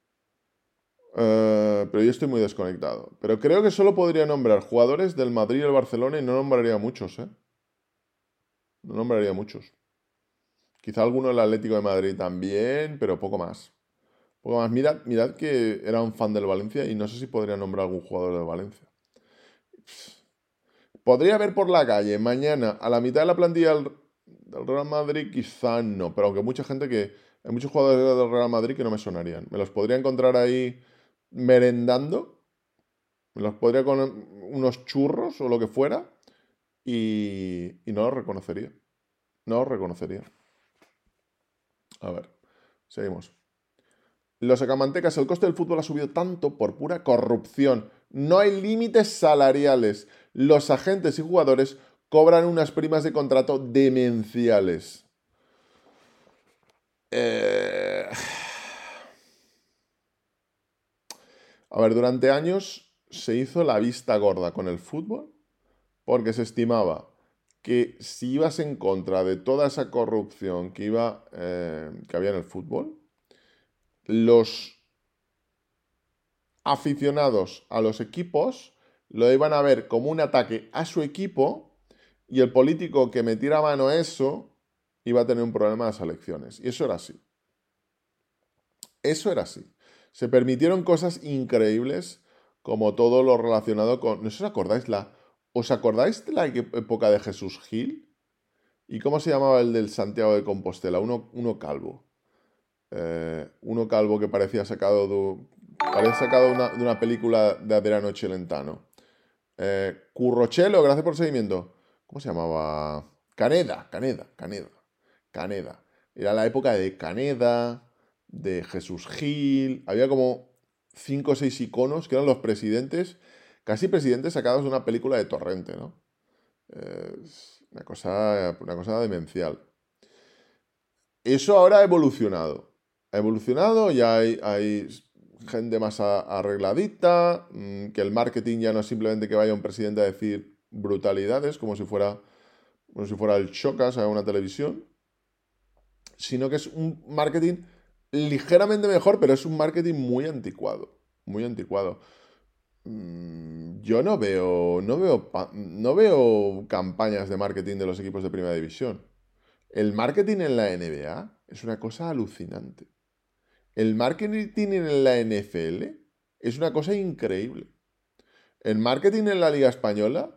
eh, pero yo estoy muy desconectado, pero creo que solo podría nombrar jugadores del Madrid y el Barcelona y no nombraría muchos, ¿eh? No nombraría muchos. Quizá alguno del Atlético de Madrid también, pero poco más. Poco más. Mirad, mirad que era un fan del Valencia y no sé si podría nombrar algún jugador del Valencia. Podría haber por la calle mañana a la mitad de la plantilla del, del Real Madrid, quizá no, pero aunque mucha gente que... Hay muchos jugadores del Real Madrid que no me sonarían. Me los podría encontrar ahí merendando, me los podría con unos churros o lo que fuera y, y no los reconocería. No los reconocería. A ver, seguimos. Los Sacamantecas, el coste del fútbol ha subido tanto por pura corrupción. No hay límites salariales. Los agentes y jugadores cobran unas primas de contrato demenciales. Eh... A ver, durante años se hizo la vista gorda con el fútbol porque se estimaba que si ibas en contra de toda esa corrupción que, iba, eh, que había en el fútbol, los aficionados a los equipos lo iban a ver como un ataque a su equipo y el político que metiera mano a eso iba a tener un problema en las elecciones. Y eso era así. Eso era así. Se permitieron cosas increíbles como todo lo relacionado con... ¿No os acordáis la... ¿Os acordáis de la época de Jesús Gil? ¿Y cómo se llamaba el del Santiago de Compostela? Uno, uno calvo. Eh, uno calvo que parecía sacado de, parecía sacado de, una, de una película de Adriano Celentano. Eh, Currochelo, gracias por el seguimiento. ¿Cómo se llamaba? Caneda, Caneda, Caneda. Caneda. Era la época de Caneda, de Jesús Gil. Había como cinco o seis iconos que eran los presidentes, casi presidentes sacados de una película de Torrente, ¿no? Eh, una cosa, una cosa demencial. Eso ahora ha evolucionado. Ha evolucionado, ya hay, hay gente más arregladita, que el marketing ya no es simplemente que vaya un presidente a decir brutalidades, como si fuera, como si fuera el Chocas a una televisión, sino que es un marketing ligeramente mejor, pero es un marketing muy anticuado. Muy anticuado. Yo no veo, no veo, no veo campañas de marketing de los equipos de primera división. El marketing en la N B A es una cosa alucinante. El marketing en la N F L es una cosa increíble. El marketing en la Liga Española...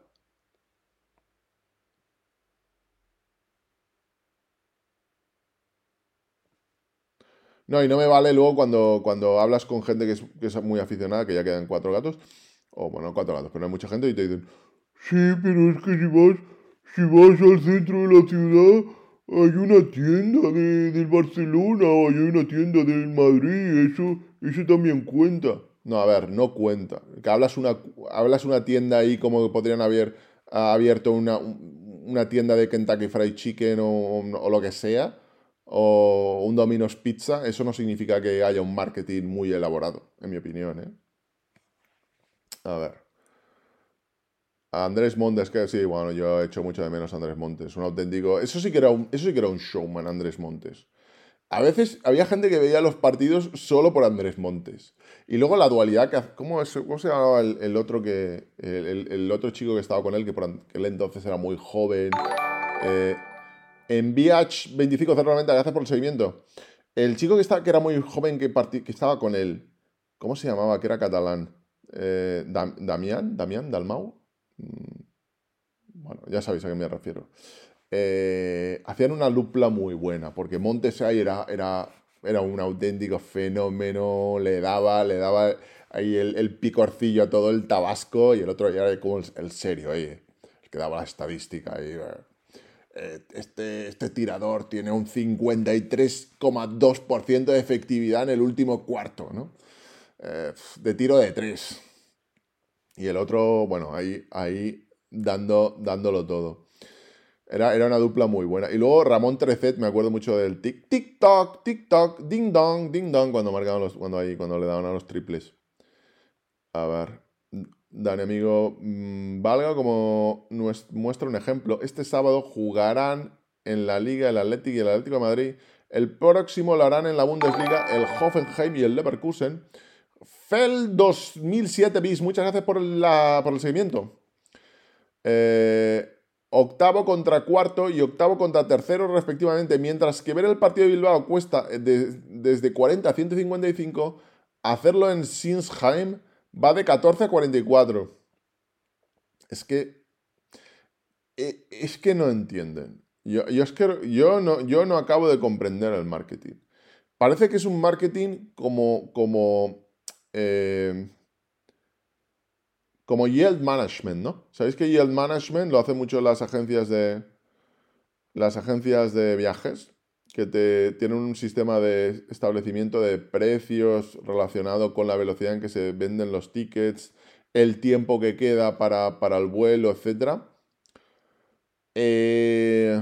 No, y no me vale luego cuando, cuando hablas con gente que es, que es muy aficionada, que ya quedan cuatro gatos, o bueno, cuatro gatos, pero no hay mucha gente y te dicen, sí, pero es que si vas, si vas al centro de la ciudad, hay una tienda de, del Barcelona o hay una tienda del Madrid, eso, eso también cuenta. No, a ver, no cuenta. Que hablas una, hablas una tienda ahí como que podrían haber abierto una, una tienda de Kentucky Fried Chicken o, o, o lo que sea, o un Domino's Pizza, eso no significa que haya un marketing muy elaborado, en mi opinión, ¿eh? A ver. Andrés Montes, que sí, bueno, yo he hecho mucho de menos a Andrés Montes. Un auténtico. Eso sí que era un, eso sí que era un showman, Andrés Montes. A veces había gente que veía los partidos solo por Andrés Montes. Y luego la dualidad que... ¿Cómo, es, cómo se llamaba el, el otro que... El, el, el, otro chico que estaba con él, que por aquel entonces era muy joven? Eh, en V H veinticinco, noventa, gracias por el seguimiento. El chico que, está, que era muy joven que, partí, que estaba con él. ¿Cómo se llamaba? Que era catalán. Eh, Dam, Damián, Damián, Dalmau. Bueno, ya sabéis a qué me refiero. Eh, hacían una dupla muy buena, porque Montes ahí era, era era un auténtico fenómeno, le daba, le daba ahí el, el picorcillo a todo el Tabasco y el otro ya era como el, el serio ahí, el que daba la estadística ahí. Eh, Este, este tirador tiene un cincuenta y tres coma dos por ciento de efectividad en el último cuarto, ¿no? Eh, de tiro de tres. Y el otro, bueno, ahí, ahí dando, dándolo todo. Era, era una dupla muy buena. Y luego Ramón Trecet, me acuerdo mucho del tic, tic toc, tic toc, ding dong, ding dong, cuando marcaban los, cuando ahí, cuando le daban a los triples. A ver. Dani, amigo, mmm, valga como nues- muestra un ejemplo. Este sábado jugarán en la Liga el Atlético y el Atlético de Madrid. El próximo lo harán en la Bundesliga el Hoffenheim y el Leverkusen. Fel dos mil siete bis, muchas gracias por, la, por el seguimiento. Eh, octavo contra cuarto y octavo contra tercero respectivamente, mientras que ver el partido de Bilbao cuesta de- desde cuarenta a ciento cincuenta y cinco, hacerlo en Sinsheim va de catorce a cuarenta y cuatro. Es que eh, es que no entienden. Yo, yo es que yo no, yo no acabo de comprender el marketing. Parece que es un marketing como como eh, como yield management, ¿no? ¿Sabéis que yield management lo hacen mucho las agencias de las agencias de viajes? Que te, tienen un sistema de establecimiento de precios relacionado con la velocidad en que se venden los tickets, el tiempo que queda para, para el vuelo, etcétera. Eh,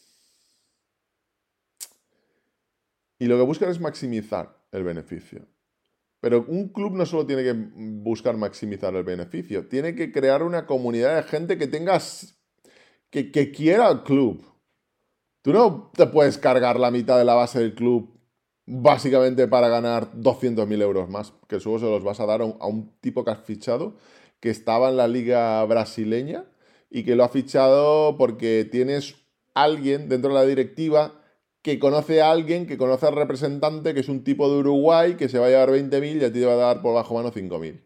y lo que buscan es maximizar el beneficio. Pero un club no solo tiene que buscar maximizar el beneficio, tiene que crear una comunidad de gente que tengas que, que quiera el club. Tú no te puedes cargar la mitad de la base del club básicamente para ganar doscientos mil euros más, que luego se los vas a dar a un, a un tipo que has fichado que estaba en la liga brasileña y que lo ha fichado porque tienes alguien dentro de la directiva que conoce a alguien, que conoce al representante, que es un tipo de Uruguay, que se va a llevar veinte mil y a ti te va a dar por bajo mano cinco mil.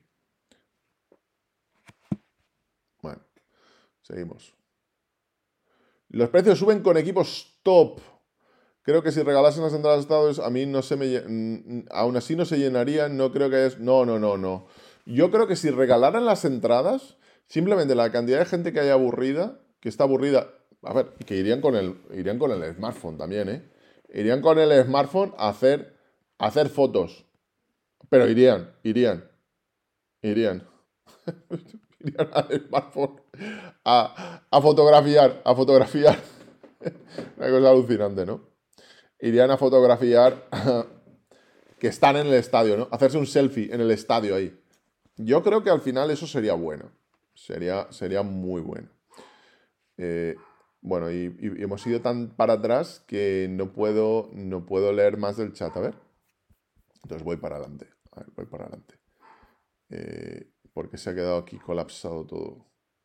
Bueno, seguimos. Los precios suben con equipos top. Creo que si regalasen las entradas de Estados, a mí no se me... lle- Aún así no se llenarían, no creo que es... No, no, no, no. Yo creo que si regalaran las entradas, simplemente la cantidad de gente que hay aburrida, que está aburrida, a ver, que irían con el, irían con el smartphone también, ¿eh? Irían con el smartphone a hacer, a hacer fotos. Pero irían, irían, irían. Irían al smartphone a, a fotografiar, a fotografiar. Una cosa alucinante, ¿no? Irían a fotografiar que están en el estadio, ¿no? Hacerse un selfie en el estadio ahí. Yo creo que al final eso sería bueno. Sería, sería muy bueno. Eh, bueno, y, y hemos ido tan para atrás que no puedo, no puedo leer más del chat. A ver. Entonces voy para adelante. A ver, voy para adelante. Eh, porque se ha quedado aquí colapsado todo.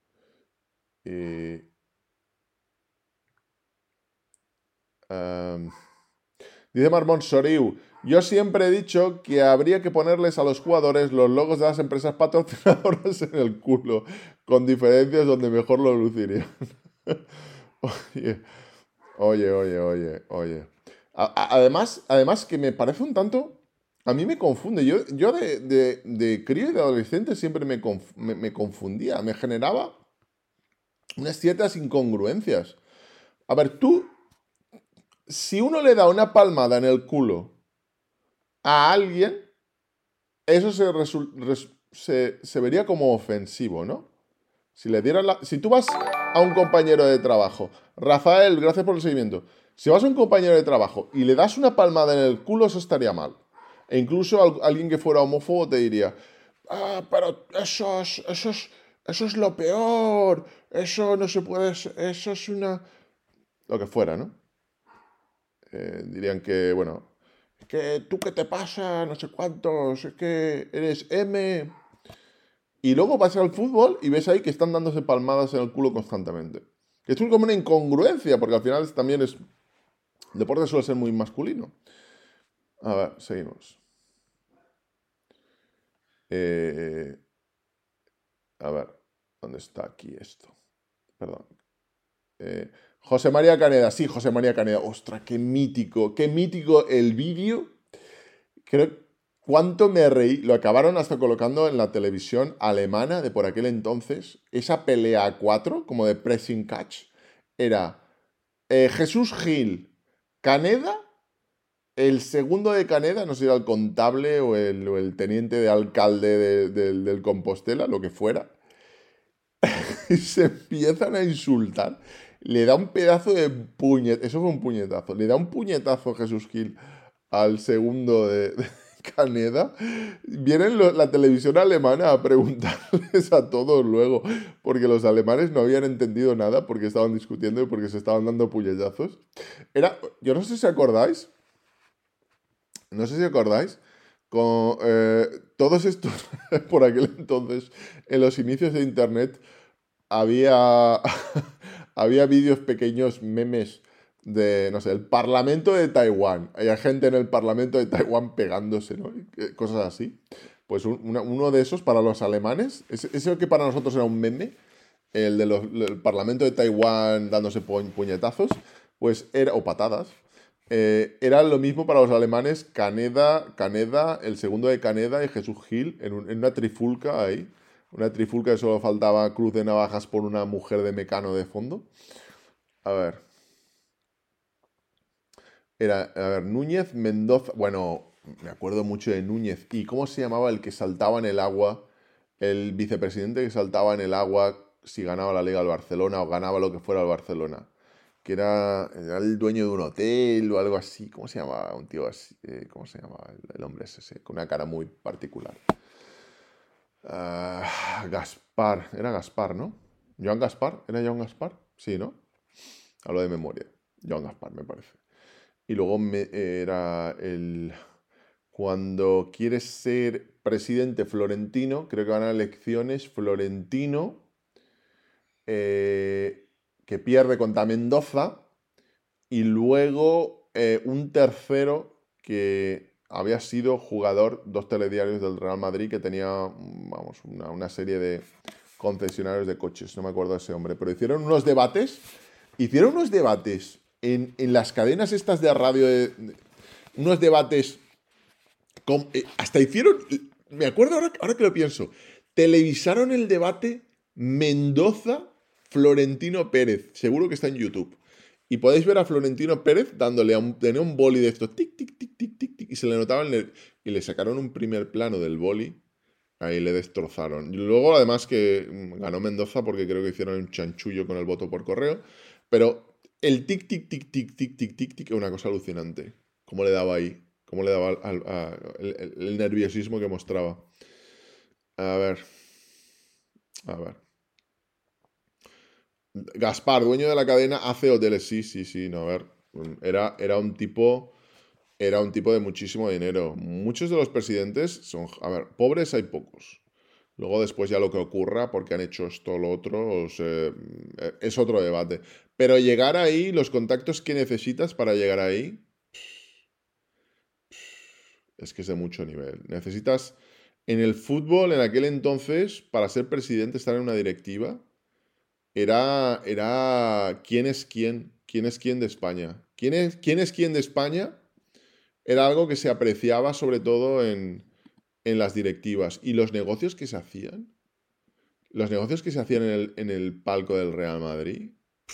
Eh, um, Dice Marmón Soriu, yo siempre he dicho que habría que ponerles a los jugadores los logos de las empresas patrocinadoras en el culo, con diferencias donde mejor lo lucirían. Oye, oye, oye, oye, oye. A- a- además, además que me parece un tanto... A mí me confunde. Yo, yo de, de, de crío y de adolescente siempre me, conf- me, me confundía. Me generaba unas ciertas incongruencias. A ver, tú, si uno le da una palmada en el culo a alguien, eso se, resul- res- se, se vería como ofensivo, ¿no? Si le dieran la... Si tú vas a un compañero de trabajo, Rafael, gracias por el seguimiento. Si vas a un compañero de trabajo y le das una palmada en el culo, eso estaría mal. E incluso al- alguien que fuera homófobo te diría, ah, pero eso es, eso es, eso es lo peor, eso no se puede, eso es una... Lo que fuera, ¿no? Eh, dirían que, bueno, es que tú qué te pasa, no sé cuántos, es que eres M. Y luego vas al fútbol y ves ahí que están dándose palmadas en el culo constantemente. Es un- como una incongruencia, porque al final también es. El deporte suele ser muy masculino. A ver, seguimos. Eh, a ver, ¿dónde está aquí esto? Perdón. Eh, José María Caneda, sí, José María Caneda. Ostras, qué mítico, qué mítico el vídeo. Creo, ¿cuánto me reí? Lo acabaron hasta colocando en la televisión alemana de por aquel entonces. Esa pelea a cuatro, como de pressing catch, era eh, Jesús Gil, Caneda, el segundo de Caneda, no sé si era el contable o el, o el teniente de alcalde de- de- del Compostela, lo que fuera, y se empiezan a insultar. Le da un pedazo de puñetazo, eso fue un puñetazo, le da un puñetazo Jesús Gil al segundo de, de Caneda. Vienen lo- la televisión alemana a preguntarles a todos luego, porque los alemanes no habían entendido nada, porque estaban discutiendo y porque se estaban dando puñetazos. Era, yo no sé si acordáis, no sé si acordáis, con eh, todos estos, por aquel entonces, en los inicios de Internet, había, había vídeos pequeños, memes de, no sé, el Parlamento de Taiwán. Hay gente en el Parlamento de Taiwán pegándose, ¿no? Eh, Cosas así. Pues un- una- uno de esos para los alemanes, ese, ese que para nosotros era un meme, el del Parlamento de Taiwán dándose pu- puñetazos, pues era, o patadas, eh, era lo mismo para los alemanes, Caneda, Caneda, el segundo de Caneda y Jesús Gil, en, un- en una trifulca ahí. Una trifulca que solo faltaba cruz de navajas por una mujer de Mecano de fondo. A ver. Era, a ver, Núñez, Mendoza. Bueno, me acuerdo mucho de Núñez. ¿Y cómo se llamaba el que saltaba en el agua? El vicepresidente que saltaba en el agua si ganaba la Liga al Barcelona o ganaba lo que fuera al Barcelona. Que era, era el dueño de un hotel o algo así. ¿Cómo se llamaba? Un tío así. eh, ¿Cómo se llamaba el, el hombre ese? ese, Con una cara muy particular. Ah, Gaspar. Era Gaspar, ¿no? ¿Joan Gaspar? ¿Era Joan Gaspar? Sí, ¿no? Hablo de memoria. Joan Gaspar, me parece. Y luego me- era el... Cuando quieres ser presidente florentino, creo que van a elecciones, Florentino, eh, que pierde contra Mendoza, y luego eh, un tercero que había sido jugador, dos telediarios del Real Madrid, que tenía, vamos, una, una serie de concesionarios de coches, no me acuerdo de ese hombre, pero hicieron unos debates, hicieron unos debates en, en las cadenas estas de radio, de- de- unos debates, con- eh, hasta hicieron, me acuerdo ahora, ahora que lo pienso, televisaron el debate Mendoza-Florentino Pérez, seguro que está en YouTube. Y podéis ver a Florentino Pérez dándole a un, tenía un boli de estos, tic, tic, tic, tic, tic, tic, y se le notaba el ner- y le sacaron un primer plano del boli, ahí le destrozaron. Y luego, además, que mm, ganó Mendoza porque creo que hicieron un chanchullo con el voto por correo, pero el tic, tic, tic, tic, tic, tic, tic, tic, es una cosa alucinante. ¿Cómo le daba ahí? ¿Cómo le daba al- al- a- el, el- el nerviosismo que mostraba? A ver, a ver. Gaspar, dueño de la cadena hace hoteles. Sí, sí, sí, no, a ver. Era, era un tipo, era un tipo de muchísimo dinero. Muchos de los presidentes son, a ver, pobres hay pocos. Luego después ya lo que ocurra, porque han hecho esto o lo otro, o se- eh, es otro debate. Pero llegar ahí, los contactos que necesitas para llegar ahí, es que es de mucho nivel. Necesitas, en el fútbol, en aquel entonces, para ser presidente, estar en una directiva, era, era quién es quién, quién es quién de España. ¿Quién es, quién es quién de España? Era algo que se apreciaba sobre todo en, en las directivas. Y los negocios que se hacían, los negocios que se hacían en el, en el palco del Real Madrid,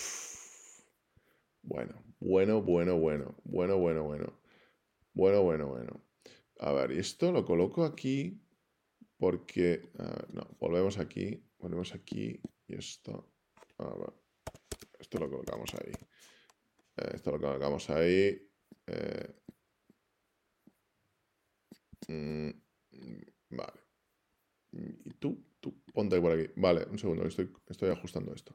bueno, bueno, bueno, bueno, bueno, bueno, bueno, bueno, bueno, bueno. A ver, y esto lo coloco aquí porque, a ver, no, volvemos aquí, volvemos aquí y esto, a ver, esto lo colocamos ahí. Eh, esto lo colocamos ahí. eh, mm, vale. Y tú, tú, ponte por aquí. Vale, un segundo, que estoy, estoy ajustando esto.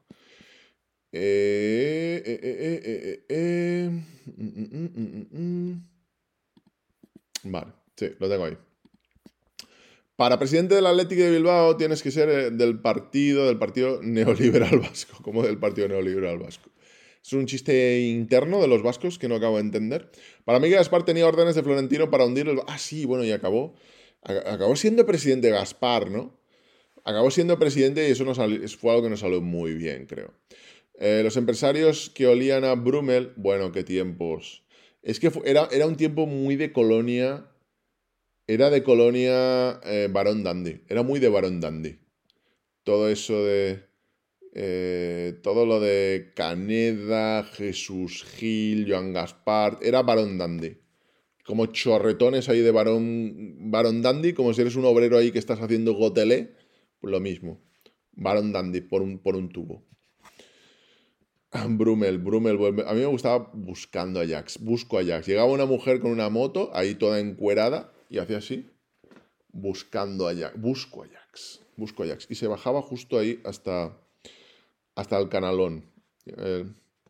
Eh, eh, eh, eh, eh, eh, mm, mm, mm, mm, mm. Vale, sí, lo tengo ahí. Para presidente del Atlético de Bilbao tienes que ser eh, del partido, del partido neoliberal vasco, como del partido neoliberal vasco. Es un chiste interno de los vascos que no acabo de entender. Para mí, Gaspar tenía órdenes de Florentino para hundir el... Ah, sí, bueno, y acabó. a- Acabó siendo presidente Gaspar, ¿no? Acabó siendo presidente y eso no salió- fue algo que nos salió muy bien, creo. Eh, los empresarios que olían a Brummel, bueno, qué tiempos. Es que fu- era, era un tiempo muy de colonia Era de colonia eh, Barón Dandy. Era muy de Barón Dandy. Todo eso de... eh, todo lo de Caneda, Jesús Gil, Joan Gaspar. Era Barón Dandy. Como chorretones ahí de Barón, Barón Dandy, como si eres un obrero ahí que estás haciendo gotelé. Pues lo mismo. Barón Dandy por un, por un tubo. Brummel, Brummel vuelve. A mí me gustaba buscando a Jax. Busco a Jax. Llegaba una mujer con una moto, ahí toda encuerada, y hacía así. Buscando a Jax. Busco a Jax. Busco a Jax. Y se bajaba justo ahí hasta, hasta el canalón. Eh,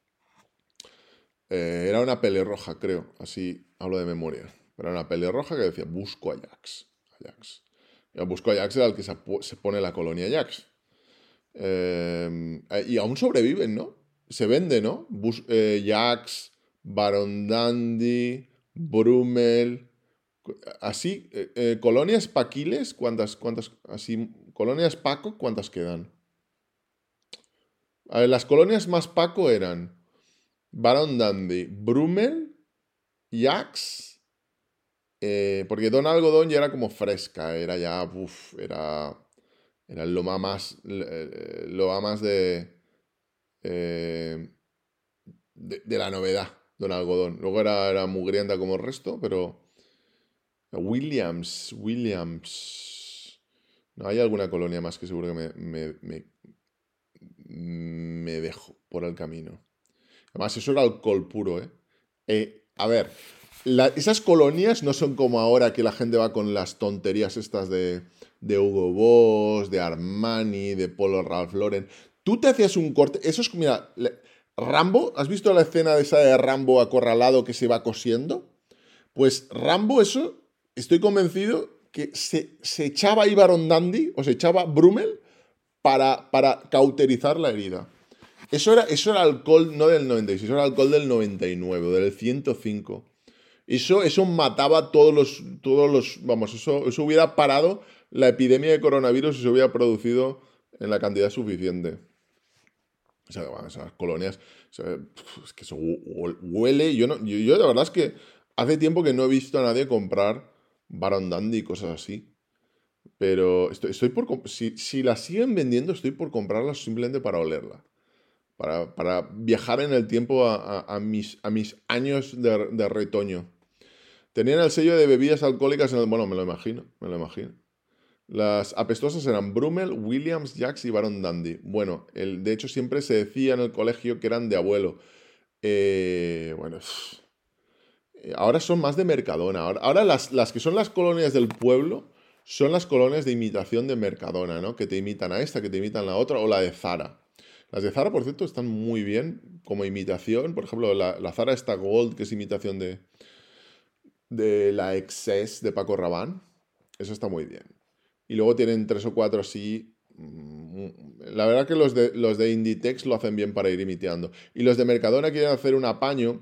eh, era una pelirroja, creo. Así hablo de memoria. Era una pelirroja que decía: Busco a Jax. A Jax. Y el Busco a Jax era el que se, se pone la colonia Jax. Eh, y aún sobreviven, ¿no? Se vende, ¿no? Bus eh, Jax, Baron Dandy, Brummel. Así, eh, eh, colonias paquiles, ¿cuántas, cuántas, así, colonias Paco, ¿cuántas quedan? A ver, las colonias más Paco eran Baron Dandy, Brummel, Jax, eh, porque Don Algodón ya era como fresca, era ya, uff, era, era el loma más, eh, lo más de, eh, de, de la novedad, Don Algodón. Luego era, era mugrienta como el resto, pero Williams, Williams. No, hay alguna colonia más que seguro que me, me, me, me dejo por el camino. Además, eso era alcohol puro, ¿eh? Eh, a ver, la- esas colonias no son como ahora que la gente va con las tonterías estas de, de Hugo Boss, de Armani, de Polo Ralph Lauren. Tú te hacías un corte. Eso es, mira, le- Rambo, ¿has visto la escena de esa de Rambo acorralado que se va cosiendo? Pues Rambo, eso, estoy convencido que se, se echaba ahí Baron Dandy o se echaba Brummel para, para cauterizar la herida. Eso era, eso era alcohol no del noventa y seis, eso era alcohol del noventa y nueve, del ciento cinco. Eso, eso mataba todos los, todos los, vamos, eso, eso hubiera parado la epidemia de coronavirus si se hubiera producido en la cantidad suficiente. O sea, bueno, esas colonias, o sea, es que eso huele. Yo, no, yo, yo la verdad es que hace tiempo que no he visto a nadie comprar Baron Dandy y cosas así. Pero estoy, estoy por... Si, si la siguen vendiendo, estoy por comprarla simplemente para olerla. Para, para viajar en el tiempo a, a- a mis, a mis años de, de retoño. Tenían el sello de bebidas alcohólicas en el... Bueno, me lo imagino, me lo imagino. Las apestosas eran Brummel, Williams, Jax y Baron Dandy. Bueno, el, de hecho siempre se decía en el colegio que eran de abuelo. Eh, bueno, eh, ahora son más de Mercadona. Ahora, ahora las, las que son las colonias del pueblo son las colonias de imitación de Mercadona, ¿no? Que te imitan a esta, que te imitan a la otra, o la de Zara. Las de Zara, por cierto, están muy bien como imitación. Por ejemplo, la, la Zara esta Gold, que es imitación de, de la Excess de Paco Rabanne. Eso está muy bien. Y luego tienen tres o cuatro así. mm, La verdad que los de, los de Inditex lo hacen bien para ir imitando. Y los de Mercadona quieren hacer un apaño,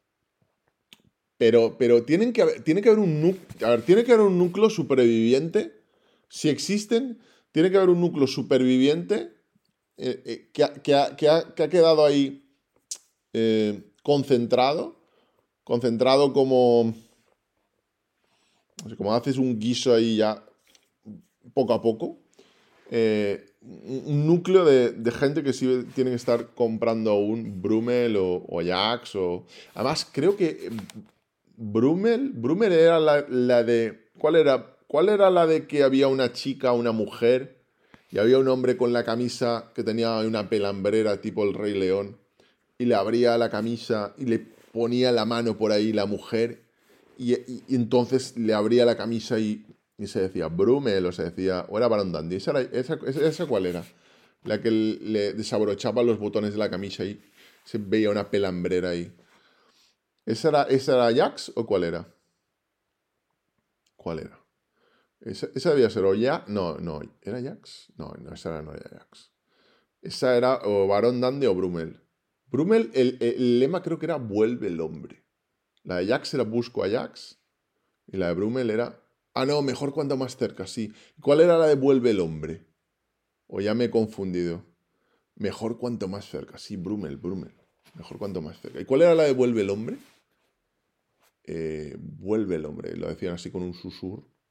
pero, pero tienen que haber, tiene que haber un núcleo, a ver, tiene que haber un núcleo superviviente. Si existen, tiene que haber un núcleo superviviente eh, eh, que, ha, que ha- que ha- que ha quedado ahí eh, concentrado, concentrado como, no sé, como haces un guiso ahí ya poco a poco. eh, un un núcleo de, de gente que sí tiene que estar comprando un Brummel o, o Ajax o... Además, creo que eh, Brummel, Brummel era la, la de... ¿Cuál era? ¿Cuál era la de que había una chica, una mujer, y había un hombre con la camisa que tenía una pelambrera tipo el Rey León, y le abría la camisa y le ponía la mano por ahí la mujer, y, y- y entonces le abría la camisa y, y se decía Brummel o se decía, o era Baron Dandy. ¿Esa, era- esa, esa- esa cuál era? La que le desabrochaba los botones de la camisa y se veía una pelambrera ahí. ¿Esa era, esa era Jax o cuál era? ¿Cuál era? Esa, esa debía ser o ya. No, no. ¿Era Jax? No, no, esa era, no era Jax. Esa era o Baron Dandy o Brummel. Brummel, el, el lema creo que era Vuelve el hombre. La de Jax era Busco a Jax. Y la de Brummel era... Ah, no, mejor cuanto más cerca, sí. ¿Cuál era la de Vuelve el hombre? O ya me he confundido. Mejor cuanto más cerca. Sí, Brummel, Brummel. Mejor cuanto más cerca. ¿Y cuál era la de Vuelve el hombre? Eh, vuelve el hombre. Lo decían así con un susurro.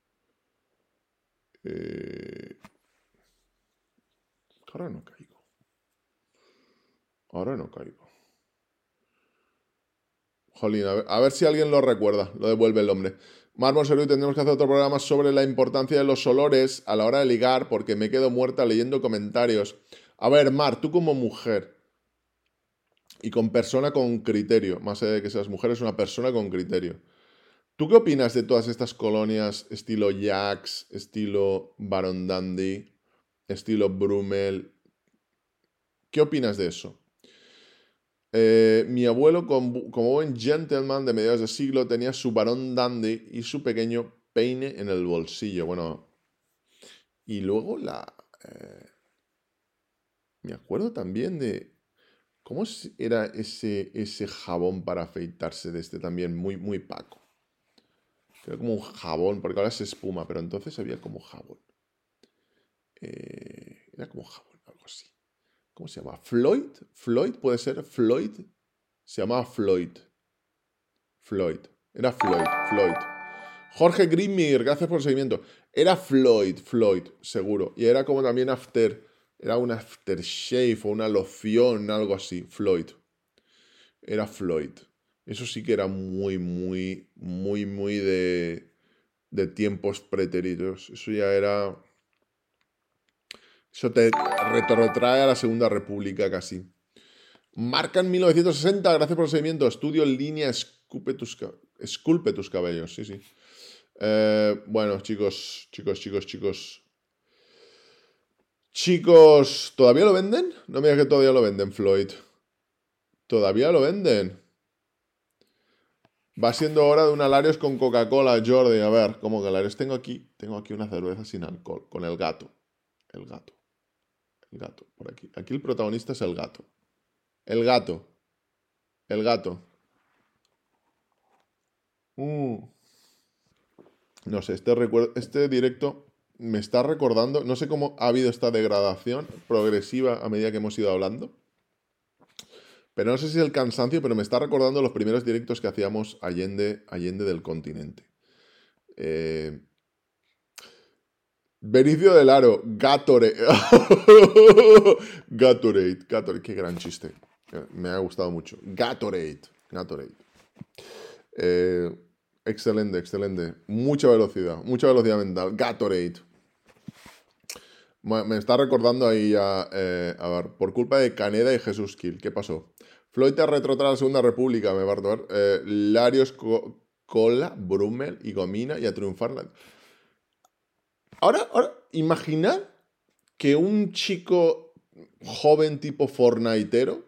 Eh... Ahora no caigo. Ahora no caigo. Jolín, a ver, a ver si alguien lo recuerda, lo devuelve el hombre. Mar Monserrat, tendremos que hacer otro programa sobre la importancia de los olores a la hora de ligar, porque me quedo muerta leyendo comentarios. A ver, Mar, tú como mujer y con persona con criterio, más allá de que seas mujer, es una persona con criterio. ¿Tú qué opinas de todas estas colonias estilo Jax, estilo Baron Dandy, estilo Brummel? ¿Qué opinas de eso? Eh, mi abuelo, como, como buen gentleman de mediados de siglo, tenía su Baron Dandy y su pequeño peine en el bolsillo. Bueno, y luego la... eh, me acuerdo también de... ¿Cómo era ese, ese jabón para afeitarse de este también? Muy, muy Paco. Era como un jabón, porque ahora es espuma, pero entonces había como jabón. Eh, era como jabón, algo así. ¿Cómo se llama? ¿Floyd? ¿Floyd puede ser? ¿Floyd? Se llamaba Floyd. Floyd. Era Floyd. Floyd. Jorge Grimmer, gracias por el seguimiento. Era Floyd, Floyd, seguro. Y era como también after. Era un aftershave o una loción, algo así. Floyd. Era Floyd. Eso sí que era muy, muy, muy, muy de, de tiempos pretéritos. Eso ya era... Eso te retrotrae a la Segunda República casi. Marcan mil novecientos sesenta, gracias por el seguimiento. Estudio en línea, esculpe tus, esculpe tus cabellos, sí, sí. Eh, bueno, chicos, chicos, chicos, chicos. Chicos, ¿todavía lo venden? No me digas que todavía lo venden, Floyd. ¿Todavía lo venden? Va siendo hora de un Alarios con Coca-Cola, Jordi. A ver, ¿cómo que Alarios? Tengo aquí, tengo aquí una cerveza sin alcohol, con el gato. El gato. El gato, por aquí. Aquí el protagonista es el gato. El gato. El gato. Mm. No sé, este, recuerdo, este directo me está recordando, no sé cómo ha habido esta degradación progresiva a medida que hemos ido hablando, pero no sé si es el cansancio, pero me está recordando los primeros directos que hacíamos allende, allende del continente. Eh, Benicio del Aro, Gatorade. Gatorade, Gatorade, qué gran chiste. Me ha gustado mucho. Gatorade, Gatorade. Eh, excelente, excelente. Mucha velocidad, mucha velocidad mental. Gatorade. Me está recordando ahí ya, eh, a ver, por culpa de Caneda y Jesús Kill. ¿Qué pasó? Floyd te retrotrae a la Segunda República, me va a retomar. Eh, Larios, Co Cola, Brummel y Gomina y a triunfar. La... Ahora, ahora, imaginad que un chico joven tipo fortniteero,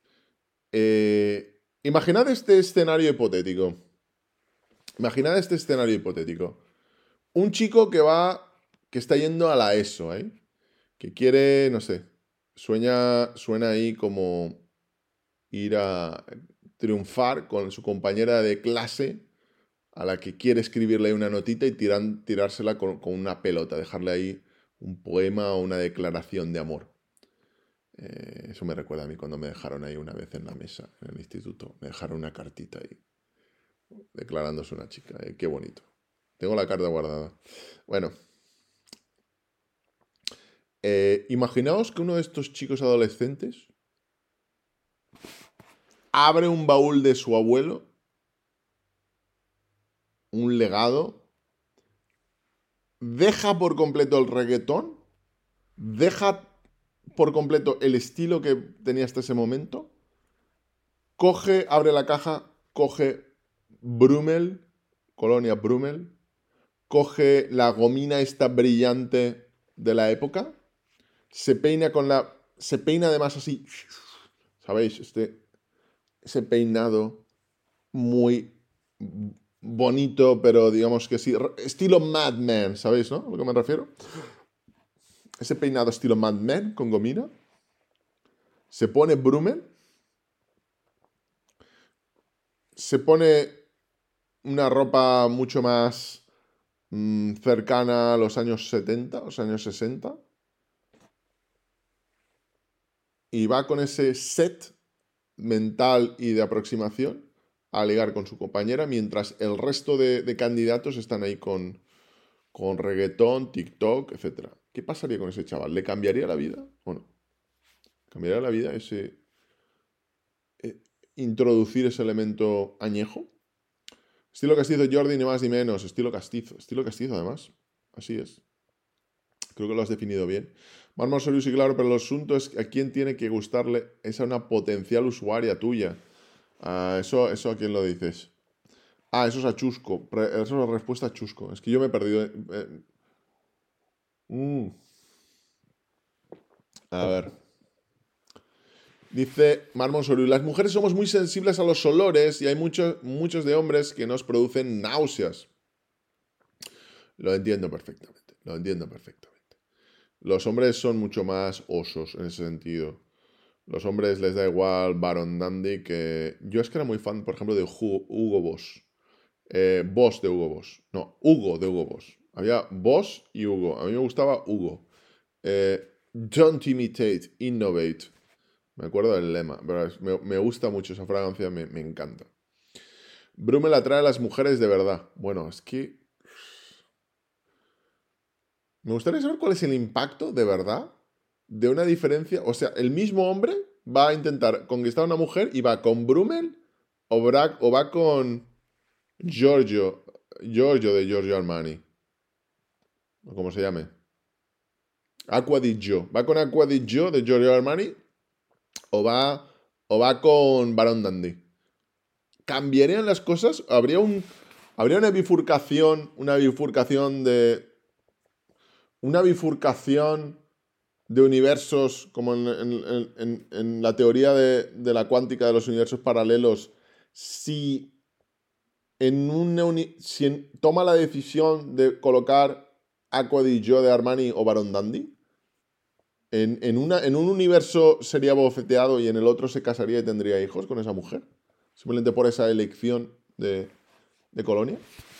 eh, imaginad este escenario hipotético. Imaginad este escenario hipotético. Un chico que va, que está yendo a la ESO, ¿eh? Que quiere, no sé, sueña, suena ahí como ir a triunfar con su compañera de clase a la que quiere escribirle una notita y tiran, tirársela con, con una pelota, dejarle ahí un poema o una declaración de amor. Eh, eso me recuerda a mí cuando me dejaron ahí una vez en la mesa, en el instituto. Me dejaron una cartita ahí, declarándose una chica. Eh, qué bonito. Tengo la carta guardada. Bueno. Eh, imaginaos que uno de estos chicos adolescentes abre un baúl de su abuelo, un legado, deja por completo el reggaetón, deja por completo el estilo que tenía hasta ese momento, coge, abre la caja, coge Brummel, Colonia Brummel, coge la gomina esta brillante de la época, se peina con la... se peina además así, ¿sabéis? Este, ese peinado muy bonito, pero digamos que sí, estilo Mad Men, ¿sabéis, no? A lo que me refiero. Ese peinado estilo Mad Men con gomina. Se pone Brummel. Se pone una ropa mucho más mmm, cercana a los años setenta, los años sesenta. Y va con ese set mental y de aproximación a ligar con su compañera, mientras el resto de, de candidatos están ahí con, con reggaetón, TikTok, etcétera. ¿Qué pasaría con ese chaval? ¿Le cambiaría la vida o no? ¿Cambiaría la vida ese eh, introducir ese elemento añejo? Estilo castizo Jordi, ni más ni menos. Estilo castizo. Estilo castizo, además. Así es. Creo que lo has definido bien. Marmol Sorius, sí, claro, pero el asunto es a quién tiene que gustarle esa una potencial usuaria tuya. Ah, eso, ¿Eso a quién lo dices? Ah, eso es a Chusco. Pre- Eso es la respuesta a Chusco. Es que yo me he perdido. eh, eh, mm, a ver. Dice Marmon Soriu, las mujeres somos muy sensibles a los olores y hay muchos, muchos de hombres que nos producen náuseas. Lo entiendo perfectamente, lo entiendo perfectamente. Los hombres son mucho más osos en ese sentido. Los hombres les da igual Baron Dandy que... Yo es que era muy fan, por ejemplo, de Hugo, Hugo Boss. Eh, Boss de Hugo Boss. No, Hugo de Hugo Boss. Había Boss y Hugo. A mí me gustaba Hugo. Eh, Don't imitate, innovate. Me acuerdo del lema. Pero es- me, me gusta mucho esa fragancia, me, me encanta. Brummel atrae a las mujeres de verdad. Bueno, es que... Me gustaría saber cuál es el impacto de verdad de una diferencia. O sea, el mismo hombre va a intentar conquistar a una mujer y va con Brummel o, Bra- o va con Giorgio. Giorgio de Giorgio Armani. O como se llame. Acqua di Gio. ¿Va con Acqua di Gio de Giorgio Armani? ¿O va, o va con Baron Dandy? ¿Cambiarían las cosas? ¿Habría un, habría una bifurcación, una bifurcación de, una bifurcación de universos, como en, en- en- en la teoría de, de la cuántica de los universos paralelos, si, en una uni- si en- toma la decisión de colocar Aqua di Gio de Armani o Baron Dandy? En, en una, en un universo sería bofeteado y en el otro se casaría y tendría hijos con esa mujer. Simplemente por esa elección de, de colonia.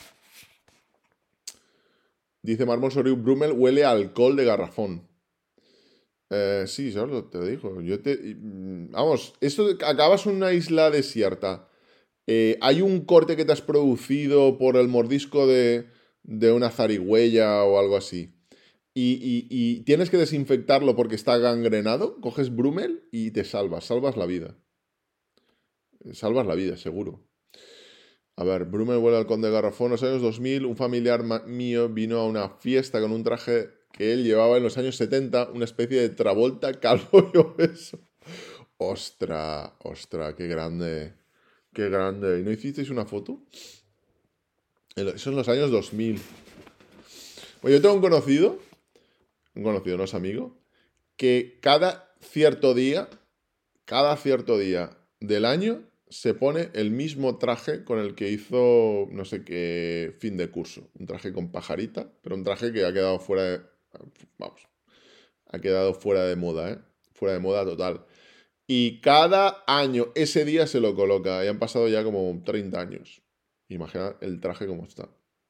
Dice Marmol Soriu, Brummel huele a alcohol de garrafón. Eh, sí, solo te lo digo. Yo te, mm, vamos, esto de que acabas en una isla desierta. Eh, hay un corte que te has producido por el mordisco de, de una zarigüeya o algo así. Y, y- y tienes que desinfectarlo porque está gangrenado. Coges Brummel y te salvas, salvas la vida. Salvas la vida, seguro. A ver, Brummel huele al conde Garrafón. En los años dos mil, un familiar ma- mío vino a una fiesta con un traje que él llevaba en los años setenta, una especie de Travolta calvo y obeso. Ostra, ostra, qué grande, qué grande. ¿Y no hicisteis una foto? En lo- Eso en los años dos mil. Bueno, yo tengo un conocido, un conocido, no es amigo, que cada cierto día, cada cierto día del año se pone el mismo traje con el que hizo no sé qué fin de curso. Un traje con pajarita, pero un traje que ha quedado fuera de... Vamos, ha quedado fuera de moda, ¿eh? Fuera de moda total. Y cada año ese día se lo coloca. Y han pasado ya como treinta años. Imagina el traje como está.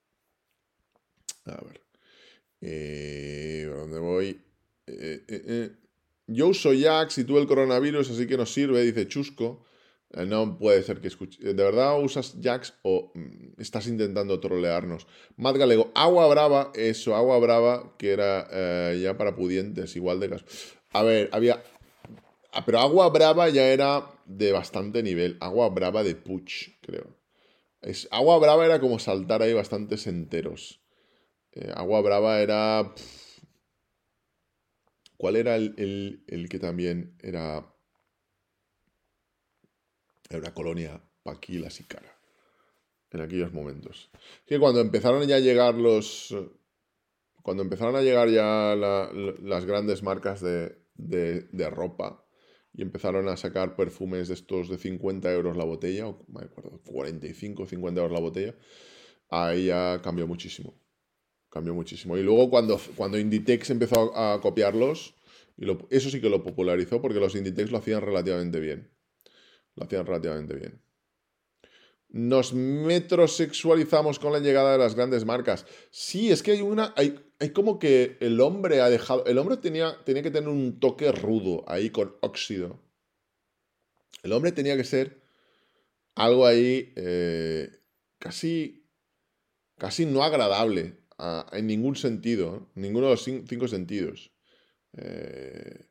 A ver. Eh, ¿a dónde voy? Eh, eh, eh. Yo uso Jax y tú el coronavirus, así que nos sirve, dice Chusco. Eh, no puede ser que escuche. ¿De verdad usas Jax o mm, estás intentando trolearnos? Matt Galego, agua brava, eso, agua brava, que era eh, ya para pudientes, igual de caso. A ver, había. Ah, pero agua brava ya era de bastante nivel. Agua brava de Puch, creo. Es, agua brava era como saltar ahí bastantes enteros. Eh, agua brava era. Pff, ¿cuál era el, el- el que también era, era una colonia paquilas y cara en aquellos momentos? Que cuando empezaron ya a llegar los. Cuando empezaron a llegar ya la- la- las grandes marcas de, de- de ropa y empezaron a sacar perfumes de estos de cincuenta euros la botella, o me acuerdo, cuarenta y cinco, cincuenta euros la botella, ahí ya cambió muchísimo. Cambió muchísimo. Y luego cuando, cuando Inditex empezó a, a copiarlos, y lo- eso sí que lo popularizó porque los Inditex lo hacían relativamente bien. Lo hacían relativamente bien. Nos metrosexualizamos con la llegada de las grandes marcas. Sí, es que hay una. Hay, hay como que el hombre ha dejado. El hombre tenía, tenía que tener un toque rudo ahí con óxido. El hombre tenía que ser algo ahí eh, casi. Casi no agradable. a- a- en ningún sentido, ¿eh? Ninguno de los cin- cinco sentidos. Eh,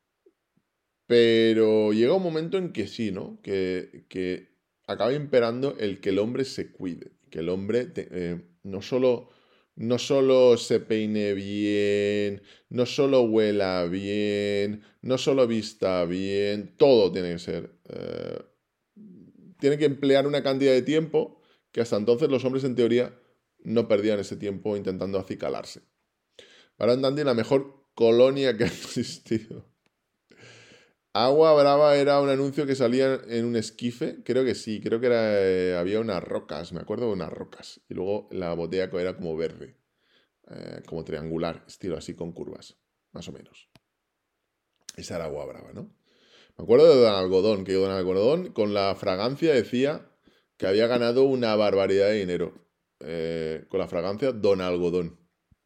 pero llega un momento en que sí, ¿no? Que, que acaba imperando el que el hombre se cuide, que el hombre te- eh, no solo, no solo se peine bien, no solo huela bien, no solo vista bien, todo tiene que ser. Eh, tiene que emplear una cantidad de tiempo que hasta entonces los hombres en teoría no perdían ese tiempo intentando acicalarse. Para Dandy, la mejor colonia que ha existido. Agua Brava era un anuncio que salía en un esquife, creo que sí, creo que era, eh, había unas rocas, me acuerdo de unas rocas, y luego la botella era como verde, eh, como triangular, estilo así con curvas, más o menos. Esa era Agua Brava, ¿no? Me acuerdo de Don Algodón, que Don Algodón con la fragancia decía que había ganado una barbaridad de dinero, eh, con la fragancia Don Algodón.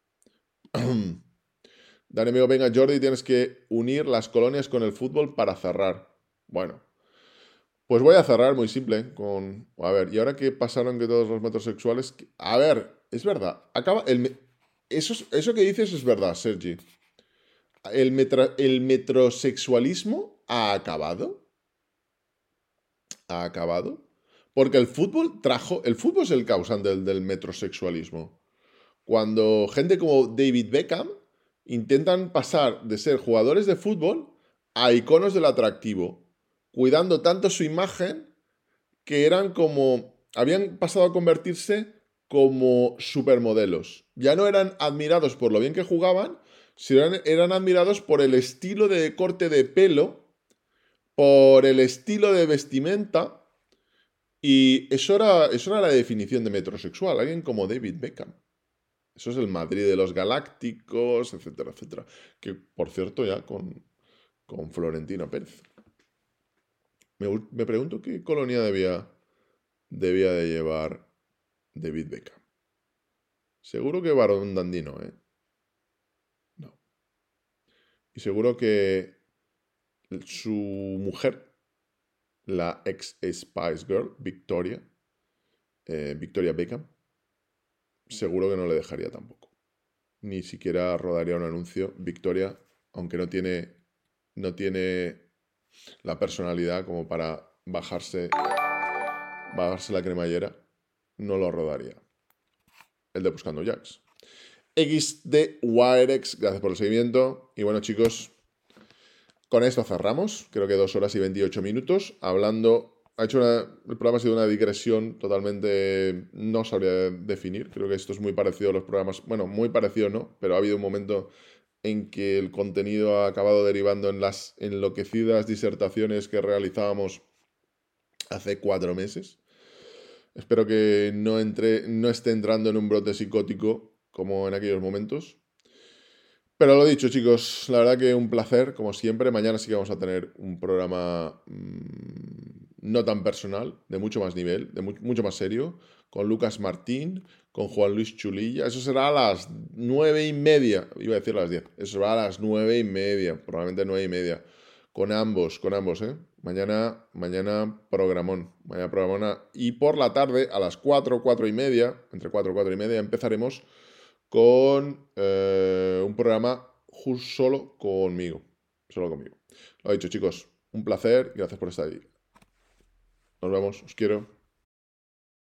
Dani, amigo, venga, Jordi, tienes que unir las colonias con el fútbol para cerrar. Bueno, pues voy a cerrar muy simple con... A ver, ¿y ahora qué pasaron que todos los metrosexuales... A ver, es verdad. Acaba... El... me- Eso, es- eso que dices es verdad, Sergi. ¿El, metra- el metrosexualismo ha acabado? ¿Ha acabado? Porque el fútbol trajo... El fútbol es el causante del, del metrosexualismo. Cuando gente como David Beckham intentan pasar de ser jugadores de fútbol a iconos del atractivo, cuidando tanto su imagen que eran como, habían pasado a convertirse como supermodelos. Ya no eran admirados por lo bien que jugaban, sino eran, eran admirados por el estilo de corte de pelo, por el estilo de vestimenta, y eso era, eso era la definición de metrosexual, alguien como David Beckham. Eso es el Madrid de los Galácticos, etcétera, etcétera. Que, por cierto, ya con, con Florentino Pérez. Me, me pregunto qué colonia debía, debía de llevar David Beckham. Seguro que Barón Dandy no, ¿eh? No. Y seguro que su mujer, la ex Spice Girl, Victoria, eh, Victoria Beckham, seguro que no le dejaría tampoco. Ni siquiera rodaría un anuncio. Victoria, aunque no tiene, no tiene la personalidad como para bajarse, bajarse la cremallera, no lo rodaría. El de Buscando Jacks. X de Wirex, gracias por el seguimiento. Y bueno, chicos, con esto cerramos. Creo que dos horas y veintiocho minutos. Hablando. Ha hecho una, el programa ha sido una digresión totalmente. No sabría definir. Creo que esto es muy parecido a los programas. Bueno, muy parecido no, pero ha habido un momento en que el contenido ha acabado derivando en las enloquecidas disertaciones que realizábamos hace cuatro meses. Espero que no, entre, no esté entrando en un brote psicótico como en aquellos momentos. Pero lo dicho, chicos, la verdad que un placer, como siempre. Mañana sí que vamos a tener un programa mmm, no tan personal, de mucho más nivel, de mu mucho más serio, con Lucas Martín, con Juan Luis Chulilla. Eso será a las nueve y media, iba a decir a las diez, eso será a las nueve y media, probablemente nueve y media. Con ambos, con ambos, ¿eh? Mañana, mañana programón, mañana programona. Y por la tarde, a las cuatro, cuatro y media, entre cuatro y cuatro y media, empezaremos con eh, un programa justo solo conmigo. Solo conmigo. Lo dicho, chicos, un placer y gracias por estar ahí. Nos vemos, os quiero.